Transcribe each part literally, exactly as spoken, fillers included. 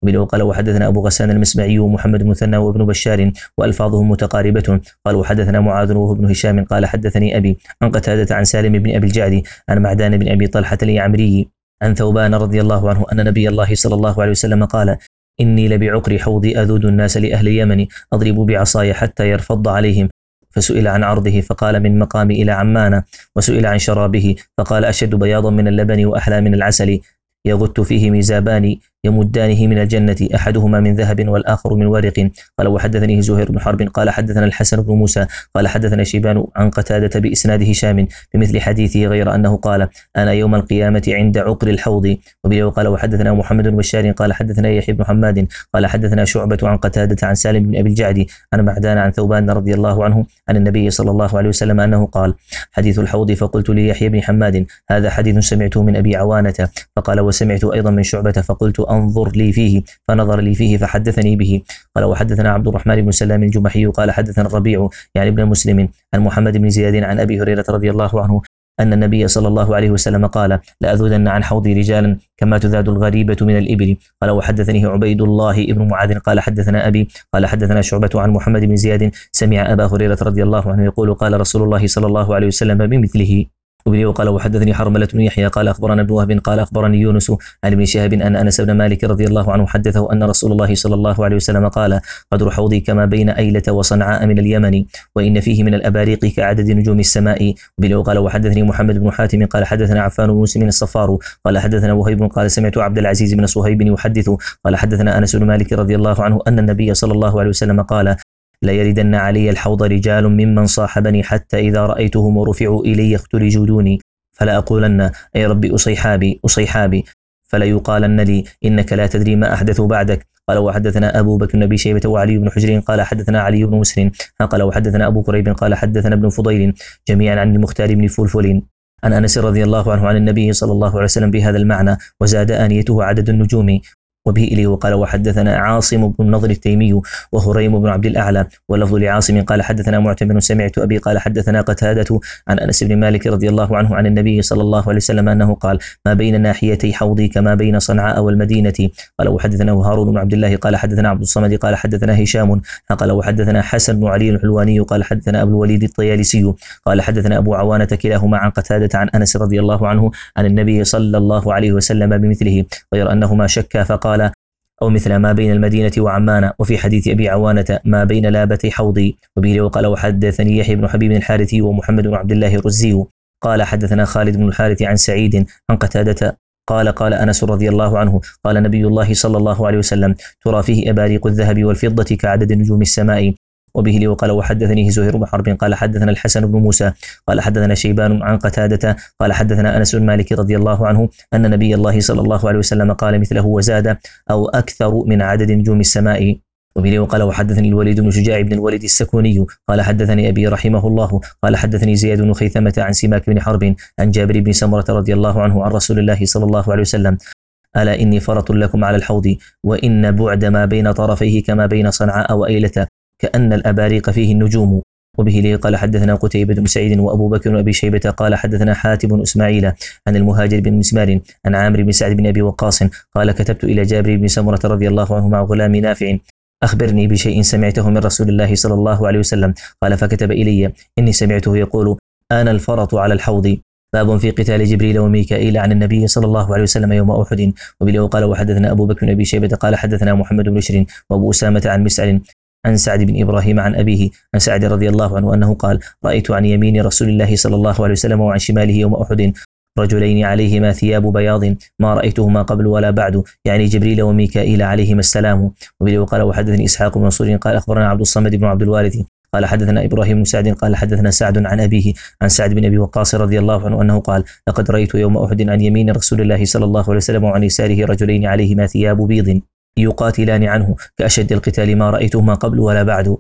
وبه قال وحدثنا أبو غسان المسمعي ومحمد بن مثنى وابن بشار وألفاظهم متقاربة قال وحدثنا معاذ وهو ابن هشام قال حدثني أبي عن قتادة عن سالم بن أبي الجعد عن معدان بن أبي طلحة اليعمري عن ثوبان رضي الله عنه أن نبي الله صلى الله عليه وسلم قال إني لبعقر حوضي أذود الناس لأهل اليمن أضرب بعصاي حتى يرفض عليهم. فسئل عن عرضه فقال من مقام إلى عمان. وسئل عن شرابه فقال أشد بياضا من اللبن وأحلى من العسل يغت فيه ميزابان يمدانه من الجنة أحدهما من ذهب والآخر من ورق. قال وحدثني زهير بن حرب قال حدثنا الحسن بن موسى قال حدثنا شيبان عن قتادة بإسناد هشام بمثل حديثه غير أنه قال أنا يوم القيامة عند عقر الحوض. وبه قال وحدثنا محمد بن بشار قال حدثنا يحيى بن حماد قال حدثنا شعبة عن قتادة عن سالم بن أبي الجعد عن معدان عن ثوبان رضي الله عنه عن النبي صلى الله عليه وسلم أنه قال حديث الحوض. فقلت ليحيى بن حماد هذا حديث سمعته من أبي عوانة. فقال وسمعت أيضا من شعبة فقلت أنظر لي فيه فنظر لي فيه فحدثني به. قال وحدثنا عبد الرحمن بن سلام الجمحي قال حدثنا الربيع يعني ابن مسلم عن محمد بن زياد عن أبي هريرة رضي الله عنه أن النبي صلى الله عليه وسلم قال لأذودن عن حوضي رجالا كما تذاد الغريبة من الإبل. قال وحدثني عبيد الله ابن معاذ قال حدثنا أبي قال حدثنا شعبة عن محمد بن زياد سمع أبا هريرة رضي الله عنه يقول قال رسول الله صلى الله عليه وسلم بمثله. وبه قال وحدثني حرملة بن يحيى قال أخبرنا ابن وهب قال أخبرني يونس عن ابن شهاب أن أنس بن مالك رضي الله عنه حدثه أن رسول الله صلى الله عليه وسلم قال قدر حوضي كما بين أيلة وصنعاء من اليمن وإن فيه من الأباريق كعدد نجوم السماء. وبه قال وحدثني محمد بن حاتم قال حدثنا عفان بن مسلم الصفار قال حدثنا وهيب قال سمعت عبد العزيز بن صهيب يحدث قال حدثنا أنس بن مالك رضي الله عنه أن النبي صلى الله عليه وسلم قال لا يردن علي الحوض رجال ممن صاحبني حتى إذا رأيتهم ورفعوا إلي اختلجوا دوني فلا أقولن أي ربي أصيحابي أصيحابي فلا يقالن لي إنك لا تدري ما أحدث بعدك. قال وحدثنا أبو بكر بن أبي شيبة وعلي بن حجر قال حدثنا علي بن مسلم قال وحدثنا أبو كريب قال حدثنا ابن فضيل جميعا عن المختار بن فلفل عن أنس رضي الله عنه عن النبي صلى الله عليه وسلم بهذا المعنى وزاد آنيته عدد النجوم. وبه إليه وقال وحدثنا عاصم بن النضر التيمي وهريم بن عبد الأعلى واللفظ لعاصم قال حدثنا معتمر سمعت أبي قال حدثنا قتادة عن أنس بن مالك رضي الله عنه عن النبي صلى الله عليه وسلم أنه قال ما بين ناحيتي حوضي كما بين صنعاء والمدينة. قال وحدثنا هارون بن عبد الله قال حدثنا عبد الصمد قال حدثنا هشام قال وحدثنا حسن بن علي الحلواني قال حدثنا أبو الوليد الطيالسي قال حدثنا أبو عوانة كلاهما عن قتادة عن أنس رضي الله عنه عن النبي صلى الله عليه وسلم بمثله غير أنهما شكا فقال أو مثل ما بين المدينة وعمان. وفي حديث أبي عوانة ما بين لابتي حوضي. وبه وقال وحدثني يحيى بن حبيب الحارثي ومحمد بن عبد الله الرزي قال حدثنا خالد بن الحارث عن سعيد عن قتادة قال قال أنس رضي الله عنه قال نبي الله صلى الله عليه وسلم ترى فيه أباريق الذهب والفضة كعدد نجوم السماء. وبه وقال وحدثني زهير بن حرب قال حدثنا الحسن بن موسى قال حدثنا شيبان عن قتادة قال حدثنا أنس بن مالك رضي الله عنه أن نبي الله صلى الله عليه وسلم قال مثله وزاد أو أكثر من عدد نجوم السماء. وبه وقال وحدثني الوليد بن شجاع بن الوليد السكوني قال حدثني أبي رحمه الله قال حدثني زياد بن خيثمة عن سماك بن حرب عن جابر بن سمرة رضي الله عنه عن رسول الله صلى الله عليه وسلم ألا إني فرط لكم على الحوض وإن بعد ما بين طرفيه كما بين صنعاء وأيلة كأن الأباريق فيه النجوم. وبه لي قال حدثنا قتيبة بن سعيد وأبو بكر بن أبي شيبة قال حدثنا حاتم بن إسماعيل عن المهاجر بن مسمار عن عامر بن سعد بن أبي وقاص قال كتبت إلى جابر بن سمرة رضي الله عنه مع غلام نافع أخبرني بشيء سمعته من رسول الله صلى الله عليه وسلم قال فكتب إلي إني سمعته يقول أنا الفرط على الحوض. باب في قتال جبريل وميكائيل عن النبي صلى الله عليه وسلم يوم أحد. وبه قال وحدثنا أبو بكر بن أبي شيبة قال حدثنا محمد بن بشر وأبو أسامة عن مسعر عن سعد بن إبراهيم عن أبيه عن سعد رضي الله عنه أنه قال رأيت عن يمين رسول الله صلى الله عليه وسلم وعن شماله يوم أحد رجلين عليهما ثياب بياض ما رأيتهما قبل ولا بعد يعني جبريل وميكائيل عليهما السلام. وبه قال وحدثني إسحاق بن منصور قال أخبرنا عبد الصمد بن عبد الوارث قال حدثنا إبراهيم بن سعد قال حدثنا سعد عن أبيه عن سعد بن أبي وقاص رضي الله عنه أنه قال لقد رأيت يوم أحد عن يمين رسول الله صلى الله عليه وسلم وعن يساره رجلين عليهما ثياب بيض يقاتلان عنه كأشد القتال ما رأيتهما قبل ولا بعد.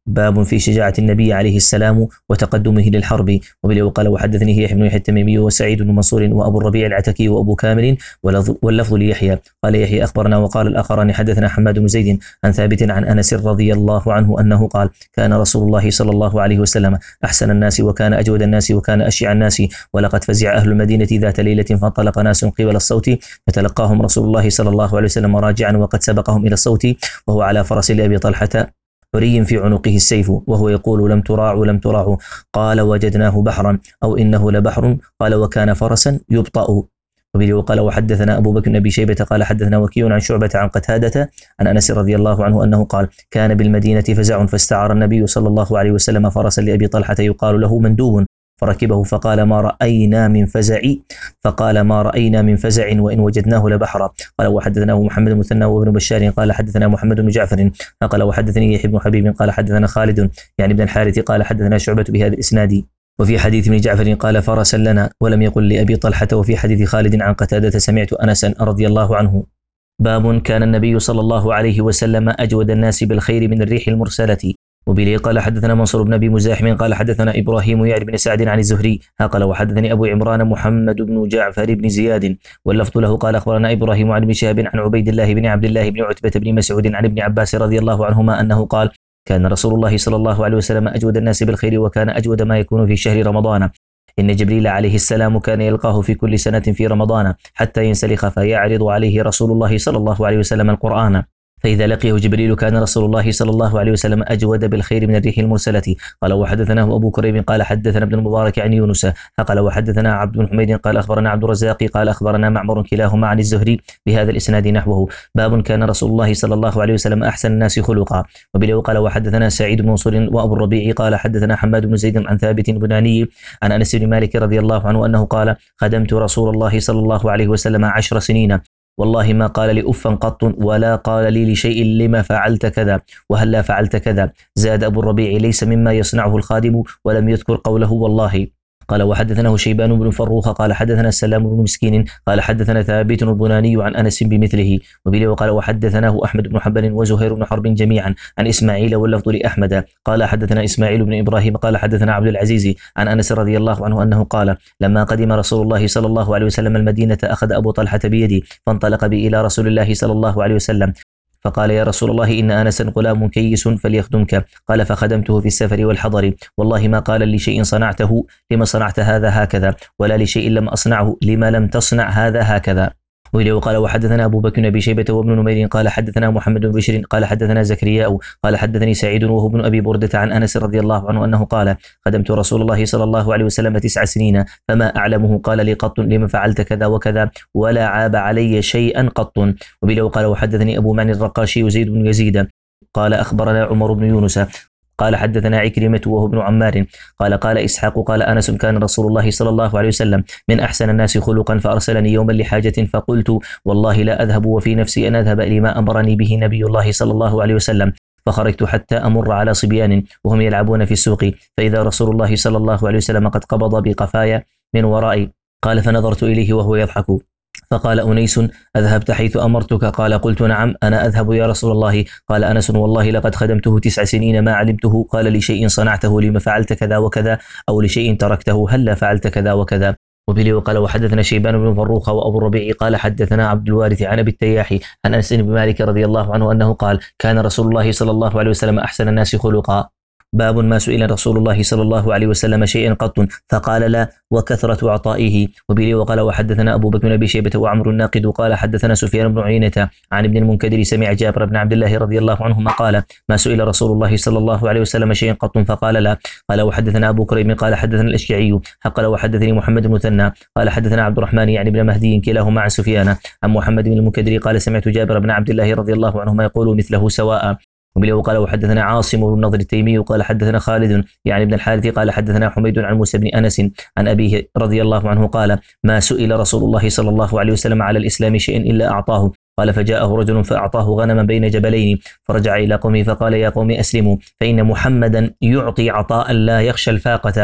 باب في شجاعة النبي عليه السلام وتقدمه للحرب. وبه وقال وحدثني يحيى بن يحيى التميمي وسعيد بن منصور وأبو الربيع العتكي وأبو كامل واللفظ ليحيى قال يحيى أخبرنا وقال الآخران حدثنا حماد بن زيد عن ثابت عن أنس رضي الله عنه أنه قال كان رسول الله صلى الله عليه وسلم أحسن الناس وكان أجود الناس وكان أشيع الناس ولقد فزع أهل المدينة ذات ليلة فانطلق ناس قبل الصوت فتلقاهم رسول الله صلى الله عليه وسلم راجعا وقد سبقهم إلى الصوت وهو على فرس لأبي طلحة حري في عنقه السيف وهو يقول لم تراعوا لم تراعوا قال وجدناه بحرا أو إنه لبحر قال وكان فرسا يبطأ. وبه وقال وحدثنا أبو بكر بن أبي شيبة قال حدثنا وكيع عن شعبة عن قتادة عن أنس رضي الله عنه أنه قال كان بالمدينة فزع فاستعار النبي صلى الله عليه وسلم فرسا لأبي طلحة يقال له مندوب فركبه فقال ما رأينا من فزع فقال ما رأينا من فزع وإن وجدناه لبحرا. قال وحدثناه محمد المثنى وابن بشار قال حدثنا محمد بن جعفر قال وحدثني يحيى بن حبيب قال حدثنا خالد يعني بن الحارث قال حدثنا شعبة بهذا الإسناد. وفي حديث ابن جعفر قال فرسا لنا ولم يقل لأبي طلحة. وفي حديث خالد عن قتادة سمعت أنسا رضي الله عنه. باب كان النبي صلى الله عليه وسلم أجود الناس بالخير من الريح المرسلة. وبه قال حدثنا منصور بن ابي مزاحم قال حدثنا ابراهيم يعني بن سعد عن الزهري قال وحدثني ابو عمران محمد بن جعفر بن زياد واللفظ له قال اخبرنا ابراهيم عن ابن شهاب عن عبيد الله بن عبد الله بن عتبة بن مسعود عن ابن عباس رضي الله عنهما انه قال كان رسول الله صلى الله عليه وسلم اجود الناس بالخير وكان اجود ما يكون في شهر رمضان. إن جبريل عليه السلام كان يلقاه في كل سنة في رمضان حتى ينسلخ فيعرض عليه رسول الله صلى الله عليه وسلم القرآن فإذا لقيه جبريل كان رسول الله صلى الله عليه وسلم أجود بالخير من الريح المرسلة. قال وحدثناه أبو كريب قال حدثنا ابن المبارك عن يونس قال وحدثنا عبد بن حميد قال أخبرنا عبد الرزاق قال أخبرنا معمر كلاهما عن الزهري بهذا الإسناد نحوه. باب كان رسول الله صلى الله عليه وسلم أحسن الناس خلقا. وبه قال وحدثنا سعيد بن منصور وأبو الربيع قال حدثنا حماد بن زيد عن ثابت بناني عن أنس بن مالك رضي الله عنه أنه قال خدمت رسول الله صلى الله عليه وسلم عشر سنين والله ما قال لي أفا قط ولا قال لي لشيء لما فعلت كذا وهلا فعلت كذا. زاد أبو الربيع ليس مما يصنعه الخادم ولم يذكر قوله والله. قال وحدثناه شيبان بن فروخ قال حدثنا السلام بن مسكين قال حدثنا ثابت البناني عن أنس بمثله. وبه وقال وحدثناه أحمد بن حنبل وزهير بن حرب جميعا عن إسماعيل واللفظ لأحمد قال حدثنا إسماعيل بن إبراهيم قال حدثنا عبد العزيز عن أنس رضي الله عنه أنه قال لما قدم رسول الله صلى الله عليه وسلم المدينة أخذ أبو طلحة بيدي فانطلق بي إلى رسول الله صلى الله عليه وسلم فقال يا رسول الله إن أنسا غلام كيس فليخدمك. قال فخدمته في السفر والحضر والله ما قال لي شيء صنعته لما صنعت هذا هكذا ولا لشيء لم أصنعه لما لم تصنع هذا هكذا. وإليه قال وحدثنا أبو بكر بن أبي شيبة وابن نمير قال حدثنا محمد بن بشر قال حدثنا زكرياء قال حدثني سعيد وهو ابن أبي بردة عن أنس رضي الله عنه أنه قال خدمت رسول الله صلى الله عليه وسلم تسع سنين فما أعلمه قال لي قط لما فعلت كذا وكذا ولا عاب علي شيئا قط. وبه قال وحدثني أبو معنى الرقاشي وزيد بن يزيد قال أخبرنا عمر بن يونس قال حدثنا عكرمة وهو ابن عمار قال قال إسحاق قال أنس كان رسول الله صلى الله عليه وسلم من أحسن الناس خلقا فأرسلني يوما لحاجة فقلت والله لا أذهب وفي نفسي أن أذهب لما أمرني به نبي الله صلى الله عليه وسلم فخرجت حتى أمر على صبيان وهم يلعبون في السوق فإذا رسول الله صلى الله عليه وسلم قد قبض بقفايا من ورائي قال فنظرت إليه وهو يضحك فقال أنيس أذهبت حيث أمرتك؟ قال قلت نعم أنا أذهب يا رسول الله. قال أنس والله لقد خدمته تسع سنين ما علمته قال لشيء صنعته لما فعلت كذا وكذا أو لشيء تركته هلا فعلت كذا وكذا. وبه وقال وحدثنا شيبان بن فروخ وأبو الربيع قال حدثنا عبد الوارث عن أبي التياحي عن أنس بن مالك رضي الله عنه أنه قال كان رسول الله صلى الله عليه وسلم أحسن الناس خلقا. باب ما سئل رسول الله صلى الله عليه وسلم شيئا قط فقال لا وكثرة عطائه. وبه وقال وحدثنا أبو بكر بن أبي شيبة وعمر الناقد قال حدثنا سفيان بن عيينة عن ابن المنكدر سمع جابر بن عبد الله رضي الله عنهما قال ما سئل رسول الله صلى الله عليه وسلم شيئا قط فقال لا. قال وحدثنا أبو كريم قال حدثنا الأشجعي قال وحدثني محمد بن مثنى قال حدثنا عبد الرحمن يعني ابن مهدي كلاهما عن سفيان عن محمد بن المنكدر قال سمعت جابر بن عبد الله رضي الله عنهما يقول مثله سواء. وبه وقال وحدثنا عاصم بن النضر التيمي قال حدثنا خالد يعني ابن الحارث قال حدثنا حميد عن موسى بن أنس عن أبيه رضي الله عنه قال ما سئل رسول الله صلى الله عليه وسلم على الإسلام شيء إلا أعطاه. قال فجاءه رجل فأعطاه غنما بين جبلين فرجع إلى قومه فقال يا قوم أسلموا فإن محمدا يعطي عطاء لا يخشى الفاقة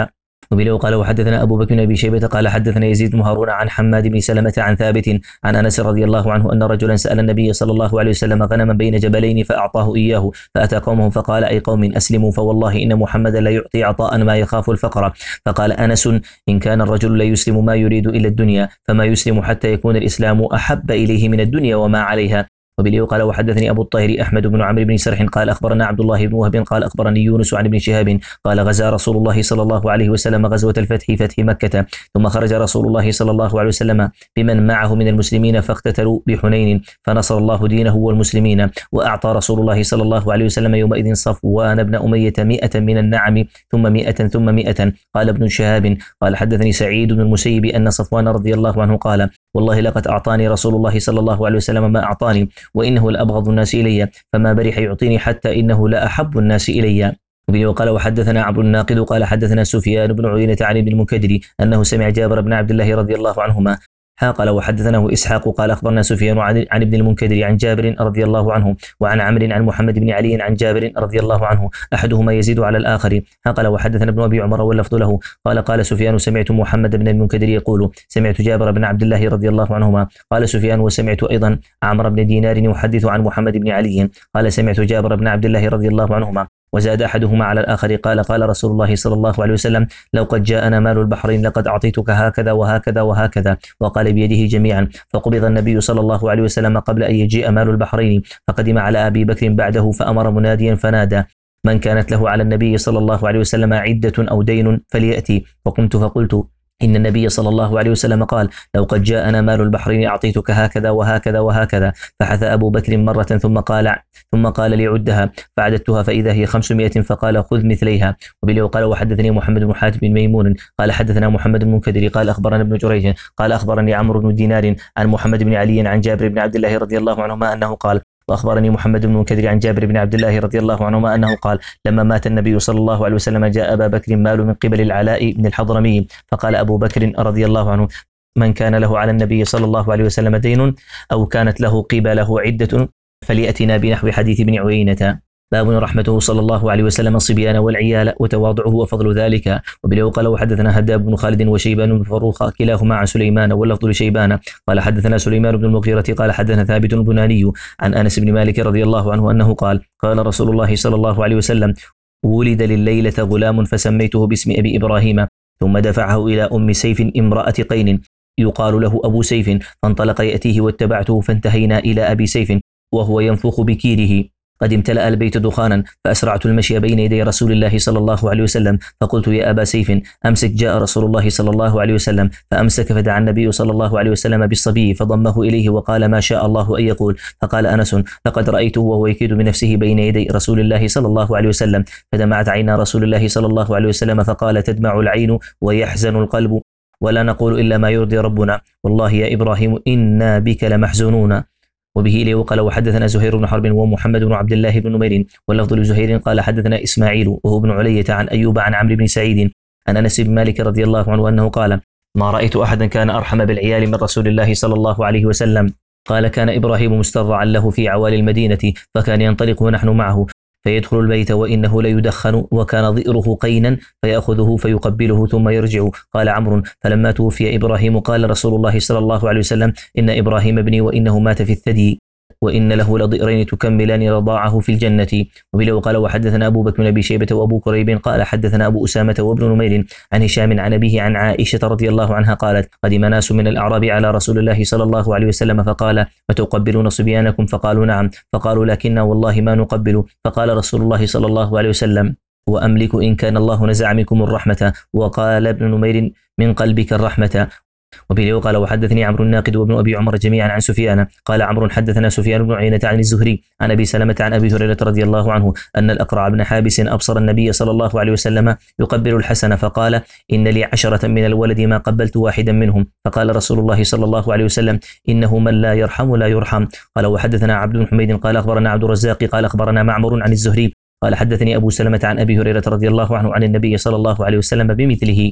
وبه قال وحدثنا أبو بكر بن أبي شيبة قال حدثنا يزيد بن هارون عن حماد بن سلمة عن ثابت عن أنس رضي الله عنه أن رجلا سأل النبي صلى الله عليه وسلم غنما بين جبلين فأعطاه إياه، فأتى قومه فقال أي قوم أسلموا فوالله إن محمدا لا يعطي عطاء ما يخاف الفقر. فقال أنس إن كان الرجل لا يسلم ما يريد إلا الدنيا فما يسلم حتى يكون الإسلام أحب إليه من الدنيا وما عليها. وبه قال وحدثني أبو الطاهر أحمد بن عمرو بن سرح قال أخبرنا عبد الله بن وهب قال أخبرني يونس عن ابن شهاب قال غزا رسول الله صلى الله عليه وسلم غزوة الفتح فتح مكة، ثم خرج رسول الله صلى الله عليه وسلم بمن معه من المسلمين فاقتتلوا بحنين فنصر الله دينه والمسلمين، وأعطى رسول الله صلى الله عليه وسلم يومئذ صفوان بن أمية مئة من النعم ثم مئة ثم مئة. قال ابن شهاب قال حدثني سعيد بن المسيب أن صفوان رضي الله عنه قال والله لقد أعطاني رسول الله صلى الله عليه وسلم ما أعطاني وإنه لأبغض الناس إلي فما برح يعطيني حتى إنه لأحب الناس إلي. وبه قال وحدثنا عبد الناقد قال حدثنا سفيان بن عيينة عن ابن المنكدر أنه سمع جابر بن عبد الله رضي الله عنهما قال وحدثناه إسحاق قال أخبرنا سفيان عن, عن ابن المنكدر عن جابر رضي الله عنه وعن عمرو عن محمد بن علي عن جابر رضي الله عنه أحدهما يزيد على الآخر. قال وحدثنا ابن أبي عمر واللفظ له قال قال سفيان سمعت محمد بن المنكدر يقول سمعت جابر بن عبد الله رضي الله عنهما. قال سفيان وسمعت أيضا عمرو بن دينار يحدث عن محمد بن علي قال سمعت جابر بن عبد الله رضي الله عنهما وزاد أحدهما على الآخر قال قال رسول الله صلى الله عليه وسلم لو قد جاءنا مال البحرين لقد أعطيتك هكذا وهكذا وهكذا، وقال بيده جميعا. فقبض النبي صلى الله عليه وسلم قبل أن يجيء مال البحرين فقدم على أبي بكر بعده فأمر مناديا فنادى من كانت له على النبي صلى الله عليه وسلم عدة أو دين فليأتي. فقمت فقلت إن النبي صلى الله عليه وسلم قال لو قد جاءنا مال البحرين أعطيتك هكذا وهكذا وهكذا. فحث أبو بكر مرة ثم قال ثم قال ليعدها فعددتها فإذا هي خمسمائة فقال خذ مثليها. وبه قال وحدثني محمد بن حاتم بن ميمون قال حدثنا محمد بن منكدر قال أخبرنا ابن جريج قال أخبرني عمرو بن دينار عن محمد بن علي عن جابر بن عبد الله رضي الله عنهما أنه قال وأخبرني محمد بن منكدر عن جابر بن عبد الله رضي الله عنهما أنه قال لما مات النبي صلى الله عليه وسلم جاء أبا بكر مال من قبل العلاء بن الحضرمي فقال أبو بكر رضي الله عنه من كان له على النبي صلى الله عليه وسلم دين أو كانت له قبله عدة فليأتنا بنحو حديث ابن عيينة. باب رحمته صلى الله عليه وسلم الصبيان والعيال وتواضعه وفضل ذلك. وبه قال وحدثنا هداب بن خالد وشيبان بن فروخ كلاهما عن سليمان واللفظ لشيبان قال حدثنا سليمان بن المغيرة قال حدثنا ثابت البناني عن أنس بن مالك رضي الله عنه أنه قال قال رسول الله صلى الله عليه وسلم ولد لليلة غلام فسميته باسم أبي إبراهيم ثم دفعه إلى أم سيف امرأة قين يقال له أبو سيف فانطلق يأتيه واتبعته فانتهينا إلى أبي سيف وهو ينفخ بكيره قد امتلأ البيت دخانا فأسرعت المشي بين يدي رسول الله صلى الله عليه وسلم فقلت يا أبا سيف أمسك جاء رسول الله صلى الله عليه وسلم فأمسك فدعا النبي صلى الله عليه وسلم بالصبي فضمه إليه وقال ما شاء الله أن يقول. فقال أنس فقد رأيته وهو يكيد بنفسه بين يدي رسول الله صلى الله عليه وسلم فدمعت عينا رسول الله صلى الله عليه وسلم فقال تدمع العين ويحزن القلب ولا نقول إلا ما يرضي ربنا والله يا إبراهيم إنا بك لمحزونون. وبه إليه وقال وحدثنا زهير بن حرب ومحمد بن عبد الله بن نمير واللفظ لزهير قال حدثنا إسماعيل وهو بن علية عن أيوب عن عمرو بن سعيد عن أنس بن مالك رضي الله عنه أنه قال ما رأيت أحدا كان أرحم بالعيال من رسول الله صلى الله عليه وسلم. قال كان إبراهيم مسترضعا له في عوالي المدينة فكان ينطلق ونحن معه فيدخل البيت وإنه ليدخن وكان ضئره قينا فيأخذه فيقبله ثم يرجع. قال عمرو فلما توفي إبراهيم قال رسول الله صلى الله عليه وسلم إن إبراهيم ابني وإنه مات في الثدي وإن له لضئرين تكملان رضاعه في الجنة. وبه قال وحدثنا أبو بكر بن أبي شيبة وأبو كريب قال حدثنا أبو أسامة وابن نمير عن هشام عن أبيه عن عائشة رضي الله عنها قالت قدم ناس من الأعراب على رسول الله صلى الله عليه وسلم فقال أتقبلون صبيانكم فقالوا نعم فقالوا لكننا والله ما نقبل. فقال رسول الله صلى الله عليه وسلم وأملك إن كان الله نزع منكم الرحمة. وقال ابن نمير من قلبك الرحمة. وبه قال وحدثني عمرو الناقد وابن أبي عمر جميعا عن سفيان قال عمرو حدثنا سفيان بن عيينة عن الزهري عن أبي سلمة عن أبي هريرة رضي الله عنه أن الأقرع بن حابس أبصر النبي صلى الله عليه وسلم يقبل الحسن فقال إن لي عشرة من الولد ما قبلت واحدا منهم. فقال رسول الله صلى الله عليه وسلم إنه من لا يرحم لا يرحم. قال وحدثنا عبد بن حميد قال أخبرنا عبد الرزاق قال أخبرنا معمر عن الزهري قال حدثني أبو سلمة عن أبي هريرة رضي الله عنه عن النبي صلى الله عليه وسلم بمثله.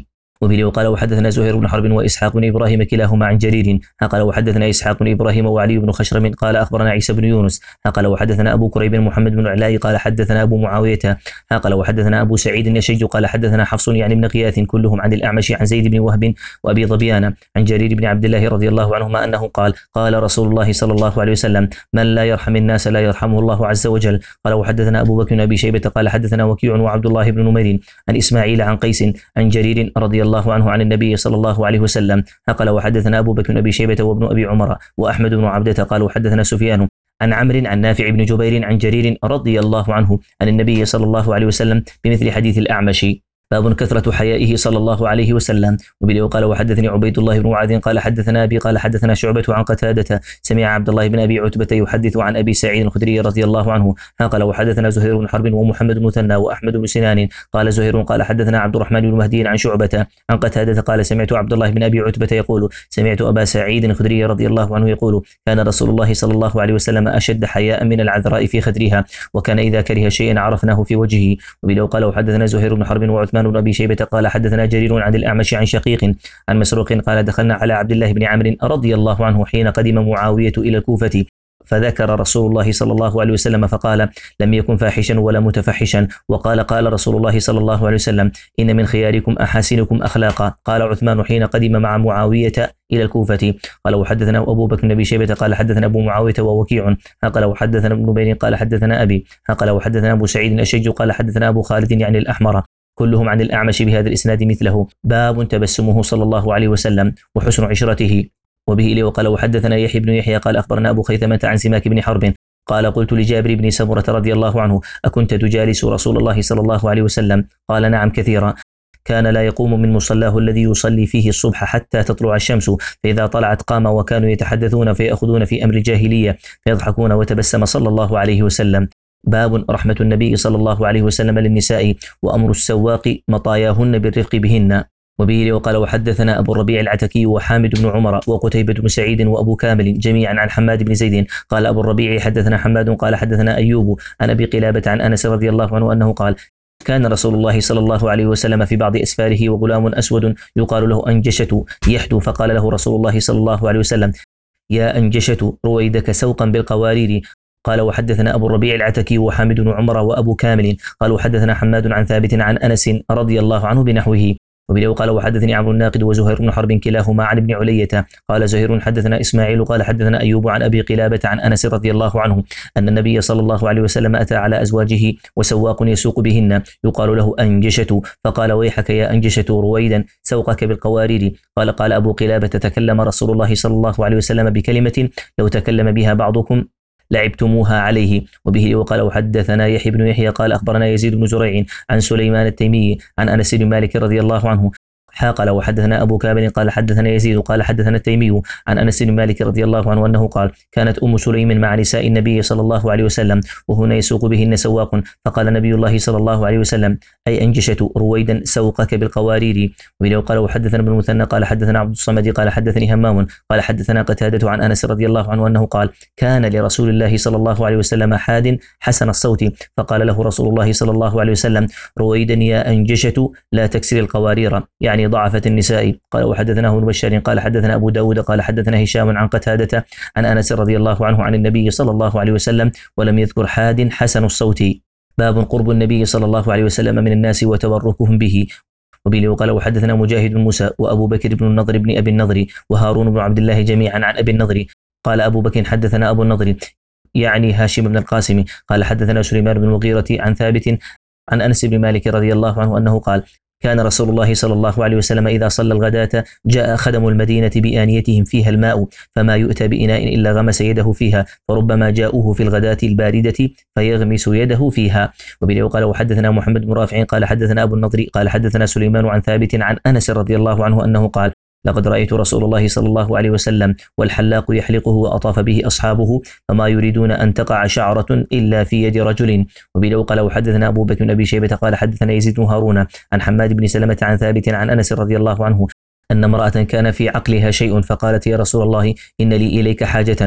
وبه وقال وحدثنا زهير بن حرب وإسحاق بن إبراهيم كلاهما عن جرير قال وحدثنا إسحاق بن إبراهيم وعلي بن خشرم قال أخبرنا عيسى بن يونس قال وحدثنا أبو كريب محمد بن العلاء قال حدثنا أبو معاوية قال وحدثنا أبو سعيد النشج قال حدثنا حفص يعني بن غياث كلهم عن الأعمش عن زيد بن وهب وأبي ظبيان عن جرير بن عبد الله رضي الله عنهما أنه قال قال رسول الله صلى الله عليه وسلم من لا يرحم الناس لا يرحمه الله عز وجل. قال وحدثنا أبو بكر بن أبي شيبة قال حدثنا وكيع وعبد الله بن نمير عن إسماعيل عن قيس عن جرير رضي الله عنه عن النبي صلى الله عليه وسلم قال وحدثنا أبو بكر بن أبي شيبة وابن أبي عمر وأحمد بن عبدة قال وحدثنا سفيان عن عمرو عن نافع بن جبير عن جرير رضي الله عنه عن النبي صلى الله عليه وسلم بمثل حديث الأعمش. باب كثرة حيائه صلى الله عليه وسلم. وبه قال وحدثني عبيد الله بن معاذ قال حدثنا أبي قال حدثنا شعبة عن قتادة سمع عبد الله بن أبي عتبة يحدث عن أبي سعيد الخدري رضي الله عنه قال وحدثنا زهير بن حرب ومحمد بن مثنى وأحمد بن سنان قال زهير قال حدثنا عبد الرحمن بن مهدي عن شعبة عن قتادة قال سمعت عبد الله بن أبي عتبة يقول سمعت أبا سعيد الخدري رضي الله عنه يقول كان رسول الله صلى الله عليه وسلم أشد حياء من العذراء في خدرها وكان إذا كره شيئا عرفناه في وجهه. وبه قال وحدثنا زهير بن حرب وعثمان بن أبي شيبة قال حدثنا جرير عن الأعمش عن شقيق عن مسروق قال دخلنا على عبد الله بن عمرو رضي الله عنه حين قدم معاوية إلى الكوفة فذكر رسول الله صلى الله عليه وسلم فقال لم يكن فاحشا ولا متفحشا وقال قال رسول الله صلى الله عليه وسلم إن من خياركم أحاسنكم أخلاقا. قال عثمان حين قدم مع معاوية إلى الكوفة قال وحدثنا أبو بكر بن أبي شيبة قال حدثنا أبو معاوية ووكيع قال وحدثنا ابن نبيل قال حدثنا أبي قال وحدثنا أبو سعيد الأشج قال حدثنا أبو خالد يعني الأحمر كلهم عن الأعمش بهذا الإسناد مثله. باب تبسمه صلى الله عليه وسلم وحسن عشرته. وبه إليه وقال وحدثنا يحيى بن يحيى قال أخبرنا أبو خيثمة عن سماك بن حرب قال قلت لجابر بن سمرة رضي الله عنه أكنت تجالس رسول الله صلى الله عليه وسلم؟ قال نعم كثيرا. كان لا يقوم من مصلاه الذي يصلي فيه الصبح حتى تطلع الشمس فإذا طلعت قام وكانوا يتحدثون فيأخذون في أمر الجاهلية فيضحكون وتبسم صلى الله عليه وسلم. باب رحمة النبي صلى الله عليه وسلم للنساء وأمر السواق مطاياهن بالرفق بهن. وبه وقال وحدثنا أبو الربيع العتكي وحامد بن عمر وقتيبة بن سعيد وأبو كامل جميعا عن حماد بن زيد قال أبو الربيع حدثنا حماد قال حدثنا أيوب عن أبي قلابة عن أنس رضي الله عنه أنه قال كان رسول الله صلى الله عليه وسلم في بعض أسفاره وغلام أسود يقال له أنجشة يحدو فقال له رسول الله صلى الله عليه وسلم يا أنجشة رويدك سوقا بالقوارير. قال وحدثنا أبو الربيع العتكي وحامد بن عمر وأبو كامل قالوا حدثنا حماد عن ثابت عن أنس رضي الله عنه بنحوه. وبه قال وحدثني عمرو الناقد وزهير بن حرب كلاهما عن ابن علية قال زهير حدثنا إسماعيل قال حدثنا أيوب عن أبي قلابة عن أنس رضي الله عنه أن النبي صلى الله عليه وسلم أتى على أزواجه وسواق يسوق بهن يقال له أنجشة فقال ويحك يا أنجشة رويدا سوقك بالقوارير. قال قال أبو قلابة تكلم رسول الله صلى الله عليه وسلم بكلمة لو تكلم بها بعضكم لعبتموها عليه. وبه وقال وحدثنا يحيى بن يحيى قال أخبرنا يزيد بن زريع عن سليمان التيمي عن أنس بن مالك رضي الله عنه قال وحدثنا أبو كامل قال حدثنا يزيد قال حدثنا التيمي عن أنس بن مالك رضي الله عنه أنه قال كانت أم سليم مع نساء النبي صلى الله عليه وسلم وهنا يسوق بهن سواق فقال نبي الله صلى الله عليه وسلم أي أنجشة رويدا سوقك بالقوارير. وبه قال وحدثنا ابن المثنى قال حدثنا عبد الصمد قال حدثني همام قال حدثنا قتادة عن أنس رضي الله عنه أنه قال كان لرسول الله صلى الله عليه وسلم حاد حسن الصوت فقال له رسول الله صلى الله عليه وسلم رويدا يا أنجشة لا تكسر القوارير يعني ضعفت النساء. قال وحدثناه ابن بشار قال حدثنا أبو داود قال حدثنا هشام عن قتادة عن أنس رضي الله عنه عن النبي صلى الله عليه وسلم ولم يذكر حاد حسن الصوت. باب قرب النبي صلى الله عليه وسلم من الناس وتبركهم به. وبه وقال وحدثنا مجاهد بن موسى وأبو بكر بن النضر بن أبي النضر وهارون بن عبد الله جميعا عن أبي النضر قال أبو بكر حدثنا أبو النضر يعني هاشم بن القاسم قال حدثنا سليمان بن المغيرة عن ثابت عن أنس بن مالك رضي الله عنه أنه قال كان رسول الله صلى الله عليه وسلم إذا صلى الغداة جاء خدم المدينة بآنيتهم فيها الماء فما يؤتى بإناء إلا غمس يده فيها فربما جاءوه في الغداة الباردة فيغمس يده فيها. وبه قال وحدثنا محمد بن رافع قال حدثنا أبو النضر قال حدثنا سليمان عن ثابت عن أنس رضي الله عنه أنه قال لقد رأيت رسول الله صلى الله عليه وسلم والحلاق يحلقه وأطاف به أصحابه فما يريدون أن تقع شعرة إلا في يد رجل. وبه قال وحدثنا أبو بكر بن أبي شيبة قال حدثنا يزيد بن هارون عن حماد بن سلمة عن ثابت عن أنس رضي الله عنه أن امرأة كان في عقلها شيء فقالت يا رسول الله إن لي إليك حاجة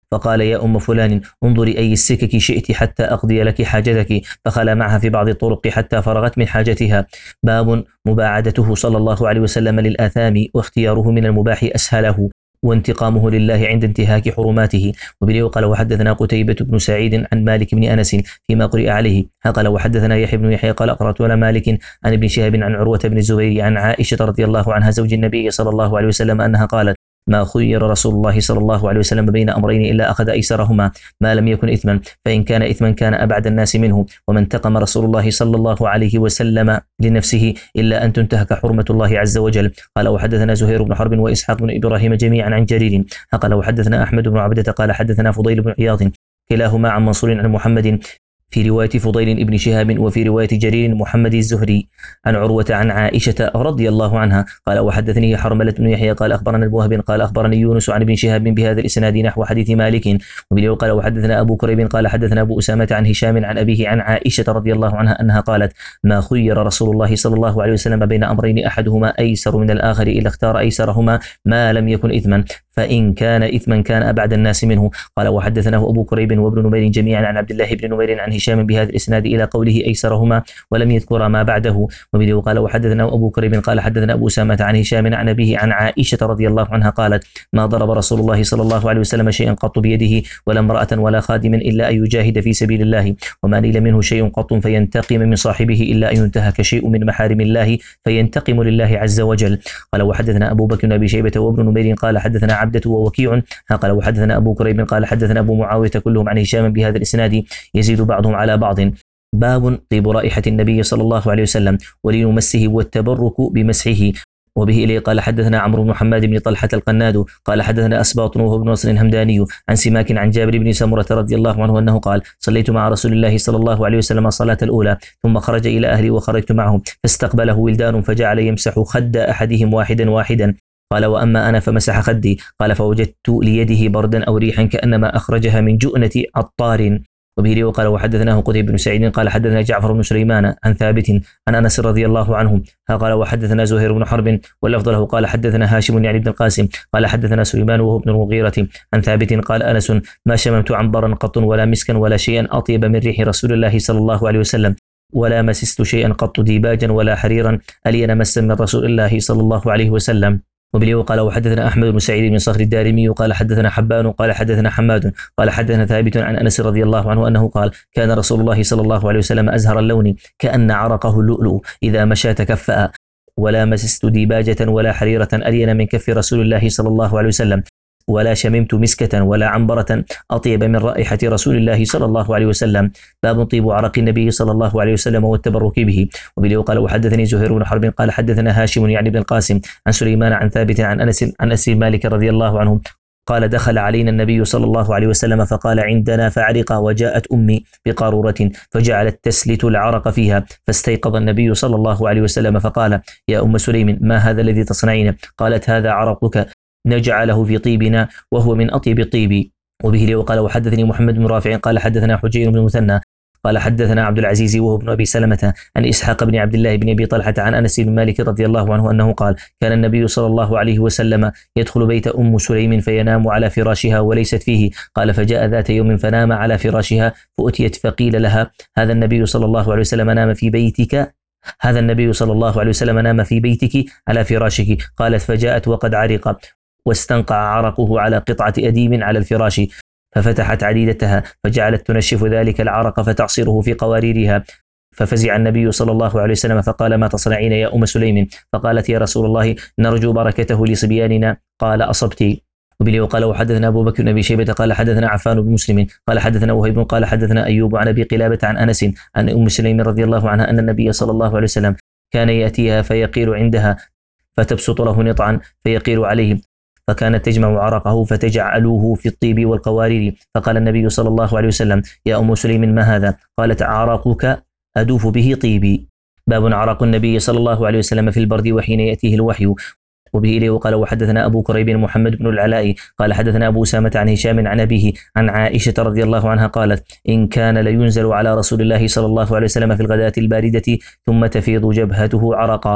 فقال يا أم فلان انظري أي السكك شئت حتى أقضي لك حاجتك، فخلى معها في بعض الطرق حتى فرغت من حاجتها. باب مباعدته صلى الله عليه وسلم للآثام واختياره من المباح أسهله وانتقامه لله عند انتهاك حرماته. وبه قال وحدثنا قتيبة بن سعيد عن مالك بن أنس فيما قرئ عليه قال وحدثنا يحيى بن يحيى قال قرأت على مالك عن ابن شهاب عن عروة بن الزبير عن عائشة رضي الله عنها زوج النبي صلى الله عليه وسلم أنها قالت ما خير رسول الله صلى الله عليه وسلم بين أمرين إلا أخذ أيسرهما ما لم يكن إثما، فإن كان إثما كان أبعد الناس منه، وما انتقم رسول الله صلى الله عليه وسلم لنفسه إلا أن تنتهك حرمة الله عز وجل. قال وحدثنا زهير بن حرب وإسحاق بن إبراهيم جميعا عن جرير قال وحدثنا أحمد بن عبدة قال حدثنا فضيل بن عياض كلاهما عن منصور عن محمد في رواية فضيل ابن شهاب وفي رواية جرير محمد الزهري عن عروة عن عائشة رضي الله عنها قال وحدثني حرملة بن يحيى قال أخبرنا ابن قال أخبرني يونس عن ابن شهاب بهذا الإسناد نحو حديث مالك. وبه قال وحدثنا أبو كريب قال حدثنا أبو أسامة عن هشام عن أبيه عن عائشة رضي الله عنها أنها قالت ما خير رسول الله صلى الله عليه وسلم بين أمرين أحدهما أيسر من الآخر إلا اختار أيسرهما ما لم يكن إثما، فإن كان إثما كان أبعد الناس منه. قال وحدثناه أبو كريب وابن نمير جميعا عن عبد الله بن نمير عن هشام بهذا الإسناد إلى قوله أيسرهما ولم يذكر ما بعده. وبه قال وحدثنا أبو كريب قال حدثنا أبو أسامة عن هشام عن أبيه عن عائشة رضي الله عنها قالت ما ضرب رسول الله صلى الله عليه وسلم شيئا قط بيده ولا امرأة ولا خادم إلا أن يجاهد في سبيل الله، وما نيل منه شيء قط فينتقم من صاحبه إلا أن ينتهك شيء من محارم الله فينتقم لله عز وجل. قال وحدثنا أبو بكر بن أبي شيبة وابن نمير قال حدثنا عبدة ووكيع قال وحدثنا أبو كريب قال حدثنا أبو معاوية كلهم عن هشام بهذا الإسناد يزيد بعضهم على بعض. باب طيب رائحة النبي صلى الله عليه وسلم ولين مسه والتبرك بمسحه. وبه إليه قال حدثنا عمرو بن محمد بن طلحة القناد قال حدثنا أسباط وهو بن نصر الهمداني عن سماك عن جابر بن سمرة رضي الله عنه أنه قال صليت مع رسول الله صلى الله عليه وسلم الصلاة الأولى ثم خرج إلى أهلي وخرجت معه فاستقبله ولدان فجعل يمسح خد أحدهم واحدا واحدا قال وأما أنا فمسح خدي قال فوجدت ليده بردا أو ريحا كأنما أخرجها من جؤنة عطار. وبه وقال وحدثناه قتيبة بن سعيد قال حدثنا جعفر بن سليمان عن ثابت عن أنس رضي الله عنه قال وحدثنا زهير بن حرب واللفظ له قال حدثنا هاشم يعني بن القاسم قال حدثنا سليمان وهو ابن المغيرة عن ثابت قال أنس ما شممت عنبرا قط ولا مسكا ولا شيئا أطيب من ريح رسول الله صلى الله عليه وسلم ولا مسست شيئا قط ديباجا ولا حريرا ألين مسا من رسول الله صلى الله عليه وسلم. وبه قال وحدثنا أحمد بن سعيد بن صخر الدارمي قال حدثنا حبان قال حدثنا حماد قال حدثنا ثابت عن أنس رضي الله عنه أنه قال كان رسول الله صلى الله عليه وسلم أزهر اللون كأن عرقه اللؤلؤ إذا مشى تكفأ ولا مسست ديباجة ولا حريرة ألين من كف رسول الله صلى الله عليه وسلم ولا شممت مسكة ولا عنبرة أطيب من رائحة رسول الله صلى الله عليه وسلم. باب طيب عرق النبي صلى الله عليه وسلم والتبرك به. وبه قال وحدثني زهير بن حرب قال حدثنا هاشم يعني بن القاسم عن سليمان عن ثابت عن أنس عن أنس مالك رضي الله عنه قال دخل علينا النبي صلى الله عليه وسلم فقال عندنا فعرق وجاءت أمي بقارورة فجعلت تسلت العرق فيها فاستيقظ النبي صلى الله عليه وسلم فقال يا أم سليم ما هذا الذي تصنعين؟ قالت هذا عرقك نجعله في طيبنا وهو من أطيب الطيب. وبه قال وحدثني محمد بن رافع قال حدثنا حجين بن المثنى قال حدثنا عبد العزيز وهو ابن أبي سلمة عن إسحاق بن عبد الله بن أبي طلحة عن أنس بن مالك رضي الله عنه أنه قال كان النبي صلى الله عليه وسلم يدخل بيت أم سليم فينام على فراشها وليست فيه. قال فجاء ذات يوم فنام على فراشها فأتيت فقيل لها هذا النبي صلى الله عليه وسلم نام في بيتك هذا النبي صلى الله عليه وسلم نام في بيتك على فراشك. قالت فجاءت وقد عرق واستنقع عرقه على قطعة أديم على الفراش ففتحت عديدتها فجعلت تنشف ذلك العرق فتعصره في قواريرها ففزع النبي صلى الله عليه وسلم فقال ما تصنعين يا أم سليم؟ فقالت يا رسول الله نرجو بركته لصبياننا. قال أصبت. وبه قال وحدثنا أبو بكر بن أبي شيبة قال حدثنا عفان بن مسلم قال حدثنا وهيب قال حدثنا أيوب عن أبي قلابة عن أنس عن أم سليم رضي الله عنها أن النبي صلى الله عليه وسلم كان يأتيها فيقيل عندها فتبسط له نطعا فيقيل عليه فكانت تجمع عرقه فتجعلوه في الطيب والقوارير. فقال النبي صلى الله عليه وسلم يا أم سليم ما هذا؟ قالت عرقك أدوف به طيبي. باب عرق النبي صلى الله عليه وسلم في البرد وحين يأتيه الوحي. وبه إليه وقال وحدثنا أبو كريب محمد بن العلاء قال حدثنا أبو أسامة عن هشام عن أبيه عن عائشة رضي الله عنها قالت إن كان لينزل على رسول الله صلى الله عليه وسلم في الغداة الباردة ثم تفيض جبهته عرقا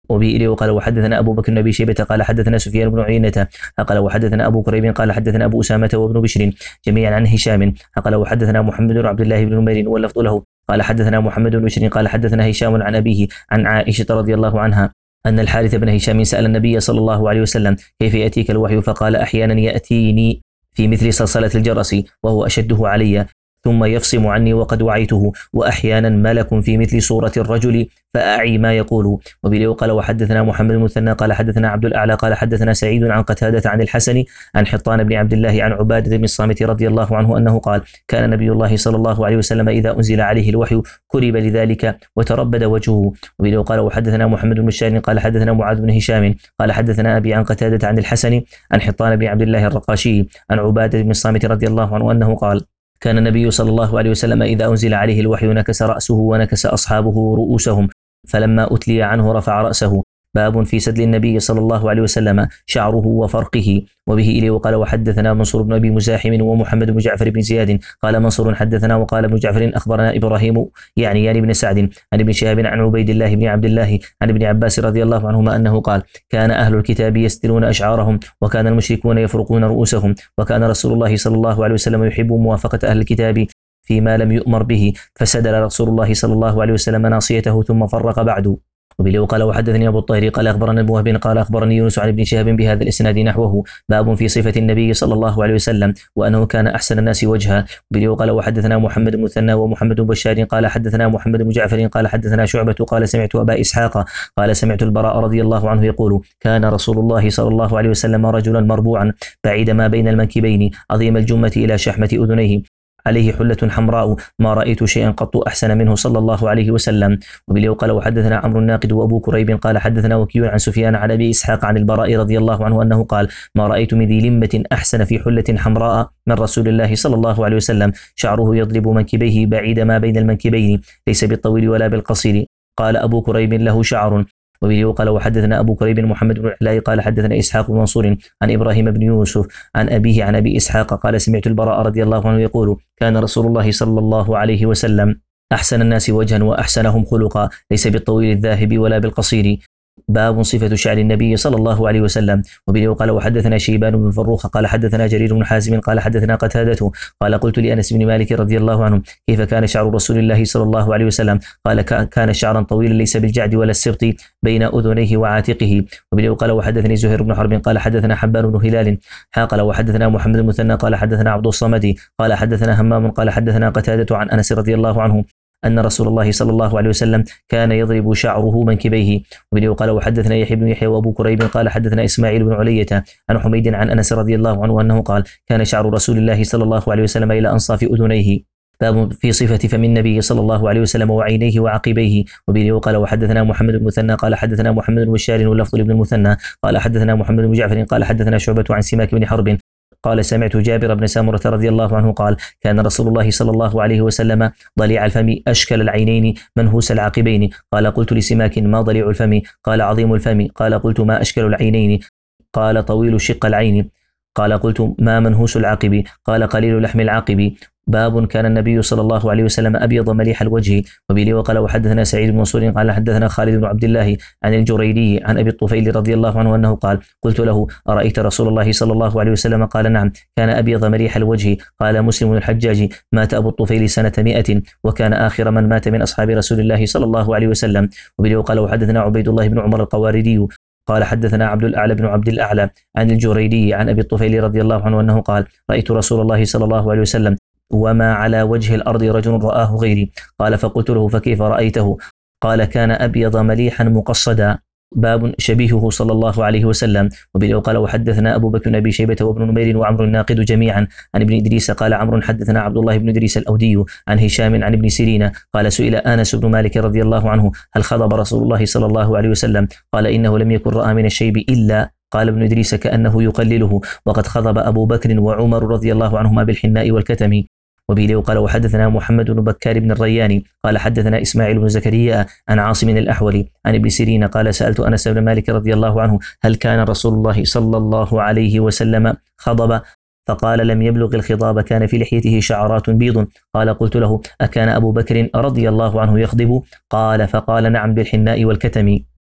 وبه إليه قال وحدثنا أبو بكر بن أبي شيبة قال حدثنا سفيان بن عيينة قال وحدثنا أبو كريب قال حدثنا أبو أسامة وابن بشر جميعا عن هشام قال وحدثنا محمد بن عبد الله بن نمير واللفظ له قال حدثنا محمد بن بشر قال حدثنا هشام عن أبيه عن عائشة رضي الله عنها أن الحارث بن هشام سأل النبي صلى الله عليه وسلم كيف يأتيك الوحي فقال أحيانا يأتيني في مثل صلصلة الجرس وهو أشده علي ثم يفصم عني وقد وعيته وأحيانا ملك في مثل صورة الرجل فأعي ما يقول. وبه قال وحدثنا محمد المثنى قال حدثنا عبد الأعلى قال حدثنا سعيد عن قتادة عن الحسن عن حطان بن عبد الله عن عبادة بن الصامت رضي الله عنه أنه قال كان نبي الله صلى الله عليه وسلم إذا أنزل عليه الوحي كرب لذلك وتربد وجهه. وبه قال وحدثنا محمد بن بشار قال حدثنا معاذ بن هشام قال حدثنا أبي عن قتادة عن الحسن عن حطان بن عبد الله الرقاشي عن عبادة بن الصامت رضي الله عنه أنه قال كان النبي صلى الله عليه وسلم إذا أنزل عليه الوحي نكس رأسه ونكس أصحابه رؤوسهم فلما أتلي عنه رفع رأسه. باب في سدل النبي صلى الله عليه وسلم شعره وفرقه. وبه إليه وقال وحدثنا منصور بن أبي مزاحم ومحمد بن جعفر بن زياد قال منصور حدثنا وقال ابن جعفر أخبرنا إبراهيم يعني يعني بن سعد عن ابن شهاب عن عبيد الله بن عبد الله عن ابن عباس رضي الله عنهما أنه قال كان أهل الكتاب يستلون أشعارهم وكان المشركون يفرقون رؤوسهم وكان رسول الله صلى الله عليه وسلم يحب موافقة أهل الكتاب فيما لم يؤمر به فسدل رسول الله صلى الله عليه وسلم ناصيته ثم فرق بعد. وبه قال وحدثني أبو الطاهر قال أخبرنا ابن وهب قال أخبرني يونس عن ابن شهاب بهذا الإسناد نحوه. باب في صفة النبي صلى الله عليه وسلم وأنه كان أحسن الناس وجها. وبه قال وحدثنا محمد بن مثنى ومحمد بن بشار قال حدثنا محمد بن جعفر قال حدثنا شعبة قال سمعت أبا إسحاق قال سمعت البراء رضي الله عنه يقول كان رسول الله صلى الله عليه وسلم رجلا مربوعا بعيد ما بين المنكبين عظيم الجمة إلى شحمة أذنيه عليه حلة حمراء ما رأيت شيئا قط أحسن منه صلى الله عليه وسلم. وبه قال وحدثنا عمرو الناقد وأبو كريب قال حدثنا وكيع عن سفيان عن أبي إسحاق عن البراء رضي الله عنه أنه قال ما رأيت من ذي لمة أحسن في حلة حمراء من رسول الله صلى الله عليه وسلم شعره يضرب منكبيه بعيد ما بين المنكبين ليس بالطويل ولا بالقصير. قال أبو كريب له شعر. وبه قال وحدثنا أبو كريب محمد بن العلاء قال حدثنا إسحاق بن منصور عن إبراهيم بن يوسف عن أبيه عن أبي إسحاق قال سمعت البراء رضي الله عنه يقول كان رسول الله صلى الله عليه وسلم أحسن الناس وجها وأحسنهم خلقا ليس بالطويل الذاهب ولا بالقصير. باب صفة شعر النبي صلى الله عليه وسلم. وبه قال وحدثنا شيبان بن فروخ قال حدثنا جرير بن حازم قال حدثنا قتادة قال قلت لأنس بن مالك رضي الله عنه كيف كان شعر رسول الله صلى الله عليه وسلم قال كان شعرا طويلا ليس بالجعد ولا السبط بين أذنيه وعاتقه. وبه قال وحدثني زهير بن حرب قال حدثنا حبان بن هلال قال وحدثنا محمد المثنى قال حدثنا عبد الصمد قال حدثنا همام قال حدثنا قتادة عن أنس رضي الله عنه أن رسول الله صلى الله عليه وسلم كان يضرب شعره منكبيه. وبه قال وحدثنا يحيى بن يحيى وأبو كريب قال حدثنا إسماعيل بن علية عن حميد عن أنس رضي الله عنه أنه قال كان شعر رسول الله صلى الله عليه وسلم إلى أنصاف أذنيه. باب في صفة فم النبي صلى الله عليه وسلم وعينيه وعقبيه. وبه قال وحدثنا محمد بن المثنى قال حدثنا محمد بن بشار واللفظ لابن المثنى قال حدثنا محمد بن جعفر قال حدثنا شعبة عن سماك بن حرب قال سمعت جابر بن سامرة رضي الله عنه قال كان رسول الله صلى الله عليه وسلم ضليع الفم أشكل العينين منهوس العقبين. قال قلت لسماك ما ضليع الفم قال عظيم الفم قال قلت ما أشكل العينين قال طويل شق العين قال قلت ما منهوس العقب قال قليل لحم العقب. باب كان النبي صلى الله عليه وسلم أبيض مليح الوجه. وبه وقال وحدثنا سعيد بن منصور قال حدثنا خالد بن عبد الله عن الجريري عن أبي الطفيل رضي الله عنه أنه قال قلت له أرأيت رسول الله صلى الله عليه وسلم قال نعم كان أبيض مليح الوجه. قال مسلم الحجاج مات أبو الطفيل سنة مئة وكان آخر من مات من أصحاب رسول الله صلى الله عليه وسلم. وبه وقال وحدثنا عبيد الله بن عمر القواردي قال حدثنا عبد الأعلى بن عبد الأعلى عن الجريري عن أبي الطفيل رضي الله عنه أنه قال رأيت رسول الله صلى الله عليه وسلم وما على وجه الأرض رجل رآه غيري. قال فقلت له فكيف رأيته قال كان أبيض مليحا مقصدا. باب شبيهه صلى الله عليه وسلم. وبه قال وحدثنا أبو بكر بن أبي شيبة وابن نمير وعمر الناقد جميعا عن ابن إدريس قال عمرو حدثنا عبد الله بن إدريس الأودي عن هشام عن ابن سيرين قال سئل أنس بن مالك رضي الله عنه هل خضب رسول الله صلى الله عليه وسلم قال إنه لم يكن رأى من الشيب إلا قال ابن إدريس كأنه يقلله وقد خضب أبو بكر وعمر رضي الله عنهما بالحناء والكتم. وبه قال وحدثنا محمد بن بكار بن الرياني قال حدثنا إسماعيل بن زكريا عن عاصم الأحول عن ابن سيرين قال سألت أنس بن مالك رضي الله عنه هل كان رسول الله صلى الله عليه وسلم خضب فقال لم يبلغ الخضاب كان في لحيته شعرات بيض. قال قلت له أكان أبو بكر رضي الله عنه يخضب قال فقال نعم بالحناء والكتم.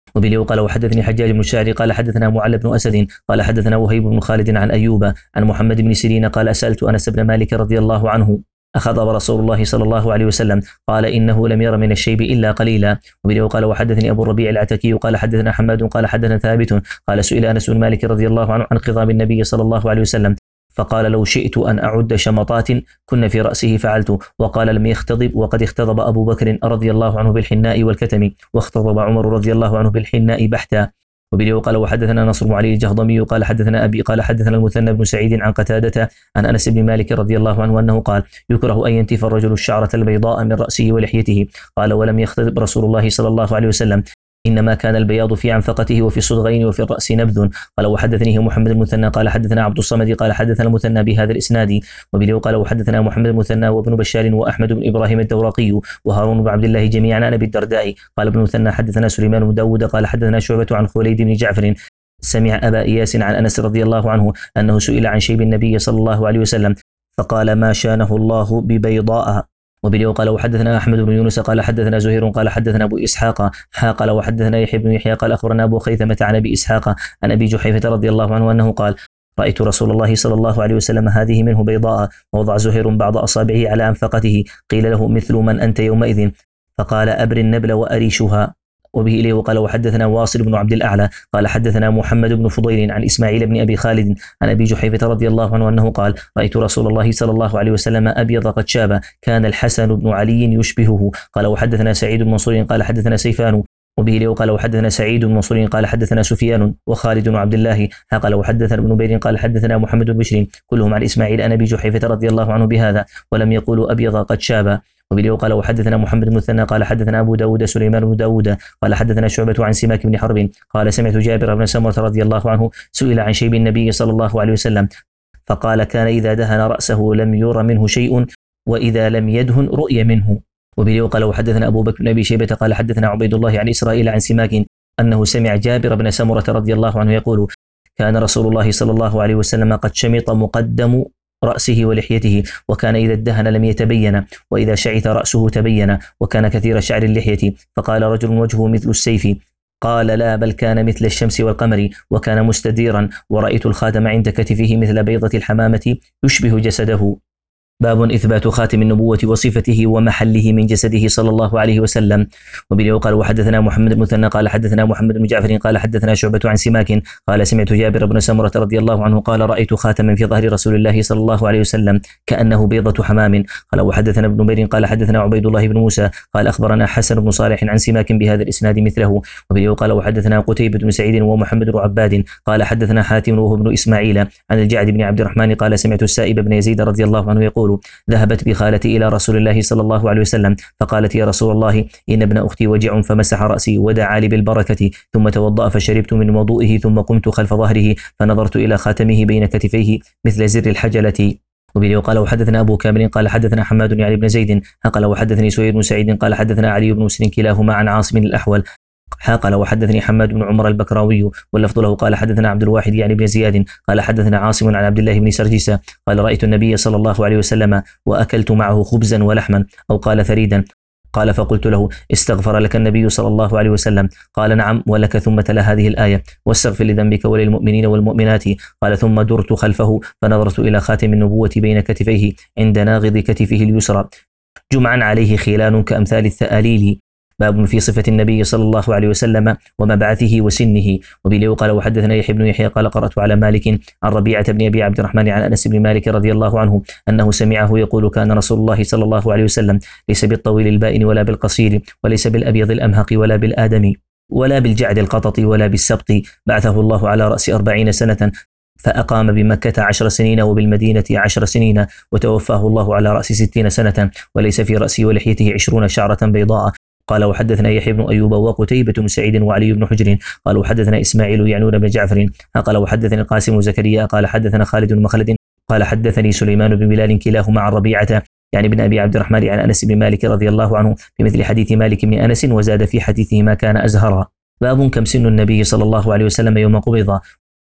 وبه قال وحدثني حجاج بن الشاعري قال حدثنا معل بن أسد قال حدثنا وهيب بن خالد عن أيوب عن محمد بن سيرين قال سألت أنس بن مالك رضي الله عنه أخضب رسول الله صلى الله عليه وسلم قال إنه لم ير من الشيب إلا قليلا. وبه قال وحدثني أبو الربيع العتكي قال حدثنا حماد قال حدثنا ثابت قال سئل أنس بن مالك رضي الله عنه عن خضاب النبي صلى الله عليه وسلم فقال لو شئت أن أعد شمطات كن في رأسه فعلت. وقال لم يختضب وقد اختضب أبو بكر رضي الله عنه بالحناء والكتم واختضب عمر رضي الله عنه بالحناء بحتا. وبه قال وحدثنا نصر بن علي الجهضمي قال حدثنا أبي قال حدثنا المثنى بن سعيد عن قتادة عن أنس بن مالك رضي الله عنه أنه قال يكره أن ينتف الرجل الشعرة البيضاء من رأسه ولحيته. قال ولم يختضب رسول الله صلى الله عليه وسلم إنما كان البياض في عنفقته وفي الصدغين وفي الرأس نبذ. قال وحدثنيه محمد المثنى قال حدثنا عبد الصمد قال حدثنا المثنى بهذا الإسناد. وبه قال وحدثنا محمد المثنى وابن بشار وأحمد بن إبراهيم الدورقي وهارون بن عبد الله جميعا عن أبي الدرداء. قال ابن المثنى حدثنا سليمان بن داود قال حدثنا شعبة عن خوليد بن جعفر سمع أبا إياس عن أنس رضي الله عنه أنه سئل عن شيب النبي صلى الله عليه وسلم فقال ما شانه الله ببيضاء. وبه قال وحدثنا أحمد بن يونس قال حدثنا زهير قال حدثنا أبو إسحاق قال وحدثنا يحيى بن يحيى قال أخبرنا أبو خيثمة عن أبي إسحاق عن أبي جحيفة رضي الله عنه أنه قال رأيت رسول الله صلى الله عليه وسلم هذه منه بيضاء ووضع زهير بعض أصابعه على أنفقته قيل له مثل من أنت يومئذ فقال أبر النبل وأريشها. وبه إليه وقال وحدثنا واصل بن عبد الأعلى قال حدثنا محمد بن فضيل عن إسماعيل بن أبي خالد عن أبي جحيفة رضي الله عنه أنه قال رأيت رسول الله صلى الله عليه وسلم أبيض قد شاب كان الحسن بن علي يشبهه. قال وحدثنا سعيد بن منصور قال حدثنا سيفان. وبه إليه وقال وحدثنا سعيد بن منصور قال حدثنا سفيان وخالد بن عبد الله قال وحدثنا ابن بير قال حدثنا محمد بن بشر كلهم عن إسماعيل عن أبي جحيفة رضي الله عنه بهذا ولم يقولوا أبيض قد شاب. وبه قال وحدثنا محمد بن مثنى قال حدثنا أبو داود سليمان بن داود قال حدثنا شعبة عن سماك بن حرب قال سمعت جابر بن سمرة رضي الله عنه سئل عن شيب النبي صلى الله عليه وسلم فقال كان إذا دهن رأسه لم ير منه شيء وإذا لم يدهن رؤي منه. وبه قال وحدثنا أبو بكر بن أبي شيبة قال حدثنا عبيد الله عن إسرائيل عن سماك أنه سمع جابر بن سمرة رضي الله عنه يقول كان رسول الله صلى الله عليه وسلم قد شمط مقدم رأسه ولحيته وكان إذا ادهن لم يتبين وإذا شعث رأسه تبين وكان كثير شعر اللحية. فقال رجل وجهه مثل السيف قال لا بل كان مثل الشمس والقمر وكان مستديرا ورأيت الخاتم عند كتفه مثل بيضة الحمامة يشبه جسده. باب إثبات خاتم النبوة وصفته ومحله من جسده صلى الله عليه وسلم. وبه قال وحدثنا محمد بن مثنى قال حدثنا محمد بن جعفر قال حدثنا شعبة عن سماك قال سمعت جابر بن سمرة رضي الله عنه قال رأيت خاتما في ظهر رسول الله صلى الله عليه وسلم كأنه بيضة حمام. قال وحدثنا ابن بير قال حدثنا عبيد الله بن موسى قال أخبرنا حسن بن صالح عن سماك بهذا الإسناد مثله. وبه قال وحدثنا قتيبة بن سعيد ومحمد بن عباد قال حدثنا حاتم وهو ابن إسماعيل عن الجعد بن عبد الرحمن قال سمعت السائب بن يزيد رضي الله عنه يقول ذهبت بخالتي إلى رسول الله صلى الله عليه وسلم فقالت يا رسول الله إن ابن أختي وجع فمسح رأسي ودعا لي بالبركة ثم توضأ فشربت من وضوئه ثم قمت خلف ظهره فنظرت إلى خاتمه بين كتفيه مثل زر الحجلة. وبه قال وحدثنا أبو كامل قال حدثنا حماد يعني بن زيد قال وحدثني سويد بن سعيد قال حدثنا علي بن مسلم كلاهما عن عاصم الأحول قال وحدثني حماد بن عمر البكراوي واللفظ له قال حدثنا عبد الواحد يعني بن زياد قال حدثنا عاصم عن عبد الله بن سرجس قال رأيت النبي صلى الله عليه وسلم وأكلت معه خبزا ولحما أو قال ثريدا قال فقلت له استغفر لك النبي صلى الله عليه وسلم قال نعم ولك ثم تلا هذه الآية واستغفر لذنبك وللمؤمنين والمؤمنات قال ثم درت خلفه فنظرت إلى خاتم النبوة بين كتفيه عند ناغض كتفه اليسرى جمعا عليه خلال كأمثال الثآليل. باب في صفة النبي صلى الله عليه وسلم ومبعثه وسنه. وبه قال وحدثنا يحيى بن يحيى قال قرأت على مالك عن ربيعة بن أبي عبد الرحمن عن أنس بن مالك رضي الله عنه أنه سمعه يقول كان رسول الله صلى الله عليه وسلم ليس بالطويل البائن ولا بالقصير وليس بالأبيض الأمهق ولا بالآدمي ولا بالجعد القطط ولا بالسبط بعثه الله على رأس أربعين سنة فأقام بمكة عشر سنين وبالمدينة عشر سنين وتوفاه الله على رأس ستين سنة وليس في رأسه ولحيته عشرون شعرة بيضاء. قال وحدثنا يحيى بن أيوب وقتيبة بن سعيد وعلي بن حجر قال وحدثنا إسماعيل يعنون بن جعفر قال وحدثني القاسم وزكريا قال حدثنا خالد بن مخلد قال حدثني سليمان بن بلال كلاهما عن ربيعة يعني بن أبي عبد الرحمن عن أنس بن مالك رضي الله عنه بمثل حديث مالك بن أنس وزاد في حديثه ما كان أزهرا. باب كم سن النبي صلى الله عليه وسلم يوم قبض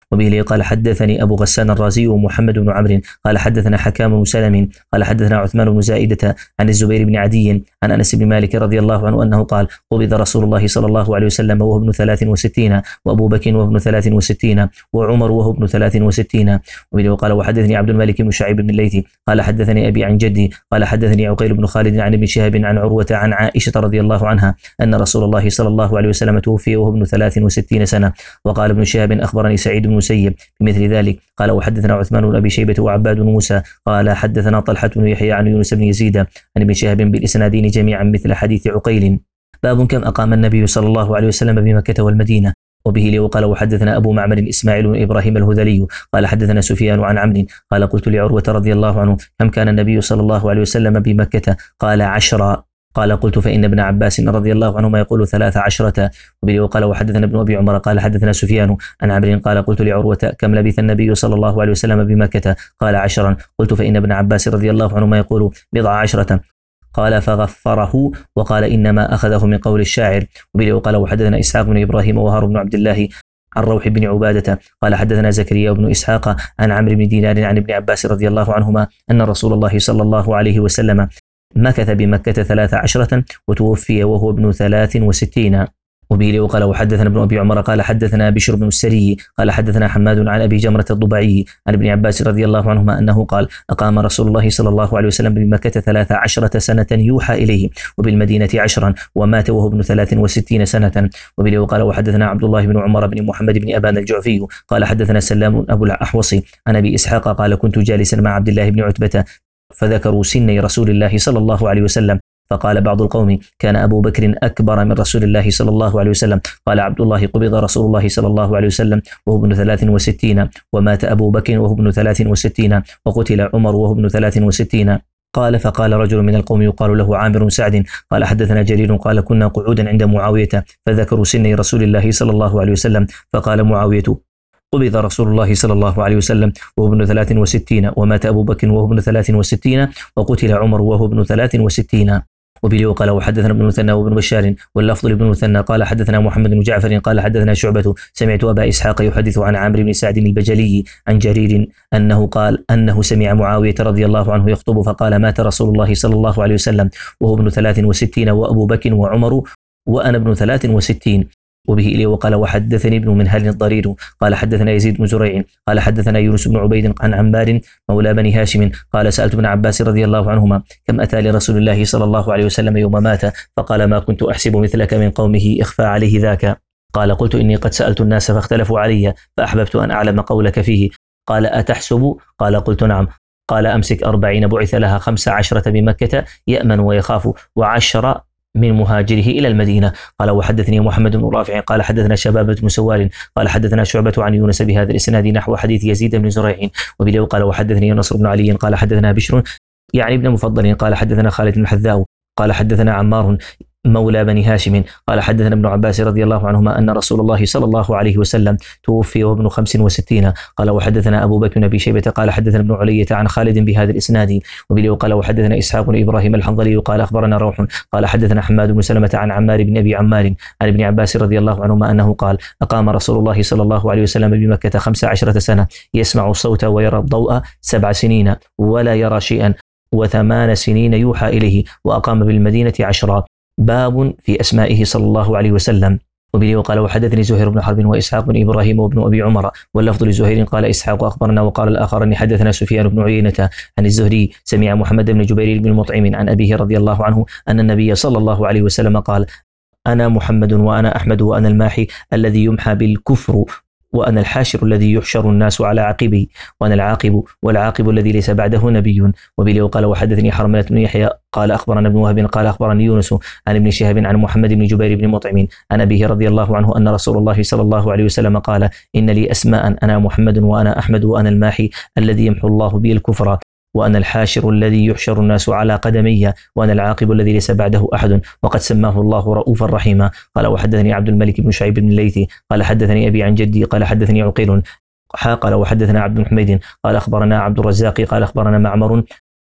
وبه قال حدثني أبو غسان الرازي ومحمد بن عمرو قال حدثنا حكام بن سلم قال حدثنا عثمان بن زائدة عن الزبير بن عدي عن أنس بن مالك رضي الله عنه أنه قال قبض رسول الله صلى الله عليه وسلم وهو ابن ثلاث وستين وأبو بكر وهو ابن ثلاث وستين وعمر وهو ابن ثلاث وستين. وبه قال وحدثني عبد الملك بن شعيب بن الليث قال حدثني أبي عن جدي قال حدثني عقيل بن خالد عن ابن شهاب عن عروة عن عائشة رضي الله عنها أن رسول الله صلى الله عليه وسلم توفي وهو ابن ثلاث وستين سنة. وقال ابن شهاب أخبرني سعيد بن مسيب بمثل ذلك قال وحدثنا عثمان بن أبي شيبة وعباد بن موسى قال حدثنا طلحة بن يحيى عن يونس بن يزيد عن ابن شهاب بالإسنادين جميعا مثل حديث عقيل. باب كم أقام النبي صلى الله عليه وسلم بمكة والمدينة. وبه لي وقال وحدثنا أبو معمر إسماعيل بن إبراهيم الهذلي قال حدثنا سفيان عن عمرو قال قلت لعروة رضي الله عنه كم كان النبي صلى الله عليه وسلم بمكة قال عشرا قال قلت فإن ابن عباس رضي الله عنهما يقول ثلاث عشرة. وبه وقال وحدثنا ابن أبي عمر قال حدثنا سفيان عن عمرو قال قلت لعروة كم لبث النبي صلى الله عليه وسلم بمكة قال عشرا قلت فإن ابن عباس رضي الله عنهما يقول بضع عشرة قال فغفره وقال إنما أخذه من قول الشاعر. وبه وقال وحدثنا إسحاق بن إبراهيم وهارون بن عبد الله عن روح بن عبادة قال حدثنا زكريا بن إسحاق عن عمرو بن دينار عن ابن عباس رضي الله عنهما أن رسول الله صلى الله عليه وسلم مكث بمكة ثلاث عشرة وتوفي وهو ابن ثلاث وستين. وبه وقال وحدثنا ابن أبي عمر قال حدثنا بشر بن السري قال حدثنا حماد عن أبي جمرة الضبعي عن ابن عباس رضي الله عنهما أنه قال أقام رسول الله صلى الله عليه وسلم بمكة ثلاث عشرة سنة يوحى إليه وبالمدينة عشرا ومات وهو ابن ثلاث وستين سنة. وبه وقال وحدثنا عبد الله بن عمر بن محمد بن أبان الجعفي قال حدثنا سلام أبو الأحوص عن أبي إسحاق قال كنت جالسا مع عبد الله بن عتبة فذكروا سن رسول الله صلى الله عليه وسلم فقال بعض القوم كان أبو بكر أكبر من رسول الله صلى الله عليه وسلم. قال عبد الله قبض رسول الله صلى الله عليه وسلم وهو ابن ثلاث وستين ومات أبو بكر وهو ابن ثلاث وستين وقتل عمر وهو ابن ثلاث وستين. قال فقال رجل من القوم يقال له عامر سعد قال حدثنا جرير قال كنا قعودا عند معاوية فذكروا سن رسول الله صلى الله عليه وسلم فقال معاوية قبض رسول الله صلى الله عليه وسلم وهو ابن ثلاث وستين ومات أبو بكر وهو ابن ثلاث وستين وقتل عمر وهو ابن ثلاث وستين. وبه قال وحدثنا ابن المثنى وابن بشار واللفظ لابن المثنى قال حدثنا محمد بن جعفر قال حدثنا شعبة سمعت أبا إسحاق يحدث عن عمرو بن سعد البجلي عن جرير أنه قال أنه سمع معاوية رضي الله عنه يخطب فقال مات رسول الله صلى الله عليه وسلم وهو ابن ثلاث وستين وأبو بكر وعمر وأنا ابن ثلاث وستين. وبه إليه وقال وحدثني ابن منهل الضرير قال حدثنا يزيد بن زريع قال حدثنا يونس بن عبيد عن عمار مولى بني هاشم قال سألت ابن عباس رضي الله عنهما كم أتى لرسول الله صلى الله عليه وسلم يوم مات فقال ما كنت أحسب مثلك من قومه إخفى عليه ذاك. قال قلت إني قد سألت الناس فاختلفوا علي فأحببت أن أعلم قولك فيه. قال أتحسب؟ قال قلت نعم. قال أمسك أربعين بعث لها خمس عشرة بمكة يأمن ويخاف وعشر من مهاجره إلى المدينة. قال وحدثني محمد بن رافع قال حدثنا شبابة بن سوار قال حدثنا شعبة عن يونس بهذا الإسناد نحو حديث يزيد بن زريع. وبه قال وحدثني نصر بن علي قال حدثنا بشر يعني ابن مفضل قال حدثنا خالد بن الحذاء قال حدثنا عمار مولى بني هاشم قال حدثنا ابن عباس رضي الله عنهما أن رسول الله صلى الله عليه وسلم توفي وابن خمس وستين. قال وحدثنا أبو بكر بن أبي شيبة قال حدثنا ابن علية عن خالد بهذا الإسناد. وبه قال وحدثنا إسحاق بن إبراهيم الحنظلي قال أخبرنا روح قال حدثنا حماد بن سلمة عن عمار بن أبي عمار عن ابن عباس رضي الله عنهما أنه قال أقام رسول الله صلى الله عليه وسلم بمكة خمس عشرة سنة يسمع الصوت ويرى الضوء سبع سنين ولا يرى شيئا وثمان سنين يوحى إليه وأقام بالمدينة عشرا. باب في أسمائه صلى الله عليه وسلم. وبه قال وحدثني زهير بن حرب وإسحاق بن إبراهيم وابن أبي عمر واللفظ لزهير قال إسحاق أخبرنا وقال الآخران حدثنا سفيان بن عيينة عن الزهري سمع محمد بن جبير بن مطعم عن أبيه رضي الله عنه أن النبي صلى الله عليه وسلم قال أنا محمد وأنا أحمد وأنا الماحي الذي يمحى بالكفر وأنا الحاشر الذي يحشر الناس على عقبه وأنا العاقب والعاقب الذي ليس بعده نبي. وبه قال وحدثني حرملة بن يحيى قال أخبرنا ابن وهب قال أخبرني يونس عن ابن شهاب عن محمد بن جبير بن مطعم عن أبيه رضي الله عنه أن رسول الله صلى الله عليه وسلم قال إن لي أسماء أنا محمد وأنا أحمد وأنا الماحي الذي يمحو الله بي الكفر وأنا الحاشر الذي يحشر الناس على قدمي وأنا العاقب الذي ليس بعده أحد وقد سماه الله رؤوفا رحيما. قال وحدثني عبد الملك بن شعيب بن الليثي قال حدثني أبي عن جدي قال حدثني عقيل قال وحدثنا عبد بن حميد قال أخبرنا عبد الرزاق قال أخبرنا معمر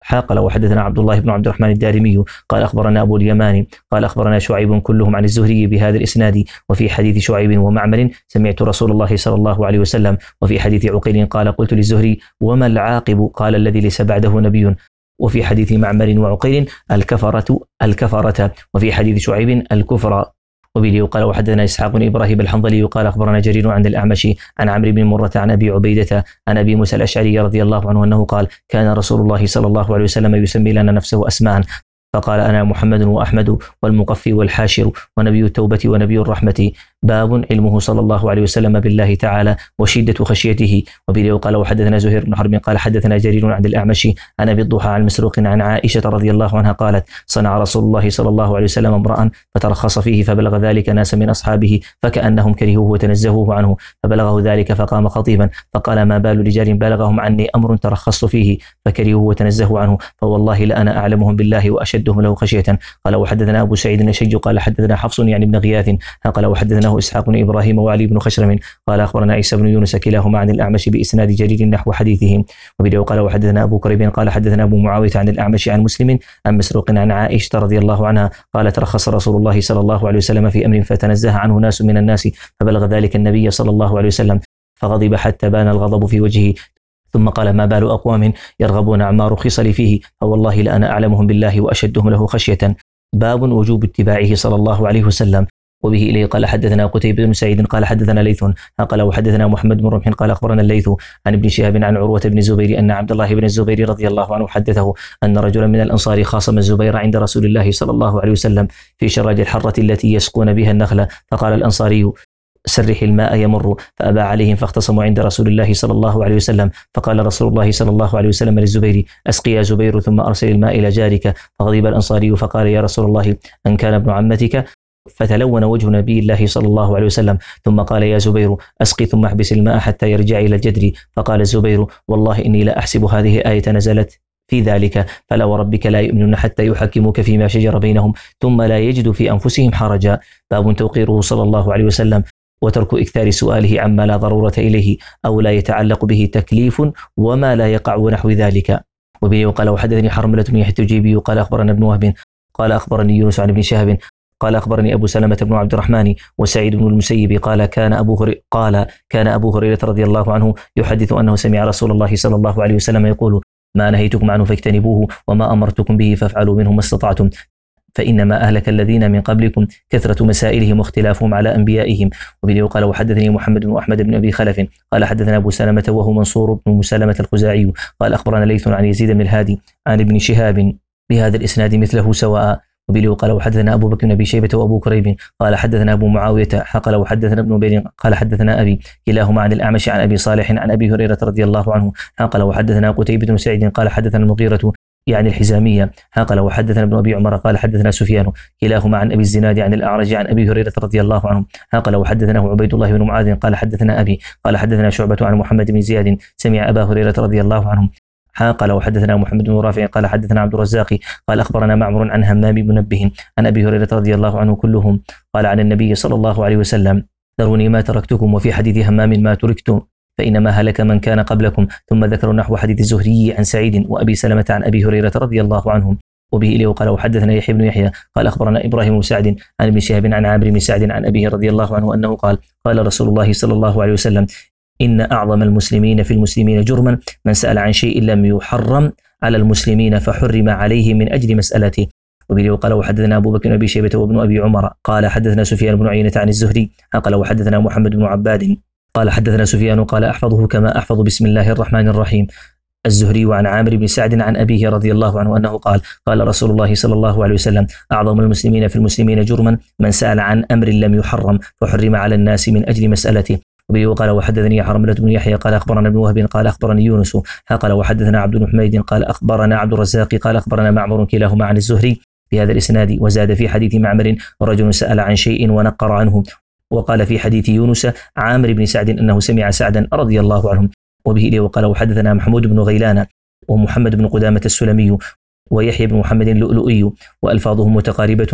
قال وحدثنا عبد الله بن عبد الرحمن الدارمي قال أخبرنا أبو اليماني قال أخبرنا شعيب كلهم عن الزهري بهذا الإسناد. وفي حديث شعيب ومعمر سمعت رسول الله صلى الله عليه وسلم. وفي حديث عقيل قال قلت للزهري وما العاقب قال الذي ليس بعده نبي. وفي حديث معمر وعقيل الكفرة الكفرة. وفي حديث شعيب الكفر. وبه قال وحدثنا إسحاق بن إبراهيم الحنظلي قال أخبرنا جرير عن الأعمش عن عمرو بن مرة عن أبي عبيدة عن أبي موسى الأشعري رضي الله عنه أنه قال كان رسول الله صلى الله عليه وسلم يسمي لنا نفسه أسماء فقال أنا محمد وأحمد والمقفي والحاشر ونبي التوبة ونبي الرحمة. باب علمه صلى الله عليه وسلم بالله تعالى وشدة خشيته. وبه قال وحدثنا زهير بن حرب قال حدثنا جرير عن الأعمش عن أبي الضحى عن مسروق عن عائشة رضي الله عنها قالت صنع رسول الله صلى الله عليه وسلم امرأ فترخص فيه فبلغ ذلك ناس من أصحابه فكأنهم كرهوه وتنزهوه عنه فبلغه ذلك فقام خطيبا فقال ما بال رجال بلغهم عني أمر ترخصت فيه فكرهوه وتنزهوا عنه فوالله لأنا أعلمهم بالله وأشدهم له خشية. قال وحدثنا أبو سعيد النشج قال حدثنا حفص يعني ابن غياث قال وحدثناه إسحاق بن إبراهيم وعلي بن خشرم قال أخبرنا عيسى بن يونس كلاهما عن الأعمش بإسناد جرير نحو حديثهم. وبه قال وحدثنا أبو كريب قال حدثنا أبو معاوية عن الأعمش عن مسلم عن مسروق عن عائشة رضي الله عنها قالت رخص رسول الله صلى الله عليه وسلم في أمر فتنزه عنه ناس من الناس فبلغ ذلك النبي صلى الله عليه وسلم فغضب حتى بان الغضب في وجهه ثم قال ما بال أقوام يرغبون عما رخص لي فيه فوالله لأنا أعلمهم بالله وأشدهم له خشية. باب وجوب اتباعه صلى الله عليه وسلم. وبه إليه قال حدثنا قتيبة بن سعيد قال حدثنا ليث قال وحدثنا محمد بن رمح قال أخبرنا الليث عن ابن شهاب عن عروة بن الزبير أن عبد الله بن الزبير رضي الله عنه حدثه أن رجلا من الأنصار خاصم الزبير عند رسول الله صلى الله عليه وسلم في شراج الحرة التي يسقون بها النخلة فقال الأنصاري سرح الماء يمر فأبى عليهم فاختصموا عند رسول الله صلى الله عليه وسلم فقال رسول الله صلى الله عليه وسلم للزبير أسقي يا زبير ثم أرسل الماء إلى جارك فغضب الأنصاري فقال يا رسول الله أن كان ابن عمتك فتلون وجه نبي الله صلى الله عليه وسلم ثم قال يا زبير أسقي ثم احبس الماء حتى يرجع إلى الجدر فقال الزبير والله إني لا أحسب هذه آية نزلت في ذلك فلا وربك لا يؤمنون حتى يحكموك فيما شجر بينهم ثم لا يجدوا في أنفسهم حرجا. باب توقيره صلى الله عليه وسلم وترك إكثار سؤاله عما لا ضرورة إليه أو لا يتعلق به تكليف وما لا يقع ونحو ذلك. وبه قال وحدثني حرملة بن يحيى التجيبي قال أخبرنا ابن وهب قال أخبرني يونس عن ابن شهاب قال أخبرني أبو سلمة بن عبد الرحمن وسعيد بن المسيب قال كان أبو هريرة قال كان أبو هريرة رضي الله عنه يحدث أنه سمع رسول الله صلى الله عليه وسلم يقول ما نهيتكم عنه فاجتنبوه وما أمرتكم به فافعلوا منه ما استطعتم فإنما أهلك الذين من قبلكم كثرة مسائلهم واختلافهم على أنبيائهم. وبه قال وحدثني محمد بن أحمد بن أبي خلف قال حدثنا أبو سلمة وهو منصور بن مسلمة الخزاعي قال أخبرنا ليث عن يزيد بن الهادي عن ابن شهاب بهذا الإسناد مثله سواء. وبه قال وحدثنا أبو بكر بن أبي شيبة وأبو كريب قال حدثنا أبو معاوية قال وحدثنا ابن بير قال حدثنا أبي كلاهما عن الأعمش عن أبي صالح عن أبي هريرة رضي الله عنه قال وحدثنا قتيبة بن سعيد قال حدثنا المغيرة يعني الحزامية قال وحدثنا ابن أبي عمر قال حدثنا سفيان كلاهما عن أبي الزناد عن الأعرج عن أبي هريرة رضي الله عنه قال وحدثناه عبيد الله بن معاذ قال حدثنا أبي قال حدثنا شعبة عن محمد بن زياد سمع أبا هريرة رضي الله عنه قال وحدثنا محمد بن رافع قال حدثنا عبد الرزاق قال أخبرنا معمر عن همام بن منبه عن أبي هريرة رضي الله عنه كلهم قال عن النبي صلى الله عليه وسلم ذروني ما تركتكم وفي حديث همام ما تركتم فإنما هلك من كان قبلكم ثم ذكروا نحو حديث الزهري عن سعيد وأبي سلمة عن أبي هريرة رضي الله عنهم. وبه إليه قال وحدثنا يحيى بن يحيى قال أخبرنا إبراهيم بن سعد عن ابن شهاب عن عامر بن سعد عن أبيه رضي الله عنه أنه قال قال رسول الله صلى الله عليه وسلم إن أعظم المسلمين في المسلمين جرما من سأل عن شيء لم يحرم على المسلمين فحرم عليه من أجل مسألته. وبه قال وحدثنا أبو بكر بن أبي شيبة وابن أبي عمر قال حدثنا سفيان بن عيينة عن الزهري قال وحدثنا محمد بن عباد قال حدثنا سفيان قال أحفظه كما أحفظ بسم الله الرحمن الرحيم الزهري وعن عامر بن سعد عن أبيه رضي الله عنه أنه قال قال رسول الله صلى الله عليه وسلم أعظم المسلمين في المسلمين جرما من سأل عن أمر لم يحرم فحرم على الناس من أجل مسألته. وبه قال وحدثني حرملة بن يحيى قال أخبرنا ابن وهب قال أخبرني يونس قال وحدثنا عبد بن حميد قال أخبرنا عبد الرزاق قال أخبرنا معمر كلاهما عن الزهري بهذا الإسناد وزاد في حديث معمر رجل سأل عن شيء ونقر عنه وقال في حديث يونس عامر بن سعد أنه سمع سعدا رضي الله عنهم. وبه إليه وقال وحدثنا محمود بن غيلان ومحمد بن قدامة السلمي ويحيى بن محمد اللؤلؤي وألفاظهم متقاربة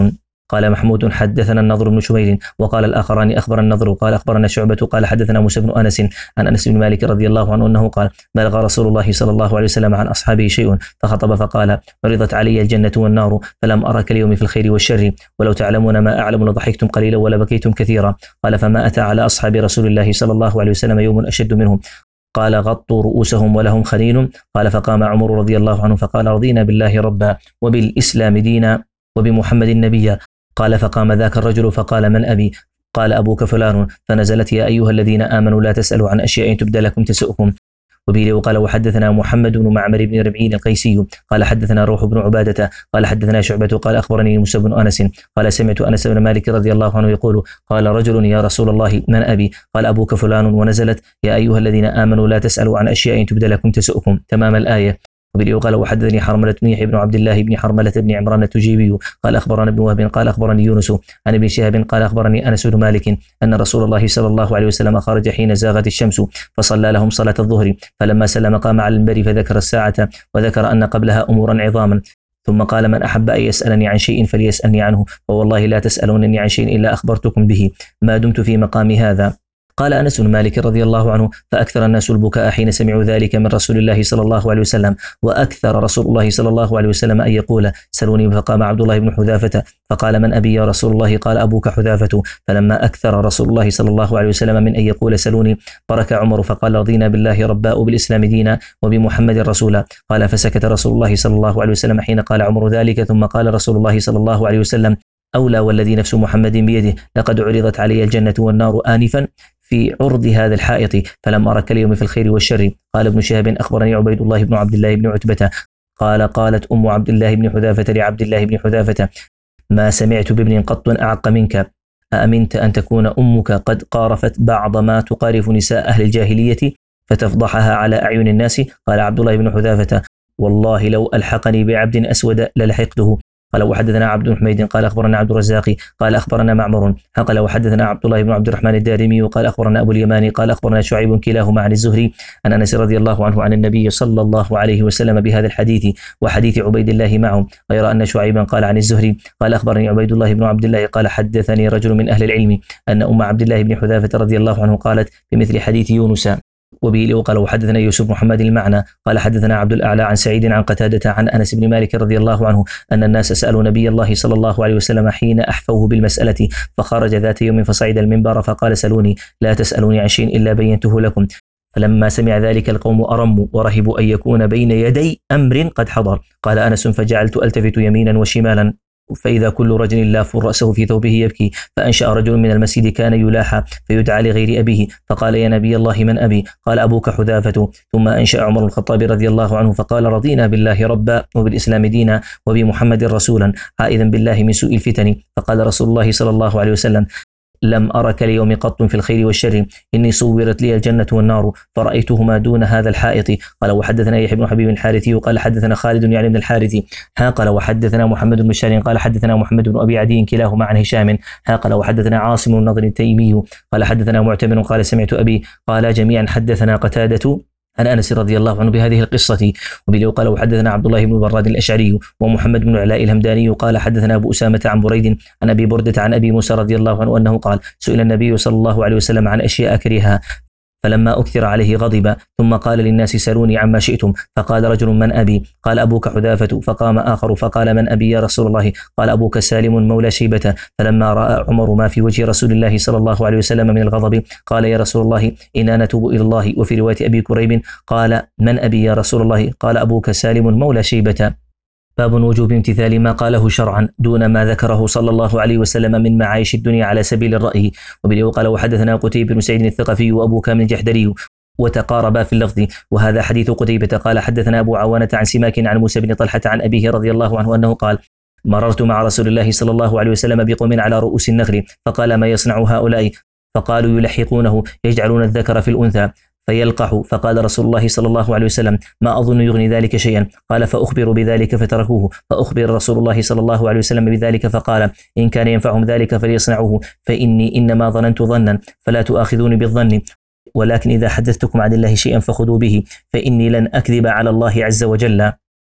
قال محمود حدثنا النضر بن شميل وقال الآخران أخبرنا النضر قال أخبرنا شعبة قال حدثنا موسى بن أنس عن أنس بن مالك رضي الله عنه أنه قال بلغ رسول الله صلى الله عليه وسلم عن أصحابه شيء فخطب فقال عرضت علي الجنة والنار فلم أرك اليوم في الخير والشر ولو تعلمون ما أعلم لضحكتم قليلا ولبكيتم كثيرا. قال فما أتى على أصحاب رسول الله صلى الله عليه وسلم يوم أشد منهم قال غطوا رؤوسهم ولهم خنين. قال فقام عمر رضي الله عنه فقال رضينا بالله ربا وبالإسلام دينا وبمحمد نبيا. قال فقام ذاك الرجل فقال من أبي؟ قال أبوك فلان. فنزلت يا أيها الذين آمنوا لا تسألوا عن أشياء تبدى لكم تسؤكم. وبه وقال وحدثنا محمد بن معمر بن ربعين القيسي قال حدثنا روح بن عبادة قال حدثنا شعبة قال أخبرني موسى بن أنس قال سمعت أنس بن مالك رضي الله عنه يقول قال رجل يا رسول الله من أبي؟ قال أبوك فلان. ونزلت يا أيها الذين آمنوا لا تسألوا عن أشياء تبدى لكم تسؤكم تمام الآية. وبه وقال وحدثني حرملة بن يحيى بن عبد الله بن حرملة بن عمران التجيبي قال أخبرنا ابن وهب قال أخبرني يونس عن ابن شهاب قال أخبرني أنس بن مالك أن رسول الله صلى الله عليه وسلم خرج حين زاغت الشمس فصلى لهم صلاة الظهر فلما سلم قام على المنبر فذكر الساعة وذكر أن قبلها أمورا عظاما ثم قال من أحب أن يسألني عن شيء فليسألني عنه فوالله لا تسألونني عن شيء إلا أخبرتكم به ما دمت في مقام هذا. قال أنس بن مالك رضي الله عنه فأكثر الناس البكاء حين سمعوا ذلك من رسول الله صلى الله عليه وسلم وأكثر رسول الله صلى الله عليه وسلم أن يقول سلوني. فقام عبد الله بن حذافة فقال من أبي يا رسول الله؟ قال أبوك حذافة. فلما أكثر رسول الله صلى الله عليه وسلم من أن يقول سلوني برك عمر فقال رضينا بالله ربا وبالإسلام دينا وبمحمد رسولا. قال فسكت رسول الله صلى الله عليه وسلم حين قال عمر ذلك ثم قال رسول الله صلى الله عليه وسلم أولى والذي نفس محمد بيده لقد عرضت علي الجنة والنار آنفا في عرض هذا الحائط فلم أرك اليوم في الخير والشر. قال ابن شهاب أخبرني عبيد الله بن عبد الله بن عتبة قال قالت أم عبد الله بن حذافة لعبد الله بن حذافة ما سمعت بابن قط أعق منك أأمنت أن تكون أمك قد قارفت بعض ما تقارف نساء أهل الجاهلية فتفضحها على أعين الناس؟ قال عبد الله بن حذافة والله لو ألحقني بعبد أسود للحقته. قال وحدثنا عبد بن حميد قال أخبرنا عبد الرزاق قال أخبرنا معمر قال وحدثنا عبد الله بن عبد الرحمن الدارمي قال أخبرنا أبو اليماني قال أخبرنا شعيب كلاهما عن الزهري عن أنس رضي الله عنه عن النبي صلى الله عليه وسلم بهذا الحديث وحديث عبيد الله معه غير أن شعيبا قال عن الزهري قال أخبرني عبيد الله بن عبد الله قال حدثني رجل من أهل العلم أن أم عبد الله بن حذافة رضي الله عنه قالت بمثل حديث يونس. وبه وقال وحدثنا يوسف بن محمد المعنى قال حدثنا عبد الأعلى عن سعيد عن قتادة عن أنس بن مالك رضي الله عنه أن الناس سألوا نبي الله صلى الله عليه وسلم حين أحفوه بالمسألة فخرج ذات يوم فصعد المنبر فقال سلوني لا تسألوني عن شيء إلا بينته لكم. فلما سمع ذلك القوم أرموا ورهبوا أن يكون بين يدي أمر قد حضر. قال أنس فجعلت ألتفت يمينا وشمالا فإذا كل رجل لاف رأسه في ثوبه يبكي فأنشأ رجل من المسجد كان يلاحى فيدعى لغير أبيه فقال يا نبي الله من أبي؟ قال أبوك حذافة. ثم أنشأ عمر الخطاب رضي الله عنه فقال رضينا بالله ربا وبالإسلام دينا وبمحمد رسولا عائذا بالله من سوء الفتن. فقال رسول الله صلى الله عليه وسلم لم أرك اليوم قط في الخير والشر إني صورت لي الجنة والنار فرأيتهما دون هذا الحائط. قال وحدثنا يحيى بن حبيب الحارثي قال حدثنا خالد يعني بن الحارث ها قال وحدثنا محمد بن بشار قال حدثنا محمد بن أبي عدي كلاهما عن هشام ها قال وحدثنا عاصم النضر التيمي قال حدثنا معتمر قال سمعت أبي قال جميعا حدثنا قتادة عن أنس رضي الله عنه بهذه القصة. وبه قال وحدثنا عبد الله بن براد الأشعري ومحمد بن العلاء الهمداني قال حدثنا أبو أسامة عن بريد عن أبي بردة عن أبي موسى رضي الله عنه أنه قال سئل النبي صلى الله عليه وسلم عن أشياء كرهها فلما أكثر عليه غضب ثم قال للناس سلوني عما شئتم فقال رجل من أبي؟ قال أبوك حذافة. فقام آخر فقال من أبي يا رسول الله؟ قال أبوك سالم مولى شيبة. فلما رأى عمر ما في وجه رسول الله صلى الله عليه وسلم من الغضب قال يا رسول الله إنا نتوب إلى الله. وفي رواية أبي كريب قال من أبي يا رسول الله؟ قال أبوك سالم مولى شيبة. باب وجوب امتثال ما قاله شرعا دون ما ذكره صلى الله عليه وسلم من معايش الدنيا على سبيل الرأي. وبه قال وحدثنا قتيبة بن سعيد الثقفي وأبو كامل الجحدري وتقاربا في اللفظ وهذا حديث قتيبة. قال حدثنا أبو عوانة عن سماك عن موسى بن طلحة عن أبيه رضي الله عنه أنه قال مررت مع رسول الله صلى الله عليه وسلم بقوم على رؤوس النخل فقال ما يصنع هؤلاء؟ فقالوا يلحقونه يجعلون الذكر في الأنثى فيلقح. فقال رسول الله صلى الله عليه وسلم ما أظن يغني ذلك شيئا. قال فأخبر بذلك فتركوه. فأخبر رسول الله صلى الله عليه وسلم بذلك فقال إن كان ينفعهم ذلك فليصنعوه فإني إنما ظننت ظنا فلا تؤاخذوني بالظن ولكن إذا حدثتكم عن الله شيئا فخذوا به فإني لن أكذب على الله عز وجل.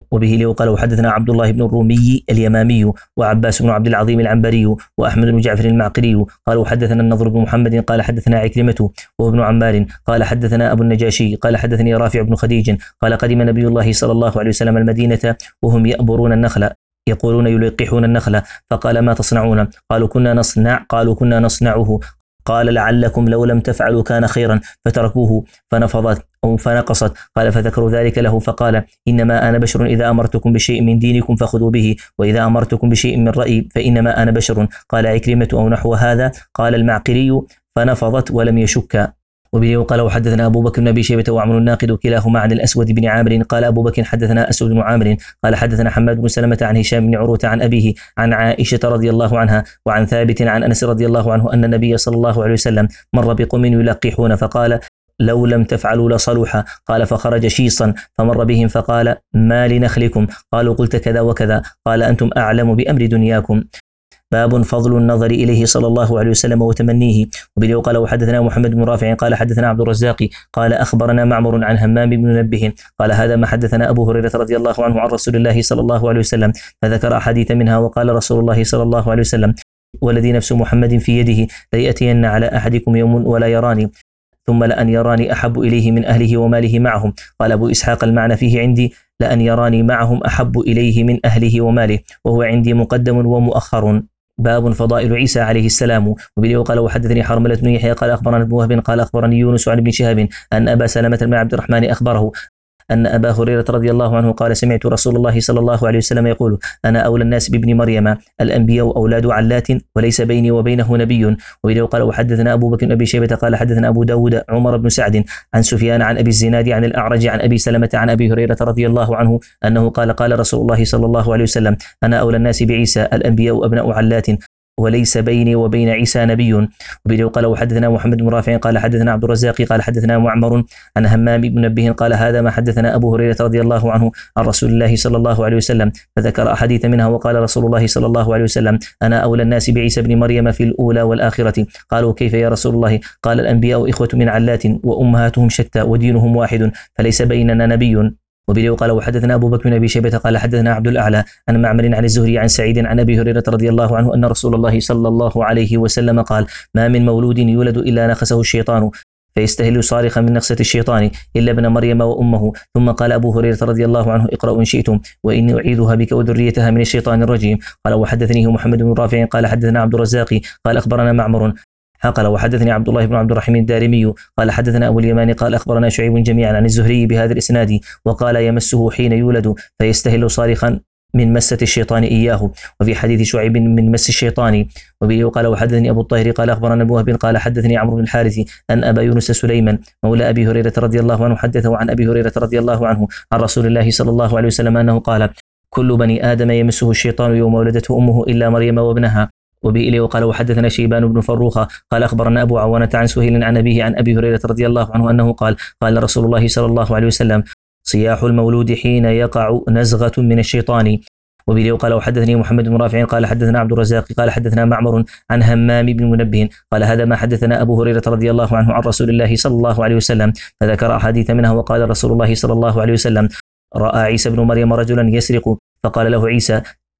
وبه لي قال وحدثنا عبد الله بن الرومي اليمامي وعباس بن عبد العظيم العنبري وأحمد بن جعفر المعقري قال وحدثنا النضر بن محمد قال حدثنا عكرمة وابن عمار قال حدثنا أبو النجاشي قال حدثني رافع بن خديج قال قدم نبي الله صلى الله عليه وسلم المدينة وهم يأبرون النخل يقولون يلقحون النخل فقال ما تصنعون؟ قالوا كنا نصنع قالوا كنا نصنعه قال لعلكم لو لم تفعلوا كان خيرا فتركوه فنفضت أو فنقصت قال فذكروا ذلك له فقال إنما أنا بشر إذا أمرتكم بشيء من دينكم فخذوا به وإذا أمرتكم بشيء من رأيي فإنما أنا بشر قال عكرمة أو نحو هذا قال المعقري فنفضت ولم يشك. وبه قال وحدثنا أبو بكر بن أبي شيبة وعمر الناقد كلاهما عن الأسود بن عامر قال أبو بكر حدثنا أسود بن عامر قال حدثنا حماد بن سلمة عن هشام بن عروة عن أبيه عن عائشة رضي الله عنها وعن ثابت عن أنس رضي الله عنه أن النبي صلى الله عليه وسلم مر بقوم يلقحون فقال لو لم تفعلوا لصلح قال فخرج شيصا فمر بهم فقال ما لنخلكم؟ قالوا قلت كذا وكذا قال أنتم أعلم بأمر دنياكم. باب فضل النظر إليه صلى الله عليه وسلم وتمنيه. وبه قال وحدثنا محمد بن رافع قال حدثنا عبد الرزاق قال أخبرنا معمر عن همام بن منبه قال هذا ما حدثنا أبو هريرة رضي الله عنه عن رسول الله صلى الله عليه وسلم فذكر أحاديث منها وقال رسول الله صلى الله عليه وسلم والذي نفس محمد في يده ليأتين على أحدكم يوم ولا يراني ثم لأن يراني أحب إليه من أهله وماله معهم. قال أبو إسحاق المعنى فيه عندي لأن يراني معهم أحب إليه من أهله وماله وهو عندي مقدم ومؤخر. باب فضائل عيسى عليه السلام. وبه قال وحدثني حرملة بن يحيى قال أخبرنا ابن وهب قال أخبرني يونس عن ابن شهاب أن أبا سلمة بن عبد الرحمن أخبره أن أبا هريرة رضي الله عنه قال سمعت رسول الله صلى الله عليه وسلم يقول أنا أولى الناس بابن مريم الأنبياء أولاد علات وليس بيني وبينه نبي. وبه قال وحدثنا أبو بكر بن أبي شيبة قال حدثنا أبو داود عمر بن سعد عن سفيان عن أبي الزناد عن الأعرج عن أبي سلمة عن أبي هريرة رضي الله عنه أنه قال قال رسول الله صلى الله عليه وسلم أنا أولى الناس بعيسى الأنبياء أبناء علات وليس بيني وبين عيسى نبي. وبه قال وحدثنا محمد بن رافع قال حدثنا عبد الرزاق قال حدثنا معمر عن همام بن منبه قال هذا ما حدثنا أبو هريرة رضي الله عنه عن رسول الله صلى الله عليه وسلم فذكر أحاديث منها وقال رسول الله صلى الله عليه وسلم أنا أولى الناس بعيسى بن مريم في الأولى والآخرة. قالوا كيف يا رسول الله؟ قال الأنبياء إخوة من علات وأمهاتهم شتى ودينهم واحد فليس بيننا نبي. وبه قال وحدثنا أبو بكر بن أبي شيبة قال حدثنا عبد الأعلى عن معمر عن الزهري عن سعيد عن أبي هريرة رضي الله عنه أن رسول الله صلى الله عليه وسلم قال ما من مولود يولد إلا نخسه الشيطان فيستهل صارخا من نخسة الشيطان إلا ابن مريم وأمه. ثم قال أبو هريرة رضي الله عنه اقرأوا إن شئتم وإني أعيذها بك وذريتها من الشيطان الرجيم. قال وحدثنيه محمد بن رافع قال حدثنا عبد الرزاق قال أخبرنا معمر قال وحدثني عبد الله بن عبد الرحيم الدارمي قال حدثنا أبو اليمان قال أخبرنا شعيب جميعا عن الزهري بهذا الإسناد وقال يمسه حين يولد فيستهل صارخا من مسة الشيطان إياه. وفي حديث شعيب من مس الشيطان. وبه قال وحدثني أبو الطاهر قال أخبرنا أبو وهب قال حدثني عمرو بن الحارث أن أبا يونس سليمان مولى أبي هريرة رضي الله عنه حدثه عن أبي هريرة رضي الله عنه عن رسول الله صلى الله عليه وسلم أنه قال كل بني آدم يمسه الشيطان يوم ولدته أمه إلا مريم وابنها. وبه إليه وقال وحدثنا شيبان بن فروخة قال أخبرنا أبو عوانة عن سهيل عن أبيه عن أبي هريرة رضي الله عنه أنه قال قال رسول الله صلى الله عليه وسلم صياح المولود حين يقع نزغة من الشيطان. وبه قال وحدثني محمد بن رافع قال حدثنا عبد الرزاق قال حدثنا معمر عن همام بن منبه قال هذا ما حدثنا أبو هريرة رضي الله عنه عن رسول الله صلى الله عليه وسلم فذكر أحاديث منها وقال رسول الله صلى الله عليه وسلم رأى عيسى بن مريم رجلا يسرق فقال له عيسى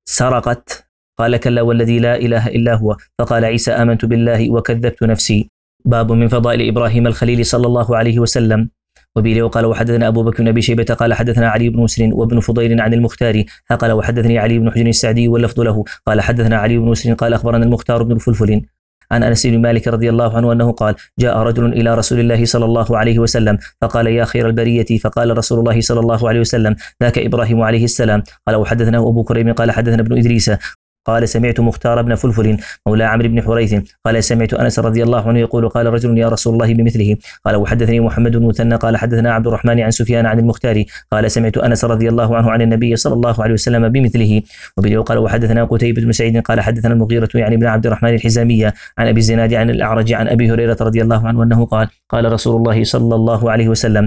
سرقت؟ قال كلا والذي لا إله إلا هو. فقال عيسى آمنت بالله وكذبت نفسي. باب من فضائل إبراهيم الخليل صلى الله عليه وسلم. وبه وقال وحدثنا أبو بكر بن أبي شيبة قال حدثنا علي بن مسر وابن فضيل عن المختار قال وحدثني علي بن حجر السعدي واللفظ له قال حدثنا علي بن مسر قال أخبرنا المختار بن الفلفل عن أنس بن مالك رضي الله عنه أنه قال جاء رجل إلى رسول الله صلى الله عليه وسلم فقال يا خير البرية فقال رسول الله صلى الله عليه وسلم ذاك إبراهيم عليه السلام. قال وحدثنا أبو كريم قال حدثنا ابن إدريس قال سمعت مختار بن فلفل مولى عمرو بن حريث قال سمعت أنس رضي الله عنه يقول قال رجل يا رسول الله بمثله. قال وحدثني محمد بن مثنى قال حدثنا عبد الرحمن عن سفيان عن المختار قال سمعت أنس رضي الله عنه عن النبي صلى الله عليه وسلم بمثله. وبه قال وحدثنا قتيبة بن سعيد قال حدثنا المغيرة يعني بن عبد الرحمن الحزامية عن أبي الزناد عن الأعرج عن أبي هريرة رضي الله عنه أنه قال قال رسول الله صلى الله عليه وسلم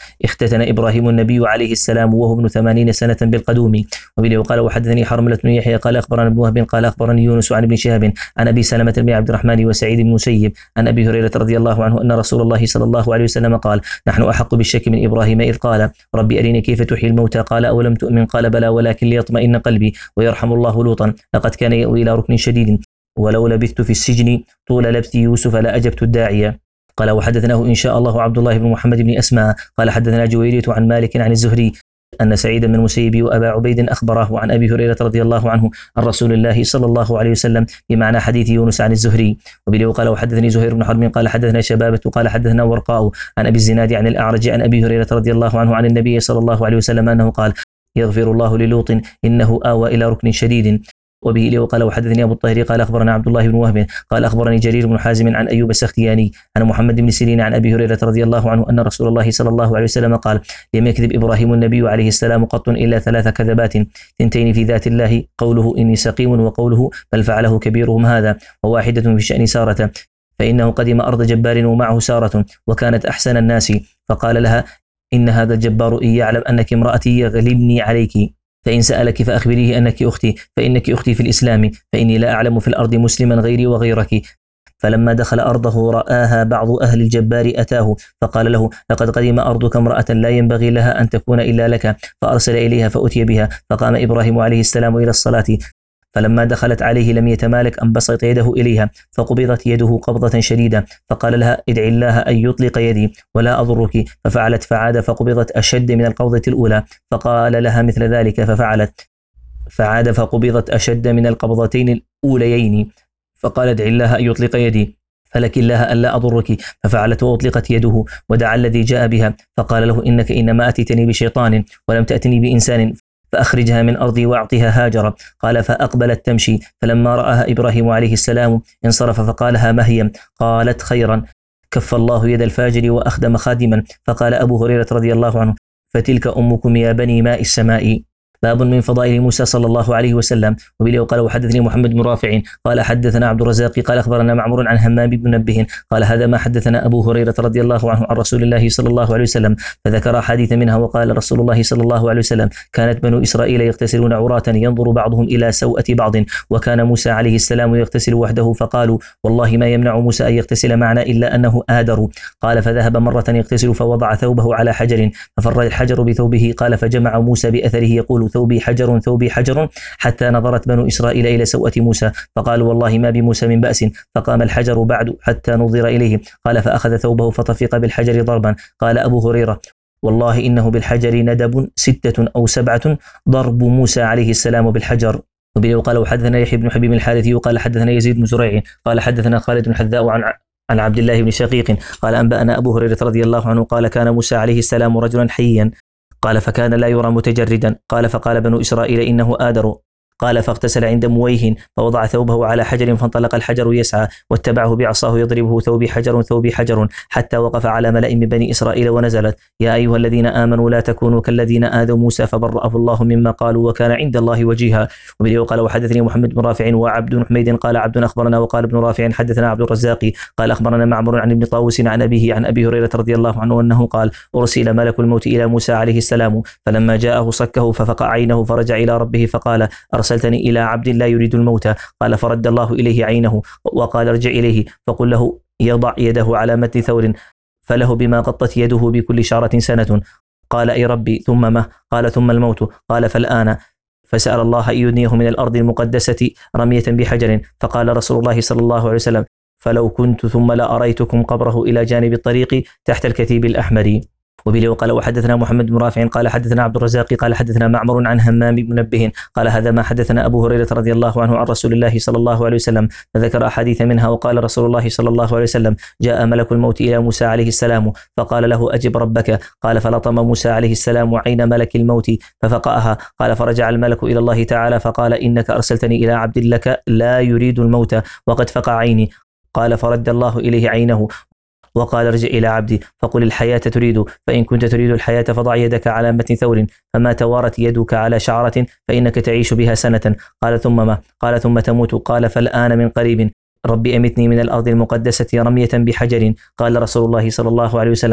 اختتن إبراهيم النبي عليه السلام وهو ابن ثمانين سنة بالقدوم. وبه وقال وحدثني حرملة بن يحيى قال أخبرنا ابن وهب قال أخبرني يونس عن ابن شهاب عن أبي سلمة بن عبد الرحمن وسعيد بن مسيب عن أبي هريرة رضي الله عنه أن رسول الله صلى الله عليه وسلم قال نحن أحق بالشك من إبراهيم إذ قال ربي أريني كيف تحيي الموتى قال أولم تؤمن قال بلى ولكن ليطمئن قلبي ويرحم الله لوطا لقد كان يأوي إلى ركن شديد ولو لبثت في السجن طول لبث يوسف لأجبت الداعية. قال وحدثناه إن شاء الله عبد الله بن محمد بن أسماء قال حدثنا جويرية عن مالك عن الزهري أن سعيد بن المسيب وأبا عبيد أخبره عن أبي هريرة رضي الله عنه عن رسول الله صلى الله عليه وسلم بمعنى حديث يونس عن الزهري. وبه قال وحدثني زهير بن حرب قال حدثنا شبابة قال حدثنا ورقاء عن أبي الزناد عن الأعرج عن أبي هريرة رضي الله عنه عن النبي صلى الله عليه وسلم أنه قال يغفر الله للوط إنه آوى إلى ركن شديد. وبه لي وقال وحدثني أبو الطاهر قال أخبرنا عبد الله بن وهب قال أخبرني جرير بن حازم عن أيوب السختياني عن محمد بن سيرين عن أبي هريرة رضي الله عنه أن رسول الله صلى الله عليه وسلم قال لم يكذب إبراهيم النبي عليه السلام قط إلا ثلاث كذبات ثنتين في ذات الله قوله إني سقيم وقوله بل فعله كبيرهم هذا وواحدة في شأن سارة فإنه قدم أرض جبار ومعه سارة وكانت أحسن الناس فقال لها إن هذا الجبار إن يعلم أنك امرأتي يغلبني عليك فإن سألك فأخبريه أنك أختي فإنك أختي في الإسلام فإني لا أعلم في الأرض مسلما غيري وغيرك. فلما دخل أرضه رآها بعض أهل الجبار أتاه فقال له لقد قدم أرضك امرأة لا ينبغي لها أن تكون إلا لك فأرسل إليها فأتي بها فقام إبراهيم عليه السلام إلى الصلاة فلما دخلت عليه لم يتمالك أن بسط يده إليها فقبضت يده قبضة شديدة فقال لها ادعي الله أن يطلق يدي ولا أضرك ففعلت فعاد فقبضت أشد من القبضة الأولى فقال لها مثل ذلك ففعلت فعاد فقبضت أشد من القبضتين الأوليين فقال ادعي الله أن يطلق يدي فلك الله ألا أضرك ففعلت وأطلقت يده ودعا الذي جاء بها فقال له إنك إنما أتيتني بشيطان ولم تأتني بإنسان فأخرجها من أرضي وأعطها هاجر. قال فأقبلت تمشي فلما رآها إبراهيم عليه السلام انصرف فقالها ما هي قالت خيرا كف الله يد الفاجر وأخدم خادما. فقال أبو هريرة رضي الله عنه فتلك أمكم يا بني ماء السماء. باب من فضائل موسى صلى الله عليه وسلم. وبه قال وحدثني محمد بن رافع قال حدثنا عبد الرزاق قال أخبرنا معمر عن همام بن منبه قال هذا ما حدثنا أبو هريرة رضي الله عنه عن رسول الله صلى الله عليه وسلم فذكر حديث منها وقال رسول الله صلى الله عليه وسلم كانت بنو إسرائيل يغتسلون عراة ينظر بعضهم إلى سوءة بعض وكان موسى عليه السلام يغتسل وحده فقالوا والله ما يمنع موسى أن يغتسل معنا إلا أنه آدر. قال فذهب مرة يغتسل فوضع ثوبه على حجر ففر الحجر بثوبه قال فجمع موسى بأثره يقول ثوبي حجر ثوبي حجر حتى نظرت بنو إسرائيل إلى سوءة موسى فقالوا والله ما بموسى من بأس فقام الحجر بعد حتى نظر إليه. قال فأخذ ثوبه فطفق بالحجر ضربا. قال أبو هريرة والله إنه بالحجر ندب ستة أو سبعة ضرب موسى عليه السلام بالحجر. وبه قال وحدثنا يحيى بن حبيب الحارثي قال حدثنا يزيد بن زريع قال حدثنا خالد بن حذاء عن عن عبد الله بن شقيق قال أنبأنا أبو هريرة رضي الله عنه قال كان موسى عليه السلام رجلا حيا قال فكان لا يرى متجردا قال فقال بنو إسرائيل إنه آدر قال فاغتسل عند مويه فوضع ثوبه على حجر فانطلق الحجر يسعى واتبعه بعصاه يضربه ثوبي حجر ثوبي حجر حتى وقف على ملأ من بني إسرائيل ونزلت يا أيها الذين آمنوا لا تكونوا كالذين آذوا موسى فبرأه الله مما قالوا وكان عند الله وجيها. وبه قال وحدثني محمد بن رافع وعبد بن حميد قال عبد أخبرنا وقال ابن رافع حدثنا عبد الرزاق قال أخبرنا معمر عن ابن طاووس عن أبيه عن أبي هريرة رضي الله عنه أنه قال أرسل ملك الموت إلى موسى عليه السلام فلما جاءه صكه ففقع عينه فرجع إلى ربه فقال أرسلتني إلى عبد لا يريد الموت قال فرد الله إليه عينه وقال ارجع إليه فقل له يضع يده على متن ثور فله بما غطت يده بكل شعرة سنة. قال أي ربي ثم ما؟ قال ثم الموت. قال فالآن فسأل الله أن يدنيه من الأرض المقدسة رمية بحجر فقال رسول الله صلى الله عليه وسلم فلو كنت ثم لا أريتكم قبره إلى جانب الطريق تحت الكثيب الأحمر. وبه وقال وحدثنا محمد بن رافع قال حدثنا عبد الرزاق قال حدثنا معمر عن همام بن منبه قال هذا ما حدثنا أبو هريرة رضي الله عنه عن رسول الله صلى الله عليه وسلم فذكر أحاديث منها وقال رسول الله صلى الله عليه وسلم جاء ملك الموت إلى موسى عليه السلام فقال له أجب ربك قال فلطم موسى عليه السلام عين ملك الموت ففقأها قال فرجع الملك إلى الله تعالى فقال إنك أرسلتني إلى عبد لك لا يريد الموت وقد فقع عيني. قال فرد الله إليه عينه وقال ارجع إلى عبدي فقل الحياة تريد فإن كنت تريد الحياة فضع يدك على متن ثور فما توارت يدك على شعرة فإنك تعيش بها سنة. قال ثم ما؟ قال ثم تموت. قال فالآن من قريب ربي أمتني من الأرض المقدسة رمية بحجر. قال رسول الله صلى الله عليه وسلم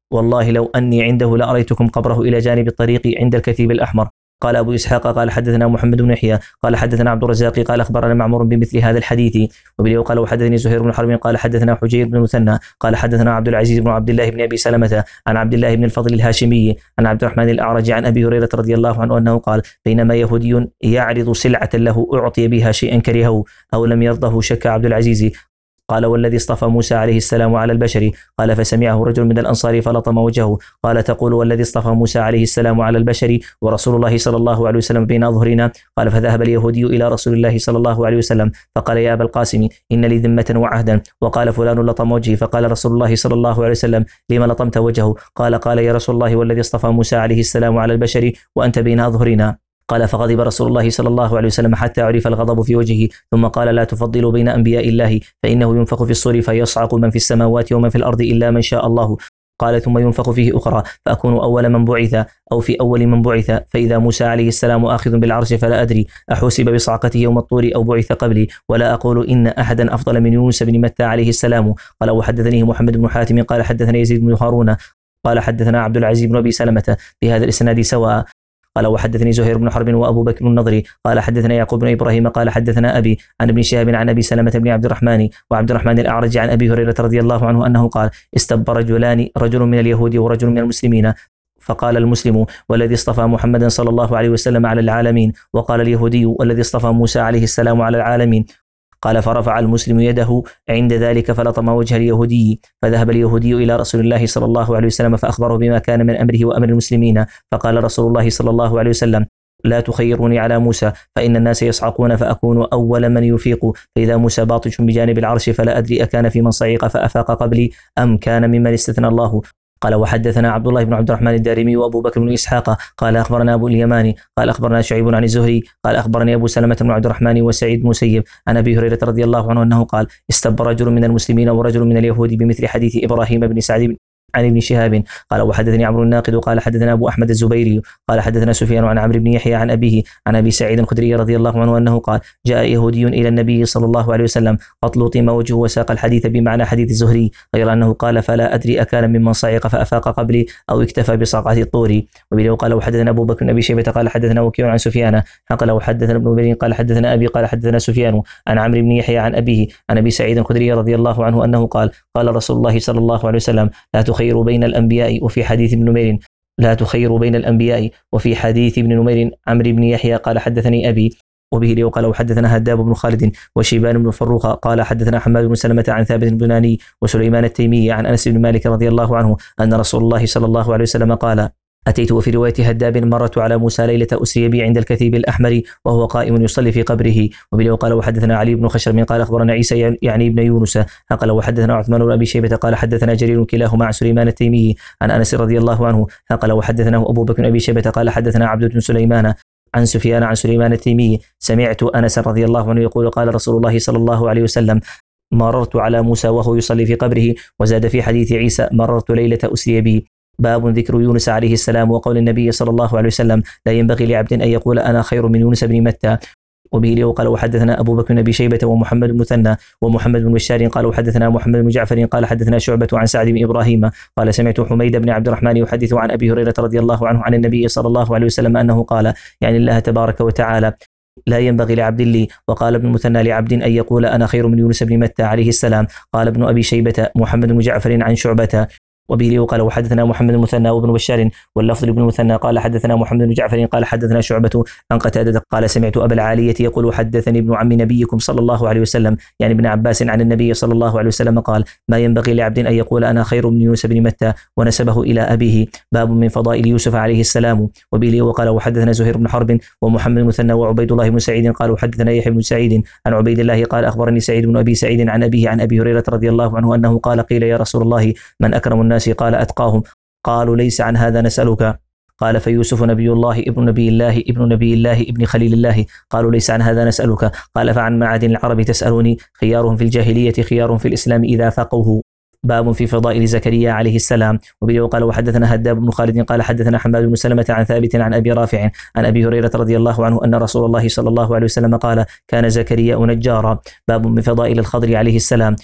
والله لو أني عنده لأريتكم قبره إلى جانب الطريق عند الكثيب الأحمر. قال أبو إسحاق قال حدثنا محمد بن يحيى قال حدثنا عبد الرزاق قال أخبرنا معمر بمثل هذا الحديث. وبه قال وحدثني زهير بن حرب قال حدثنا حجير بن المثنى قال حدثنا عبد العزيز بن عبد الله بن أبي سلمة عن عبد الله بن الفضل الهاشمي عن عبد الرحمن الأعرج عن أبي هريرة رضي الله عنه أنه قال بينما يهودي يعرض سلعة له أعطي بها شيئا كرهه أو لم يرضه شك عبد العزيز. قال والذي اصطفى موسى عليه السلام على البشر. قال فسمعه رجل من الأنصار فلطم وجهه. قال تقول والذي اصطفى موسى عليه السلام على البشر ورسول الله صلى الله عليه وسلم بين أظهرنا. قال فذهب اليهودي إلى رسول الله صلى الله عليه وسلم فقال يا أبا القاسم إن لي ذمة وعهدا. وقال فلان لطم وجهي. فقال رسول الله صلى الله عليه وسلم لما لطمت وجهه؟ قال قال يا رسول الله والذي اصطفى موسى عليه السلام على البشر وأنت بين أظهرنا. قال فغضب رسول الله صلى الله عليه وسلم حتى عرف الغضب في وجهه ثم قال لا تفضلوا بين أنبياء الله فإنه ينفخ في الصور فيصعق من في السماوات ومن في الأرض إلا من شاء الله. قال ثم ينفخ فيه أخرى فأكون أول من بعث أو في أول من بعث فإذا موسى عليه السلام آخذ بالعرش فلا أدري أحوسب بصعقته يوم الطور أو بعث قبلي ولا أقول إن أحدا أفضل من يونس بن متى عليه السلام. قال وحدثنيه محمد بن حاتم قال حدثنا يزيد بن هارون قال حدثنا عبد العزيز بن أبي سلمة بهذا الإسناد سواء. قال وحدثني زهير بن حرب وأبو بكر النضري قال حدثنا يعقوب بن إبراهيم قال حدثنا أبي عن ابن شهاب عن أبي سلمة بن عبد الرحمن وعبد الرحمن الأعرج عن أبي هريرة رضي الله عنه أنه قال استب رجلان رجل من اليهود ورجل من المسلمين. فقال المسلم والذي اصطفى محمدا صلى الله عليه وسلم على العالمين. وقال اليهودي والذي اصطفى موسى عليه السلام على العالمين. قال فرفع المسلم يده عند ذلك فلطم وجه اليهودي. فذهب اليهودي إلى رسول الله صلى الله عليه وسلم فأخبره بما كان من أمره وأمر المسلمين. فقال رسول الله صلى الله عليه وسلم لا تخيروني على موسى فإن الناس يصعقون فأكون أول من يفيق فإذا موسى باطش بجانب العرش فلا أدري أكان في من صعق فأفاق قبلي أم كان ممن استثنى الله. قال وحدثنا عبد الله بن عبد الرحمن الدارمي وأبو بكر بن إسحاق قال أخبرنا أبو اليماني قال أخبرنا شعيب عن الزهري قال أخبرني أبو سلمة بن عبد الرحمن وسعيد بن مسيب عن أبي هريرة رضي الله عنه أنه قال استب رجل من المسلمين ورجل من اليهود بمثل حديث إبراهيم بن سعد عن ابن شهاب. قال وحدثني عمرو الناقد قال حدثنا أبو أحمد الزبيري قال حدثنا سفيان عن عمرو بن يحيى عن أبيه عن أبي سعيد الخدري رضي الله عنه أنه قال جاء يهودي إلى النبي صلى الله عليه وسلم قد لطم وجهه وساق الحديث بمعنى حديث الزهري غير أنه قال فلا أدري أكان ممن صعق فأفاق قبلي أو اكتفى بصعقة الطور. وبه قال وحدثنا أبو بكر بن أبي شيبة قال حدثنا وكيع عن سفيان قال وحدثنا ابن نمير قال حدثنا أبي قال حدثنا سفيان عن عمرو بن يحيى عن أبيه عن أبي سعيد الخدري رضي الله عنه أنه قال قال رسول الله صلى الله عليه وسلم لا تخيروا بين الأنبياء وفي حديث ابن نمير لا تخير بين الأنبياء وفي حديث ابن نمير عمرو بن يحيى قال حدثني أبي. وبه لي قال وحدثنا هداب بن خالد وشيبان بن فروخ قال حدثنا حماد بن سلمة عن ثابت البناني وسليمان التيمي عن أنس بن مالك رضي الله عنه أن رسول الله صلى الله عليه وسلم قال أتيت وفي رواية هداب مرت على موسى ليلة أسري بي عند الكثيب الأحمر وهو قائم يصلي في قبره. وبه قال وحدثنا علي بن خشرم قال أخبرنا عيسى يعني ابن يونس قال وحدثنا عثمان بن أبي شيبة قال حدثنا جرير كلاهما عن سليمان التيمي عن أنس رضي الله عنه قال وحدثنا أبو بكر بن أبي شيبة قال حدثنا عبد بن سليمان عن سفيان عن سليمان التيمي سمعت أنس رضي الله عنه يقول قال رسول الله صلى الله عليه وسلم مررت على موسى وهو يصلي في قبره. وزاد في حديث عيسى مررت ليلة أسري بي. باب ذكر يونس عليه السلام وقول النبي صلى الله عليه وسلم لا ينبغي لعبد أن يقول أنا خير من يونس بن متى. وبه لي قال وحدثنا أبو بكر بن أبي شيبة ومحمد بن مثنى ومحمد بن بشار قال وحدثنا محمد بن جعفر قال حدثنا شعبة عن سعد بن إبراهيم قال سمعت حميد بن عبد الرحمن يحدث عن أبي هريرة رضي الله عنه عن النبي صلى الله عليه وسلم أنه قال يعني الله تبارك وتعالى لا ينبغي لعبد لي. وقال ابن المثنى لعبد أن يقول أنا خير من يونس بن متى عليه السلام. قال ابن أبي شيبة محمد بن جعفر عن شعبة. وبه لي قال وحدثنا محمد المثنى وابن بشار واللفظ لابن المثنى قال حدثنا محمد بن جعفر قال حدثنا شعبة عن قتادة قال سمعت أبا العالية يقول حدثني ابن عم نبيكم صلى الله عليه وسلم يعني ابن عباس عن النبي صلى الله عليه وسلم قال ما ينبغي لعبد أن يقول أنا خير من يونس بن متى ونسبه إلى أبيه. باب من فضائل يوسف عليه السلام. وبه لي وقال وحدثنا زهير بن حرب ومحمد المثنى وعبيد الله بن سعيد قال حدثنا يحيى بن سعيد عن عبيد الله قال أخبرني سعيد بن أبي سعيد عن أبيه عن أبي هريرة رضي الله عنه أنه قال قيل يا رسول الله من أكرم الناس قال أتقاهم. قالوا ليس عن هذا نسألك. قال فيوسف نبي الله ابن نبي الله ابن نبي الله ابن خليل الله. قالوا ليس عن هذا نسألك. قال فعن معادن العرب تسألني خيارهم في الجاهلية خيار في الإسلام إذا فقهوا. باب في فضائل زكريا عليه السلام. وبه قال وحدثنا هداب بن خالد قال حدثنا حماد بن سلمة عن ثابت عن أبي رافع عن أبي هريرة رضي الله عنه أن رسول الله صلى الله عليه وسلم قال كان زكريا نجارا. باب من فضائل الخضر عليه السلام.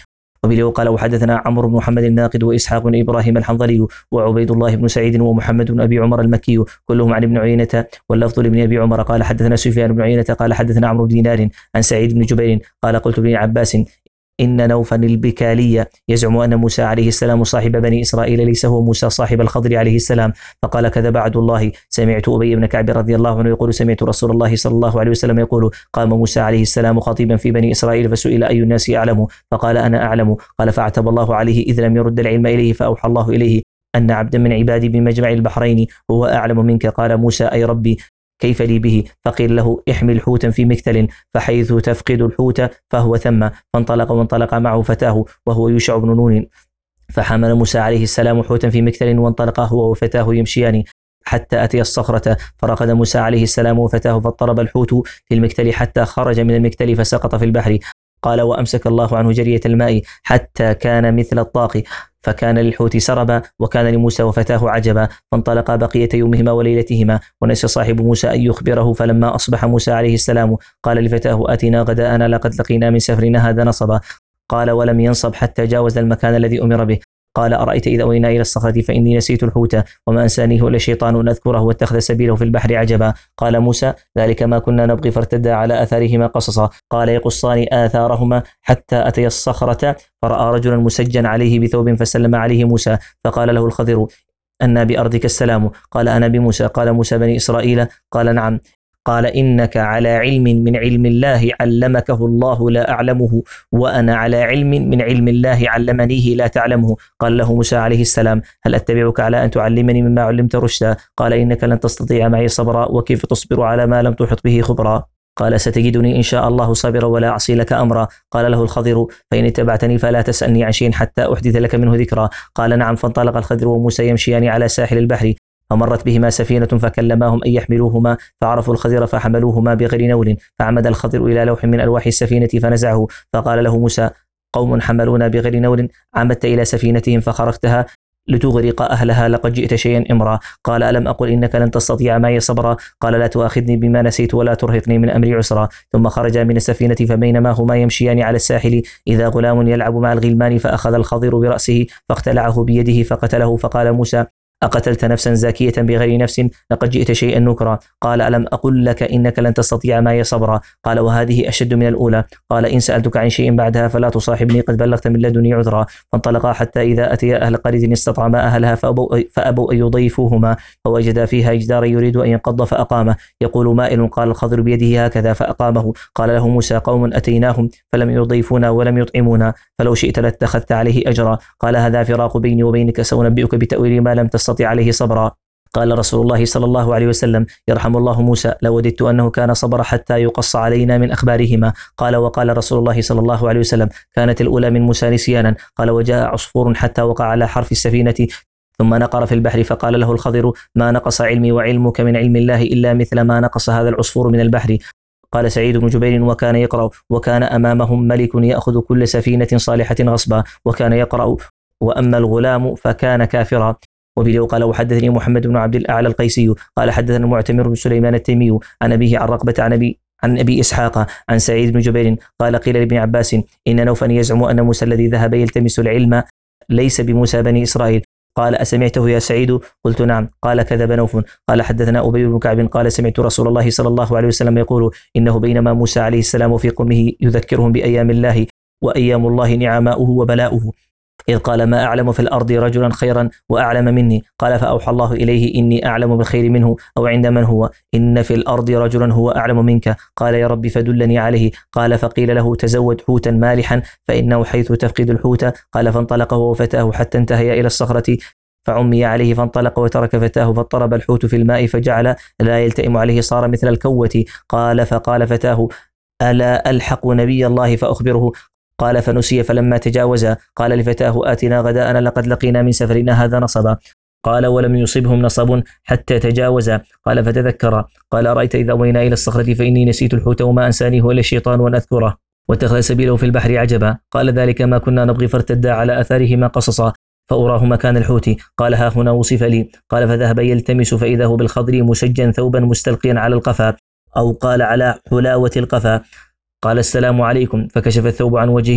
وبه قال وحدثنا عمرو بن محمد الناقد وإسحاق بن إبراهيم الحنظلي وعبيد الله بن سعيد ومحمد بن أبي عمر المكي كلهم عن ابن عيينة واللفظ لابن أبي عمر قال حدثنا سفيان بن عيينة قال حدثنا عمرو بن دينار عن سعيد بن جبير قال قلت لابن عباس إن نوفا البكالي يزعم أن موسى عليه السلام صاحب بني إسرائيل ليس هو موسى صاحب الخضر عليه السلام، فقال كذب عبد الله. سمعت أبي بن كعب رضي الله عنه يقول سمعت رسول الله صلى الله عليه وسلم يقول قام موسى عليه السلام خطيبا في بني إسرائيل فسئل أي الناس أعلم فقال أنا أعلم، قال فاعتب الله عليه إذ لم يرد العلم إليه، فأوحى الله إليه أن عبدا من عبادي بمجمع البحرين هو أعلم منك. قال موسى أي ربي كيف لي به؟ فقيل له احمل حوتا في مكتل فحيث تفقد الحوت فهو ثم، فانطلق وانطلق معه فتاه وهو يوشع بن نون، فحمل موسى عليه السلام حوتا في مكتل وانطلق هو وفتاه يمشيان حتى أتي الصخرة، فرقد موسى عليه السلام وفتاه فاضطرب الحوت في المكتل حتى خرج من المكتل فسقط في البحر. قال وأمسك الله عنه جرية الماء حتى كان مثل الطاق، فكان للحوت سربا وكان لموسى وفتاه عجبا، فانطلقا بقية يومهما وليلتهما، ونسي صاحب موسى أن يخبره، فلما أصبح موسى عليه السلام قال لفتاه آتنا غداءنا لقد لقينا من سفرنا هذا نصبا. قال ولم ينصب حتى جاوز المكان الذي أمر به. قال أرأيت إذا أوينا إلى الصخرة فإني نسيت الحوت وما أنسانيه إلا شيطان أن أذكره واتخذ سبيله في البحر عجبا. قال موسى ذلك ما كنا نبغي فارتدا على آثارهما قصصا. قال يقصان آثارهما حتى أتي الصخرة فرأى رجلا مسجا عليه بثوب فسلم عليه موسى، فقال له الخضر أن بأرضك السلام؟ قال أنا بموسى. قال موسى بني إسرائيل؟ قال نعم. قال إنك على علم من علم الله علمكه الله لا أعلمه، وأنا على علم من علم الله علمنيه لا تعلمه. قال له موسى عليه السلام هل أتبعك على أن تعلمني مما علمت رشدا؟ قال إنك لن تستطيع معي صبرا، وكيف تصبر على ما لم تحط به خبرا؟ قال ستجدني إن شاء الله صابرا ولا أعصي لك أمرا. قال له الخضر فإن اتبعتني فلا تسألني عن شيء حتى أحدث لك منه ذكرا. قال نعم. فانطلق الخضر وموسى يمشيان على ساحل البحر، فمرت بهما سفينة فكلماهم أن يحملوهما، فعرفوا الخضر فحملوهما بغير نول، فعمد الخضر إلى لوح من ألواح السفينة فنزعه، فقال له موسى قوم حملونا بغير نول عمدت إلى سفينتهم فخرقتها لتغرق أهلها لقد جئت شيئا إمرا. قال ألم أقل إنك لن تستطيع معي صبرا؟ قال لا تؤاخذني بما نسيت ولا ترهقني من أمري عسرا. ثم خرجا من السفينة فبينما هما يمشيان على الساحل إذا غلام يلعب مع الغلمان، فأخذ الخضر برأسه فاقتلعه بيده فقتله، فقال موسى أقتلت نفسا زاكية بغير نفس لقد جئت شيئا نكرا. قال ألم أقل لك إنك لن تستطيع معي صبرا؟ قال وهذه أشد من الأولى. قال إن سألتك عن شيء بعدها فلا تصاحبني قد بلغت من لدني عذرا. فانطلقا حتى إذا أتيا أهل قرية استطعما أهلها فأبوا, فأبوا أن يضيفوهما، فوجدا فيها جدارا يريد أن ينقض فأقامه يقول مائل. قال الخضر بيده هكذا فأقامه. قال له موسى قوم أتيناهم فلم يضيفونا ولم يطعمونا فلو شئت لاتخذت عليه أجرا. قال هذا فراق بيني وبينك سأنبئك بتأويل ما لم تستطع عليه صبرا. قال رسول الله صلى الله عليه وسلم يرحم الله موسى لوددت أنه كان صبر حتى يقص علينا من أخبارهما. قال وقال رسول الله صلى الله عليه وسلم كانت الأولى من موسى نسيانا. قال وجاء عصفور حتى وقع على حرف السفينة ثم نقر في البحر، فقال له الخضر ما نقص علمي وعلمك من علم الله إلا مثل ما نقص هذا العصفور من البحر. قال سعيد بن جبير وكان يقرأ وكان أمامهم ملك يأخذ كل سفينة صالحة غصبا، وكان يقرأ وأما الغلام فكان كافرا. وبه قال وحدثني محمد بن عبد الأعلى القيسي قال حدثنا معتمر بن سليمان التيمي عن أبيه عن رقبة عن أبي عن أبي إسحاق عن سعيد بن جبير قال قيل لابن عباس إن نوفا يزعم أن موسى الذي ذهب يلتمس العلم ليس بموسى بني إسرائيل. قال أسمعته يا سعيد؟ قلت نعم. قال كذب نوف. قال حدثنا أبي بن كعب قال سمعت رسول الله صلى الله عليه وسلم يقول إنه بينما موسى عليه السلام في قومه يذكرهم بأيام الله وأيام الله نعماؤه وبلاؤه إذ قال ما أعلم في الأرض رجلا خيرا وأعلم مني. قال فأوحى الله إليه إني أعلم بالخير منه أو عند من هو إن في الأرض رجلا هو أعلم منك. قال يا رب فدلني عليه. قال فقيل له تزود حوتا مالحا فإنه حيث تفقد الحوت. قال فانطلق هو وفتاه حتى انتهيا إلى الصخرة فعمي عليه فانطلق وترك فتاه فاضطرب الحوت في الماء فجعل لا يلتئم عليه صار مثل الكوة. قال فقال فتاه ألا ألحق نبي الله فأخبره؟ قال فنسي فلما تجاوزا قال لفتاه آتنا غداءنا لقد لقينا من سفرنا هذا نصبا. قال ولم يصبهم نصب حتى تجاوزا. قال فتذكر قال أرأيت إذا أوينا إلى الصخرة فإني نسيت الحوت وما أنسانيه إلا الشيطان وأن أذكره واتخذ سبيله في البحر عجبا. قال ذلك ما كنا نبغي فارتدا على آثارهما قصصا فأراه مكان الحوت. قال ها هنا وصف لي. قال فذهب يلتمس فإذا هو بالخضر مسجا ثوبا مستلقيا على القفا أو قال على حلاوة القفا. قال السلام عليكم فكشف الثوب عن وجهه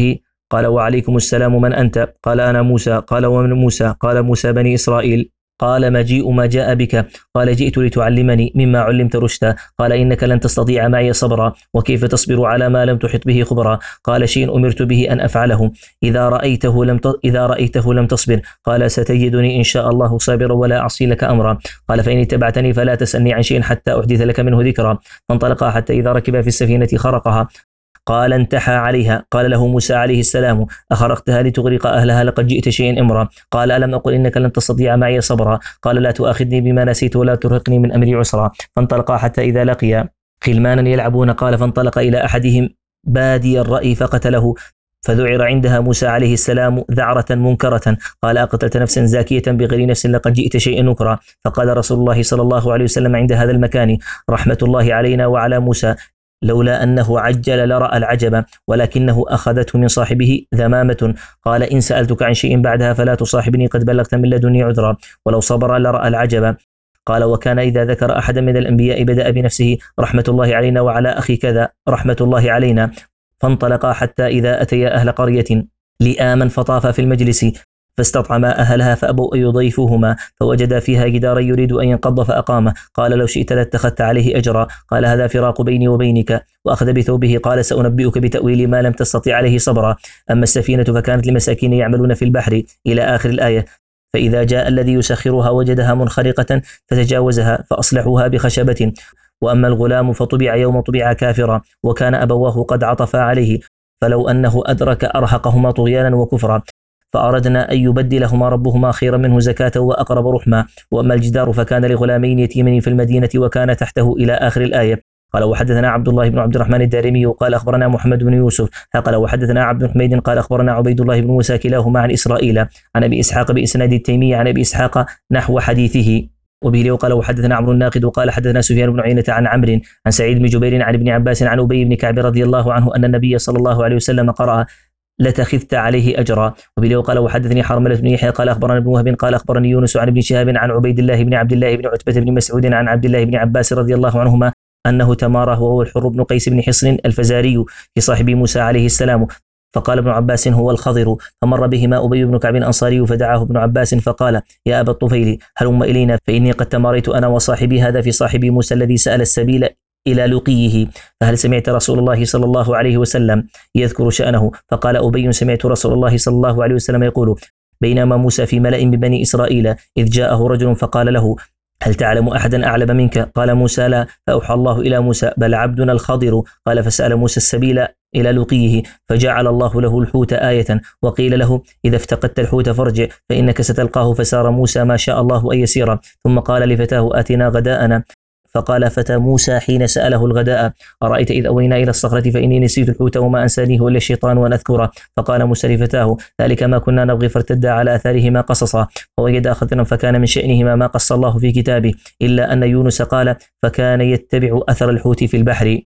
قال وعليكم السلام، من أنت؟ قال أنا موسى. قال ومن موسى؟ قال موسى بني إسرائيل. قال مجيء ما جاء بك؟ قال جئت لتعلمني مما علمت رشدا. قال إنك لن تستطيع معي صبرا، وكيف تصبر على ما لم تحط به خبرا؟ قال شيء أمرت به أن أفعله، إذا رأيته لم إذا رأيته لم تصبر. قال ستجدني إن شاء الله صابرا ولا أعصي لك أمرا. قال فإن اتبعتني فلا تسألني عن شيء حتى أحدث لك منه ذكرا. فانطلقا حتى إذا ركبا في السفينة خرقها. قال انتحى عليها. قال له موسى عليه السلام أخرقتها لتغرق أهلها؟ لقد جئت شيئا إمرا. قال ألم أقل إنك لن تستطيع معي صبرا؟ قال لا تؤاخذني بما نسيت ولا ترهقني من أمري عسرا. فانطلقا حتى إذا لقيا غلمانا يلعبون. قال فانطلق إلى أحدهم بادي الرأي فقتله، فذعر عندها موسى عليه السلام ذعرة منكرة. قال أقتلت نفسا زاكية بغير نفس؟ لقد جئت شيئا نكرا. فقال رسول الله صلى الله عليه وسلم عند هذا المكان رحمة الله علينا وعلى موسى، لولا أنه عجل لرأى العجب، ولكنه أخذته من صاحبه ذمامة. قال إن سألتك عن شيء بعدها فلا تصاحبني، قد بلغت من لدني عذرا، ولو صبر لرأى العجب. قال وكان إذا ذكر أحدا من الأنبياء بدأ بنفسه رحمة الله علينا وعلى أخي كذا رحمة الله علينا. فانطلقا حتى إذا أتيا أهل قرية لآما فطافا في المجلس، فاستطعما أهلها فأبوا أن يضيفوهما، فوجدا فيها جدارا يريد أن ينقض فأقامه. قال لو شئت لاتخذت عليه أجرا. قال هذا فراق بيني وبينك. وأخذ بثوبه. قال سأنبئك بتأويل ما لم تستطع عليه صبرا. أما السفينة فكانت لمساكين يعملون في البحر إلى آخر الآية. فإذا جاء الذي يسخرها وجدها منخرقة فتجاوزها فأصلحوها بخشبة. وأما الغلام فطبع يوم طبع كافرا، وكان أبواه قد عطفا عليه، فلو أنه أدرك أرهقهما طغيانا وكفرا، فأردنا أن يبدلهما ربهما خيرا منه زكاة وأقرب رحما. وأما الجدار فكان لغلامين يتيمين في المدينة وكان تحته إلى آخر الآية. قال وحدثنا عبد الله بن عبد الرحمن الدارمي قال أخبرنا محمد بن يوسف قال وحدثنا عبد حميد قال أخبرنا عبيد الله بن موسى كلاهما عن إسرائيل عن أبي إسحاق بإسناد التيمي عن أبي إسحاق نحو حديثه. وبه قال وحدثنا عمرو الناقد وقال حدثنا سفيان بن عيينة عن عمرو عن سعيد بن جبير عن ابن عباس عن أبي بن كعب رضي الله عنه أن النبي صلى الله عليه وسلم قرأ لتخذت عليه أجرا. وبه قال وحدثني حرملة بن يحيى قال أخبرنا ابن وهب قال أخبرني يونس عن ابن شهاب عن عبيد الله بن عبد الله بن عتبة بن مسعود عن عبد الله بن عباس رضي الله عنهما أنه تماره وهو الحر بن قيس بن حصن الفزاري في صاحب موسى عليه السلام. فقال ابن عباس هو الخضر. فمر بهما أبي بن كعب الأنصاري فدعاه ابن عباس فقال يا أبا الطفيل هلم إلينا، فإني قد تماريت أنا وصاحبي هذا في صاحب موسى الذي سأل السبيل إلى لقيه، فهل سمعت رسول الله صلى الله عليه وسلم يذكر شأنه؟ فقال أبي سمعت رسول الله صلى الله عليه وسلم يقول بينما موسى في ملأ من بني إسرائيل إذ جاءه رجل فقال له هل تعلم أحدا أعلم منك؟ قال موسى لا. فأوحى الله إلى موسى بل عبدنا الخضر. قال فسأل موسى السبيل إلى لقيه فجعل الله له الحوت آية، وقيل له إذا افتقدت الحوت فارجع فإنك ستلقاه. فسار موسى ما شاء الله أن يسير، ثم قال لفتاه آتنا غداءنا. فقال فتى موسى حين سأله الغداء أرأيت إذ أوينا إلى الصخرة فإني نسيت الحوت وما أنسانيه إلا الشيطان وأن أذكره. فقال موسى لفتاه ذلك ما كنا نبغي فارتدا على آثارهما قصصا، ووجدا خضرا فكان من شأنهما ما قص الله في كتابه، إلا أن يونس قال فكان يتبع أثر الحوت في البحر.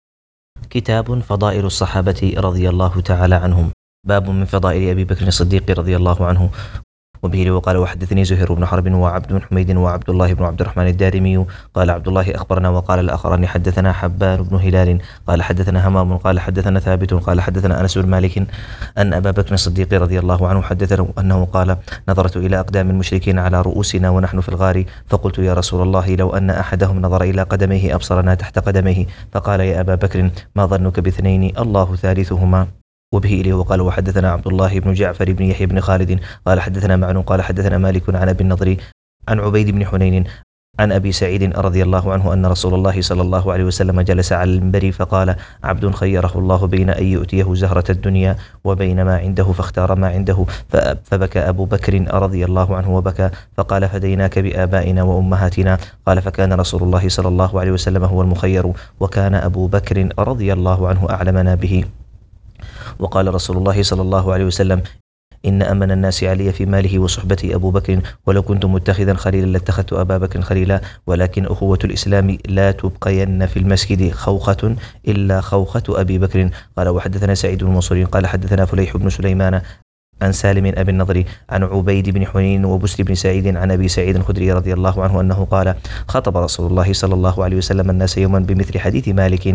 كتاب فضائل الصحابة رضي الله تعالى عنهم. باب من فضائل أبي بكر الصديق رضي الله عنه. وبه وقال وحدثني زهير بن حرب وعبد بن حميد وعبد الله بن عبد الرحمن الدارمي قال عبد الله أخبرنا وقال الآخران حدثنا حبان بن هلال قال حدثنا همام قال حدثنا ثابت قال حدثنا أنس بن مالك أن أبا بكر الصديق رضي الله عنه حدثنا أنه قال نظرت إلى أقدام المشركين على رؤوسنا ونحن في الغار، فقلت يا رسول الله لو أن أحدهم نظر إلى قدميه أبصرنا تحت قدميه. فقال يا أبا بكر ما ظنك باثنين الله ثالثهما. وبه إليه وقال وحدثنا عبد الله بن جعفر بن يحيى بن خالد قال حدثنا معن قال حدثنا مالك عن أبي النضر عن عبيد بن حنين عن أبي سعيد رضي الله عنه أن رسول الله صلى الله عليه وسلم جلس على المنبر فقال عبد خيره الله بين أن يؤتيه زهرة الدنيا وبين ما عنده فاختار ما عنده، فبكى أبو بكر رضي الله عنه وبكى فقال فديناك بآبائنا وأمهاتنا. قال فكان رسول الله صلى الله عليه وسلم هو المخير، وكان أبو بكر رضي الله عنه أعلمنا به. وقال رسول الله صلى الله عليه وسلم إن أمن الناس علي في ماله وصحبتي أبو بكر، ولو كنت متخذا خليلا لاتخذت أبا بكر خليلا، ولكن أخوة الإسلام لا تبقين في المسجد خوخة إلا خوخة أبي بكر. قال وحدثنا سعيد بن منصور قال حدثنا فليح بن سليمان عن سالم أبي النضر عن عبيد بن حنين وبسر بن سعيد عن أبي سعيد الخدري رضي الله عنه أنه قال خطب رسول الله صلى الله عليه وسلم الناس يوما بمثل حديث مالك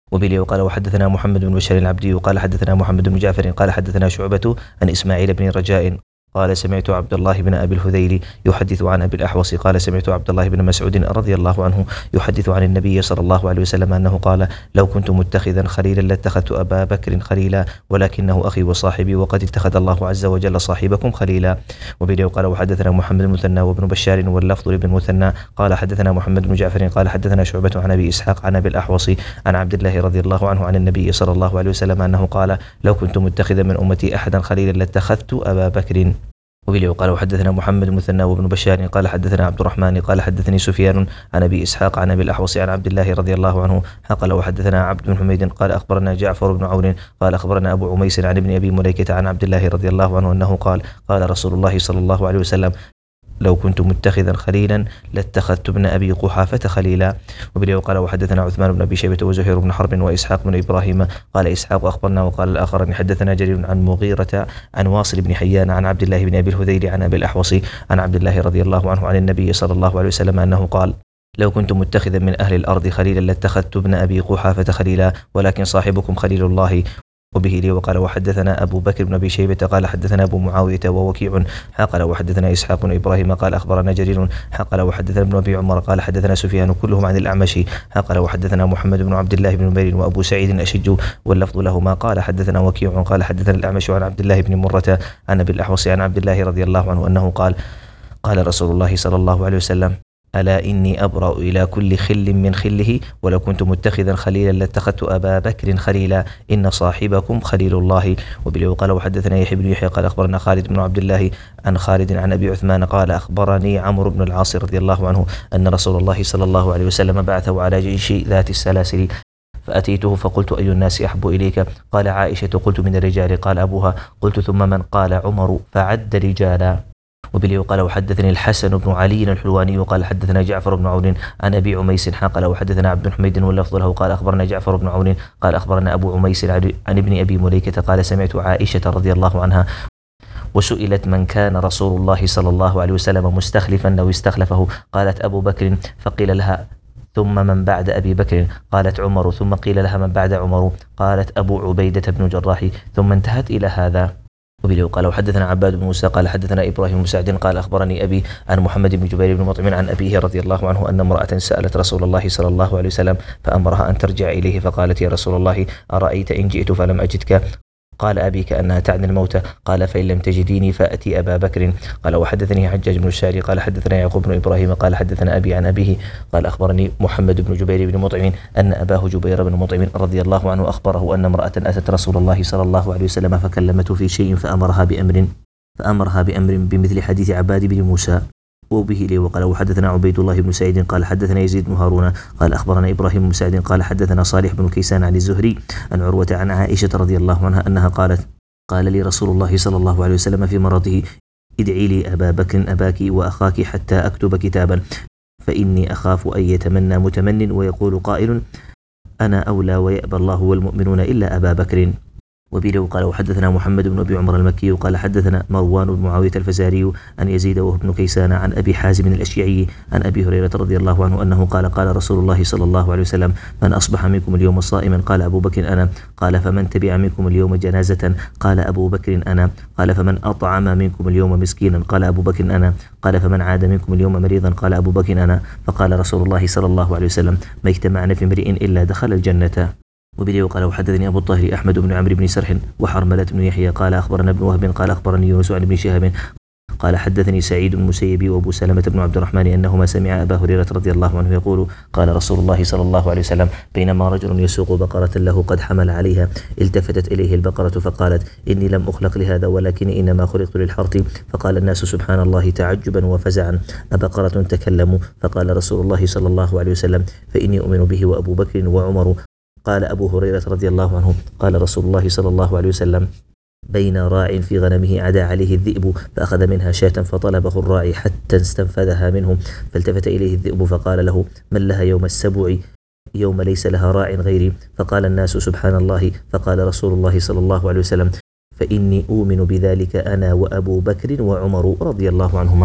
وبه قال وحدثنا محمد بن بشار العبدي قال حدثنا محمد بن جعفر قال حدثنا شعبة عن إسماعيل بن رجاء قال سمعت عبد الله بن أبي الهذيل يحدث عن أبي الأحوص قال سمعت عبد الله بن مسعود رضي الله عنه يحدث عن النبي صلى الله عليه وسلم أنه قال لو كنت متخذا خليلا لاتخذت أبا بكر خليلا ولكنه أخي وصاحبي وقد اتخذ الله عز وجل صاحبكم خليلا. وبه قال وحدثنا محمد بن المثنى وابن بشار واللفظ لابن المثنى قال حدثنا محمد بن جعفر قال حدثنا شعبة عن أبي إسحاق عن أبي الأحوص عن عبد الله رضي الله عنه عن النبي صلى الله عليه وسلم أنه قال لو كنت متخذا من أمتي أحدا خليلا لاتخذت أبا بكر. وبه قال وحدثنا محمد المثنى وابن بشار قال حدثنا عبد الرحمن قال حدثني سفيان عن ابي اسحاق عن ابي الاحوص عن عبد الله رضي الله عنه قال وحدثنا عبد بن حميد قال اخبرنا جعفر بن عون قال اخبرنا ابو عميس عن ابن ابي مليكه عن عبد الله رضي الله عنه انه قال قال رسول الله صلى الله عليه وسلم لو كنت متخذا خليلا لاتخذت ابن ابي قحافه خليلا. وبه قال وحدثنا عثمان بن ابي شيبه وزهير بن حرب واسحاق بن ابراهيم قال اسحاق اخبرنا وقال الاخران حدثنا جرير عن مغيرة عن واصل بن حيان عن عبد الله بن ابي الهذيل عن ابي الاحوص عن عبد الله رضي الله عنه عن النبي صلى الله عليه وسلم انه قال لو كنت متخذا من اهل الارض خليلا لاتخذت ابن ابي قحافه خليلا ولكن صاحبكم خليل الله. وبه لي وقال وحدثنا أبو بكر بن أبي شيبة قال حدثنا أبو معاوية ووكيع قال وحدثنا إسحاق بن إبراهيم قال أخبرنا جرير قال وحدثنا ابن أبي عمر قال حدثنا سفيان كلهم عن الأعمش قال وحدثنا محمد بن عبد الله بن نمير وأبو سعيد أشج واللفظ لهما قال حدثنا وكيع قال حدثنا الأعمش عن عبد الله بن مرة عن أبي الأحوص عن عبد الله رضي الله عنه أنه قال قال رسول الله صلى الله عليه وسلم ألا إني أبرأ إلى كل خل من خله ولو كنت متخذا خليلا لاتخذت أبا بكر خليلا إن صاحبكم خليل الله. وبه قال وحدثنا يحيى بن يحيى قال أخبرنا خالد بن عبد الله عن خالد عن أبي عثمان قال أخبرني عمرو بن العاص رضي الله عنه أن رسول الله صلى الله عليه وسلم بعثه على جيش ذات السلاسل فأتيته فقلت أي الناس أحب إليك قال عائشة قلت من الرجال قال أبوها قلت ثم من قال عمر فعد رجالا. وبه قال وحدثني الحسن بن علي الحلواني وقال حدثنا جعفر بن عون عن ابي عميس قال وحدثنا عبد حميد واللفظ له قال اخبرنا جعفر بن عون قال اخبرنا ابو عميس عن ابن ابي مليكه قال سمعت عائشه رضي الله عنها وسئلت من كان رسول الله صلى الله عليه وسلم مستخلفا او استخلفه قالت ابو بكر فقيل لها ثم من بعد أبي بكر قالت عمر ثم قيل لها من بعد عمر قالت أبو عبيدة بن جراح ثم انتهت إلى هذا. وبه قال وحدثنا عباد بن موسى قال حدثنا إبراهيم بن سعد قال أخبرني أبي عن محمد بن جبير بن مطعم عن أبيه رضي الله عنه أن امرأة سألت رسول الله صلى الله عليه وسلم فأمرها أن ترجع إليه فقالت يا رسول الله أرأيت إن جئت فلم أجدك قال أبي كأنها تعني الموت قال فإن لم تجديني فأتي أبا بكر. قال وحدثني حجاج بن الشاري قال حدثنا يعقوب بن إبراهيم قال حدثنا أبي عن أبيه قال أخبرني محمد بن جبير بن مطعم أن أباه جبير بن مطعم رضي الله عنه أخبره أن امرأة أتت رسول الله صلى الله عليه وسلم فكلمته في شيء فأمرها بأمر فأمرها بأمر بمثل حديث عباد بن موسى. وبه لي وقال وحدثنا عبيد الله بن سعيد قال حدثنا يزيد بن هارون قال أخبرنا إبراهيم بن سعد قال حدثنا صالح بن كيسان عن الزهري عن عروة عن عائشة رضي الله عنها أنها قالت قال لي رسول الله صلى الله عليه وسلم في مرضه ادعي لي أبا بكر أباك وأخاك حتى أكتب كتابا فإني أخاف أن يتمنى متمن ويقول قائل أنا أولى ويأبى الله والمؤمنون إلا أبا بكر. وبه قال وحدثنا محمد بن أبي عمر المكي قال حدثنا مروان بن معاوية الفزاري عن يزيد وهو ابن كيسان عن أبي حازم الأشيعي عن أبي هريرة رضي الله عنه أنه قال قال رسول الله صلى الله عليه وسلم من أصبح منكم اليوم صائما قال أبو بكر أنا قال فمن تبع منكم اليوم جنازة قال أبو بكر أنا قال فمن أطعم منكم اليوم مسكينا قال أبو بكر أنا قال فمن عاد منكم اليوم مريضا قال أبو بكر أنا فقال رسول الله صلى الله عليه وسلم ما اجتمعنا في امرئ إلا دخل الجنة. وبه قال وحدثني أبو الطاهر أحمد بن عمرو بن سرح وحرملة بن يحيى قال أخبرنا ابن وهب قال أخبرني يونس عن ابن شهاب قال حدثني سعيد بن المسيب وأبو سلمة بن عبد الرحمن أنهما سمع أبا هريرة رضي الله عنه يقول قال رسول الله صلى الله عليه وسلم بينما رجل يسوق بقرة له قد حمل عليها التفتت إليه البقرة فقالت إني لم أخلق لهذا ولكن إنما خلقت للحرث فقال الناس سبحان الله تعجبا وفزعا أبقرة تكلم فقال رسول الله صلى الله عليه وسلم فإني أؤمن به وأبو بكر وعمر. قال أبو هريرة رضي الله عنه قال رسول الله صلى الله عليه وسلم بين راع في غنمه عدا عليه الذئب فأخذ منها شاة فطلبه الراعي حتى استنفذها منه فالتفت إليه الذئب فقال له من لها يوم السبع يوم ليس لها راع غيري فقال الناس سبحان الله فقال رسول الله صلى الله عليه وسلم فإني أؤمن بذلك أنا وأبو بكر وعمر رضي الله عنهما.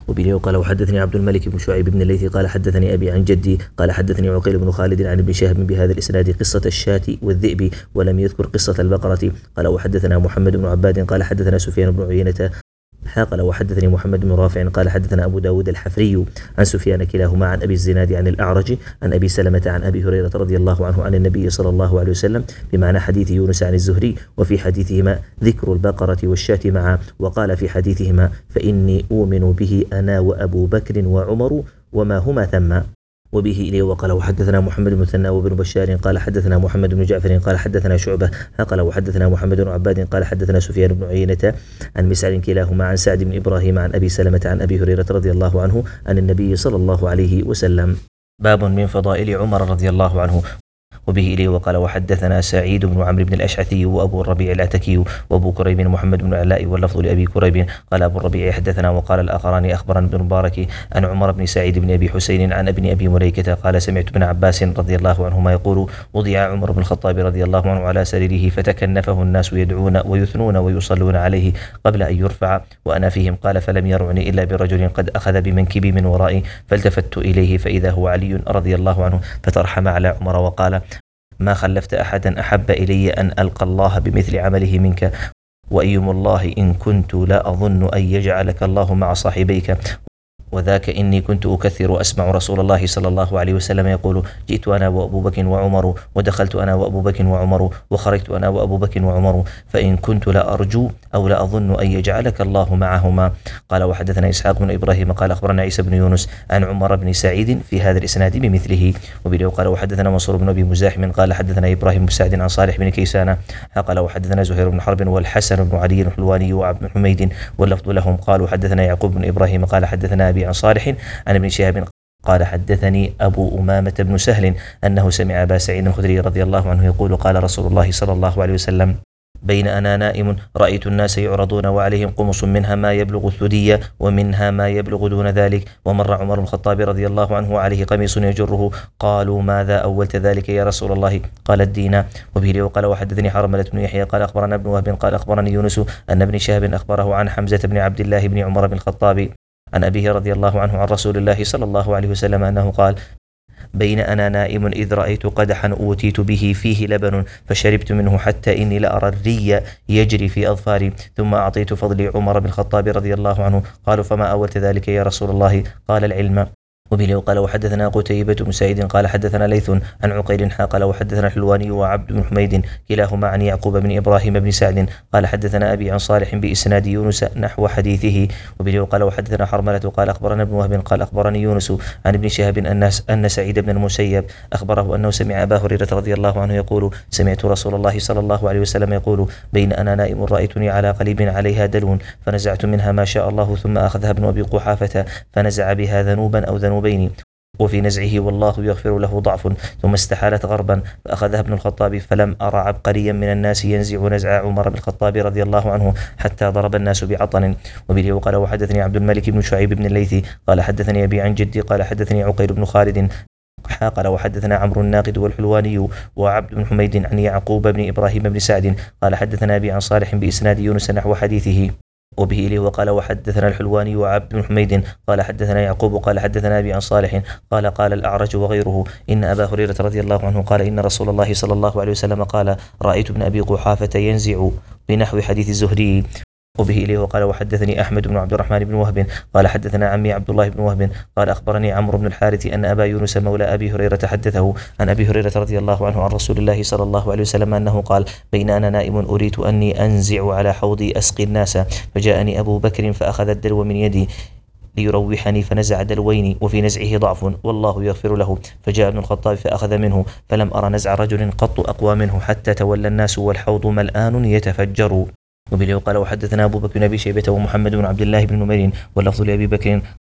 وبه قال وحدثني عبد الملك بن شعيب بن الليث قال حدثني أبي عن جدي قال حدثني عقيل بن خالد عن ابن شهاب بهذا الإسناد قصة الشاة والذئب ولم يذكر قصة البقرة. قال وحدثنا محمد بن عباد قال حدثنا سفيان بن عيينة قال وحدثني محمد بن رافع قال حدثنا أبو داود الحفري عن سفيان كلاهما عن أبي الزناد عن الأعرج عن أبي سلمة عن أبي هريرة رضي الله عنه عن النبي صلى الله عليه وسلم بمعنى حديث يونس عن الزهري، وفي حديثهما ذكر البقرة والشاة معا، وقال في حديثهما فإني أؤمن به أنا وأبو بكر وعمر وما هما ثم. وبه إليه وقال وحدثنا محمد بن مثنى وابن بشار قال حدثنا محمد بن جعفر قال حدثنا شعبة قال وحدثنا محمد بن عباد قال حدثنا سفيان بن عيينة عن مسعر كلاهما عن سعد بن إبراهيم عن أبي سلمة عن أبي هريرة رضي الله عنه عن النبي صلى الله عليه وسلم. باب من فضائل عمر رضي الله عنه. وبه إليه وقال وحدثنا سعيد بن عمرو بن الأشعثي وأبو الربيع العتكي وأبو كريب محمد بن العلاء واللفظ لأبي كريب قال أبو الربيع حدثنا وقال الآخران أخبرنا ابن مبارك عن عمر بن سعيد بن أبي حسين عن ابن أبي مليكة قال سمعت ابن عباس رضي الله عنهما يقول وضع عمر بن الخطاب رضي الله عنه على سريره فتكنفه الناس يدعون ويثنون ويصلون عليه قبل أن يرفع وأنا فيهم قال فلم يرعني إلا برجل قد أخذ بمنكبي من ورائي فالتفت إليه فإذا هو علي رضي الله عنه فترحم على عمر وقال ما خلفت أحدا أحب إلي أن ألقى الله بمثل عمله منك وأيم الله إن كنت لا أظن أن يجعلك الله مع صاحبيك وذاك إني كنت أكثر أسمع رسول الله صلى الله عليه وسلم يقول جئت أنا وأبو بكر وعمر ودخلت أنا وأبو بكر وعمر وخرجت أنا وأبو بكر وعمر فإن كنت لا أرجو أو لا أظن أن يجعلك الله معهما. قال وحدثنا إسحاق بن إبراهيم قال أخبرنا عيسى بن يونس عن عمر بن سعيد في هذا الإسناد بمثله. وبه قال وحدثنا منصور بن أبي مزاحم قال حدثنا إبراهيم بن سعد عن صالح بن كيسان قال وحدثنا زهير بن حرب والحسن بن علي الحلواني وعبد بن حميد واللفظ لهم قالوا حدثنا يعقوب بن إبراهيم قال حدثنا أبي عن صالح عن ابن شهاب قال حدثني أبو أمامة بن سهل أنه سمع أبا سعيد الخدري رضي الله عنه يقول قال رسول الله صلى الله عليه وسلم بين أنا نائم رأيت الناس يعرضون وعليهم قمص منها ما يبلغ الثدي ومنها ما يبلغ دون ذلك ومر عمر بن الخطاب رضي الله عنه وعليه قميص يجره قالوا ماذا أولت ذلك يا رسول الله قال الدين. وبه وقال وحدثني حرملة بن يحيى قال أخبرنا ابن وهب قال أخبرني يونس أن ابن شهاب أخبره عن حمزة بن عبد الله بن عمر بن الخطاب عن أبيه رضي الله عنه عن رسول الله صلى الله عليه وسلم أنه قال بين أنا نائم إذ رأيت قدحا أوتيت به فيه لبن فشربت منه حتى إني لأرى الري يجري في أظفاري ثم أعطيت فضلي عمر بن الخطاب رضي الله عنه. قالوا فما أولت ذلك يا رسول الله قال العلم. وبه قال وحدثنا قتيبة بن سعيد قال حدثنا ليث عن عقيل قال وحدثنا الحلواني وعبد بن حميد كلاهما عن يعقوب بن إبراهيم بن سعد قال حدثنا أبي عن صالح بإسناد يونس نحو حديثه. وبه قال وحدثنا حرملة قال أخبرنا ابن وهب قال أخبرني يونس عن ابن شهاب أن أن سعيد بن المسيب أخبره أنه سمع أبا هريرة رضي الله عنه يقول سمعت رسول الله صلى الله عليه وسلم يقول بين أنا نائم رأيتني على قليب عليها دلو فنزعت منها ما شاء الله ثم أخذها ابن أبي قحافة فنزع بها ذنوبا أو ذنوبين وفي نزعه والله يغفر له ضعف ثم استحالت غربا فأخذها ابن الخطاب فلم أرى عبقريا من الناس ينزع نزع عمر بن الخطاب رضي الله عنه حتى ضرب الناس بعطن. وبه قال وحدثني عبد الملك بن شعيب بن الليثي قال حدثني أبي عن جدي قال حدثني عقيل بن خالد قال وحدثنا عمرو الناقد والحلواني وعبد بن حميد عن يعقوب بن إبراهيم بن سعد قال حدثنا أبي عن صالح بإسناد يونس نحو حديثه. وبه إليه وقال وحدثنا الحلواني وعبد بن حميد قال حدثنا يعقوب قال حدثنا أبي عن صالح قال قال الأعرج وغيره إن أبا هريرة رضي الله عنه قال إن رسول الله صلى الله عليه وسلم قال رأيت ابن أبي قحافة ينزع بنحو حديث الزهري. وبه إليه وقال وحدثني أحمد بن عبد الرحمن بن وهب قال حدثنا عمي عبد الله بن وهب قال أخبرني عمرو بن الحارث أن أبا يونس مولى أبي هريرة حدثه عن أبي هريرة رضي الله عنه عن رسول الله صلى الله عليه وسلم أنه قال بين أنا نائم أريد أني أنزع على حوضي أسقي الناس فجاءني أبو بكر فأخذ الدلو من يدي ليروحني فنزع دلوين وفي نزعه ضعف والله يغفر له فجاء ابن الخطاب فأخذ منه فلم أرى نزع رجل قط أقوى منه حتى تولى الناس والحوض ملآن يتفجر. وبه قال وحدثنا أبو بكر بن أبي شيبة ومحمد بن عبد الله بن نمير واللفظ لأبي بكر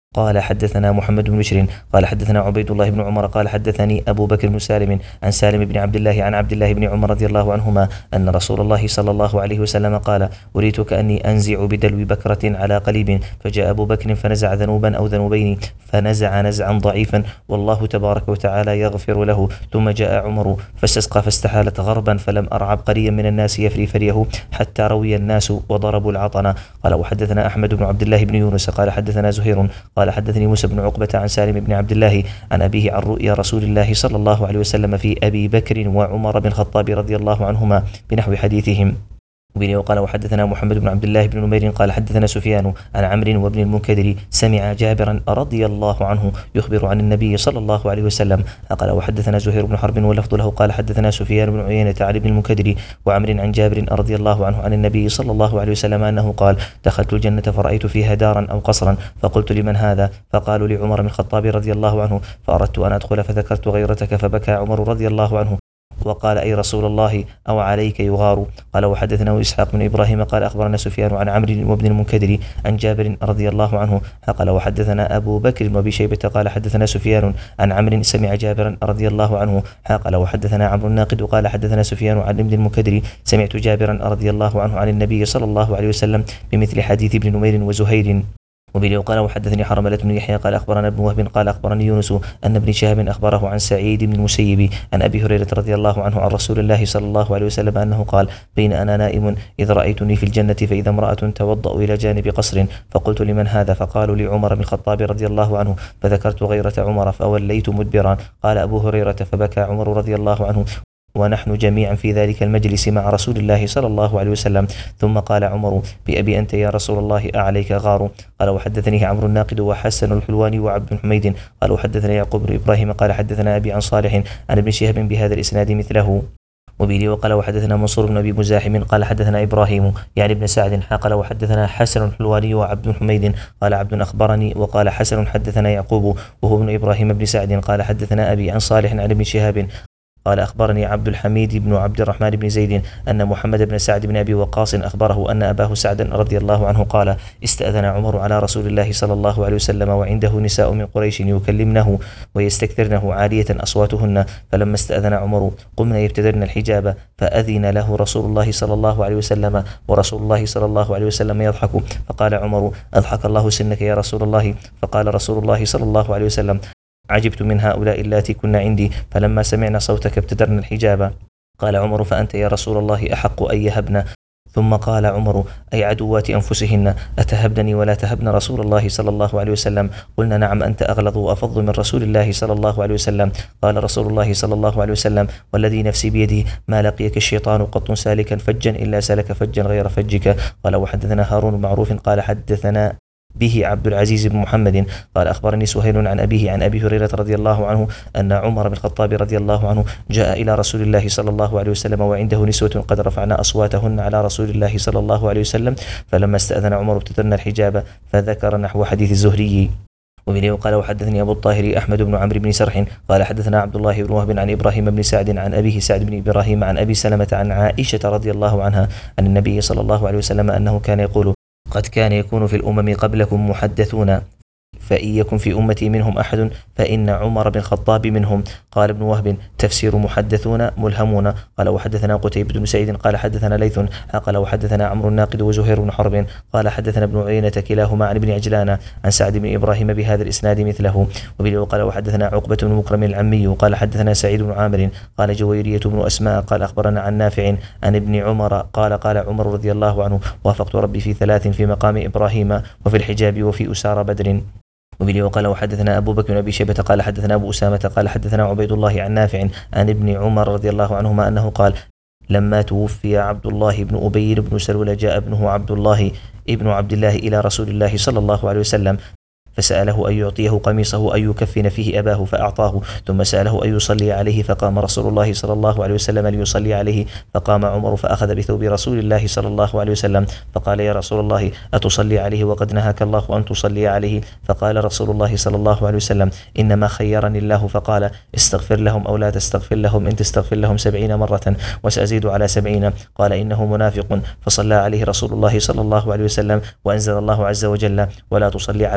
قال حدثنا محمد بن بشر قال حدثنا عبيد الله بن عمر قال حدثني أبو بكر بن سالم عن سالم بن عبد الله عن عبد الله بن عمر رضي الله عنهما أن رسول الله صلى الله عليه وسلم قال: أريت كأني أنزع بدلو بكرة على قليب، فجاء أبو بكر فنزع ذنوبا أو ذنوبين، فنزع نزعا ضعيفا والله تبارك وتعالى يغفر له. ثم جاء عمر فاستسقى فاستحالت غربا، فلم أر عبقريا من الناس يفري فريه حتى روي الناس وضربوا العطنا. قال وحدثنا أحمد بن عبد الله بن يونس قال حدثنا زهير قال حدثني موسى بن عقبة عن سالم بن عبد الله عن أبيه عن رؤيا رسول الله صلى الله عليه وسلم في أبي بكر وعمر بن الخطاب رضي الله عنهما بنحو حديثهم. وقال وحدثنا محمد بن عبد الله بن نمير قال حدثنا سفيان عن عمرو وابن المنكدر سمع جابرا رضي الله عنه يخبر عن النبي صلى الله عليه وسلم. قال وحدثنا زهير بن حرب واللفظ له قال حدثنا سفيان بن عيينة عن ابن المنكدر وعمر عن جابر رضي الله عنه عن النبي صلى الله عليه وسلم أنه قال: دخلت الجنة فرأيت فيها دارا أو قصرا، فقلت لمن هذا؟ فقالوا لعمر بن الخطاب رضي الله عنه، فأردت أن أدخل فذكرت غيرتك، فبكى عمر رضي الله عنه وقال: أي رسول الله أو عليك يغار؟ قال وحدثنا إسحاق بن إبراهيم قال أخبرنا سفيان عن عمرو وابن المنكدر عن جابر رضي الله عنه. قال وحدثنا أبو بكر وأبي شيبة قال حدثنا سفيان عن عمرو سمع جابرا رضي الله عنه. قال وحدثنا عمرو الناقد قال حدثنا سفيان عن ابن المنكدر سمعت جابرا رضي الله عنه عن النبي صلى الله عليه وسلم بمثل حديث ابن نمير وزهير. وبه قال وحدثني حرملة بن يحيى قال أخبرنا ابن وهب قال أخبرني يونس أن ابن شهاب أخبره عن سعيد بن المسيب عن أبي هريرة رضي الله عنه عن رسول الله صلى الله عليه وسلم أنه قال: بين أنا نائم إذ رأيتني في الجنة فإذا امرأة توضأ إلى جانب قصر، فقلت لمن هذا؟ فقالوا لعمر بن الخطاب رضي الله عنه، فذكرت غيرة عمر فوليت مدبرا. قال أبو هريرة: فبكى عمر رضي الله عنه ونحن جميعا في ذلك المجلس مع رسول الله صلى الله عليه وسلم. ثم قال عمر: بأبي أنت يا رسول الله أعليك غار؟ قال وحدثني عمرو الناقد وحسن الحلواني وعبد بن حميد قال وحدثنا يعقوب بن إبراهيم قال حدثنا أبي عن صالح عن ابن شهاب بهذا الإسناد مثله. وبه وقال وحدثنا منصور بن أبي مزاحم قال حدثنا إبراهيم يعني ابن سعد قال وحدثنا حسن الحلواني وعبد بن حميد قال عبد أخبرني وقال حسن حدثنا يعقوب وهو ابن إبراهيم بن سعد قال حدثنا أبي عن صالح عن ابن شهاب قال أخبرني عبد الحميد بن عبد الرحمن بن زيد أن محمد بن سعد بن أبي وقاص أخبره أن أباه سعد رضي الله عنه قال: استأذن عمر على رسول الله صلى الله عليه وسلم وعنده نساء من قريش يكلمنه ويستكثرنه عالية أصواتهن، فلما استأذن عمر قمنا يبتدرن الحجاب، فأذن له رسول الله صلى الله عليه وسلم ورسول الله صلى الله عليه وسلم يضحك، فقال عمر: أضحك الله سنك يا رسول الله. فقال رسول الله صلى الله عليه وسلم: عجبت من هؤلاء اللاتي كنا عندي، فلما سمعنا صوتك ابتدرنا الحجاب. قال عمر: فأنت يا رسول الله أحق أن يهبن. ثم قال عمر: أي عدوات أنفسهن أتهبنني ولا تهبن رسول الله صلى الله عليه وسلم؟ قلنا: نعم أنت أغلظ وأفضل من رسول الله صلى الله عليه وسلم. قال رسول الله صلى الله عليه وسلم: والذي نفسي بيده ما لقيك الشيطان قط سالكا فجا إلا سلك فجا غير فجك. قال وحدثنا هارون بن معروف قال حدثنا به عبد العزيز بن محمد قال أخبرني سهيل عن أبيه عن أبي هريرة رضي الله عنه أن عمر بن الخطاب رضي الله عنه جاء إلى رسول الله صلى الله عليه وسلم وعنده نسوة قد رفعنا أصواتهن على رسول الله صلى الله عليه وسلم، فلما استأذن عمر ابتدرنا الحجاب، فذكر نحو حديث الزهري. وبه قال وحدثني أبو الطاهر أحمد بن عمرو بن سرح قال حدثنا عبد الله بن وهب عن إبراهيم بن سعد عن أبيه سعد بن إبراهيم عن أبي سلمة عن عائشة رضي الله عنها عن النبي صلى الله عليه وسلم أنه كان يقول: قد كان يكون في الأمم قبلكم محدثون، فإن يكن في أمتي منهم أحد فإن عمر بن الخطاب منهم. قال ابن وهب: تفسير محدثون ملهمون. قال وحدثنا قتيبة بن سعيد قال حدثنا ليث قال وحدثنا عمرو الناقد وزهير بن حرب قال حدثنا ابن عيينة كلاهما عن ابن عجلان عن سعد بن إبراهيم بهذا الإسناد مثله. وبه قال وحدثنا عقبة بن مكرم العمي قال حدثنا سعيد بن عامر قال جويرية بن أسماء قال أخبرنا عن نافع عن ابن عمر قال قال عمر رضي الله عنه: وافقت ربي في ثلاث، في مقام إبراهيم وفي الحجاب وفي أسار بدر. وبه وقال وحدثنا أبو بكر بن أبي شيبة قال حدثنا أبو أسامة قال حدثنا عبيد الله عن نافع عن ابن عمر رضي الله عنهما أنه قال: لما توفي عبد الله بن أبي بن سلول جاء ابنه عبد الله ابن عبد الله إلى رسول الله صلى الله عليه وسلم فسأله أن يعطيه قميصه أن يكفن فيه أباه فأعطاه، ثم سأله أن يصلي عليه فقام رسول الله صلى الله عليه وسلم ليصلي عليه، فقام عمر فأخذ بثوب رسول الله صلى الله عليه وسلم فقال: يا رسول الله أتصلي عليه وقد نهاك الله أن تصلي عليه؟ فقال رسول الله صلى الله عليه وسلم: إنما خيرني الله فقال: استغفر لهم أو لا تستغفر لهم، إن تستغفر لهم سبعين مرة وسأزيد على سبعين. قال: إنه منافق. فصلى عليه رسول الله صلى الله عليه وسلم وأنزل الله عز وجل: ولا تصلي على أحد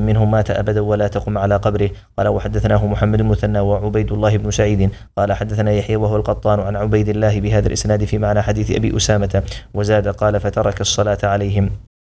منهم مات أبدا ولا تقم على قبره. قال وحدثناه محمد المثنى وعبيد الله بن سعيد قال حدثنا يحيى وهو القطان عن عبيد الله بهذا الإسناد في معنى حديث أبي أسامة وزاد قال فترك الصلاة عليهم.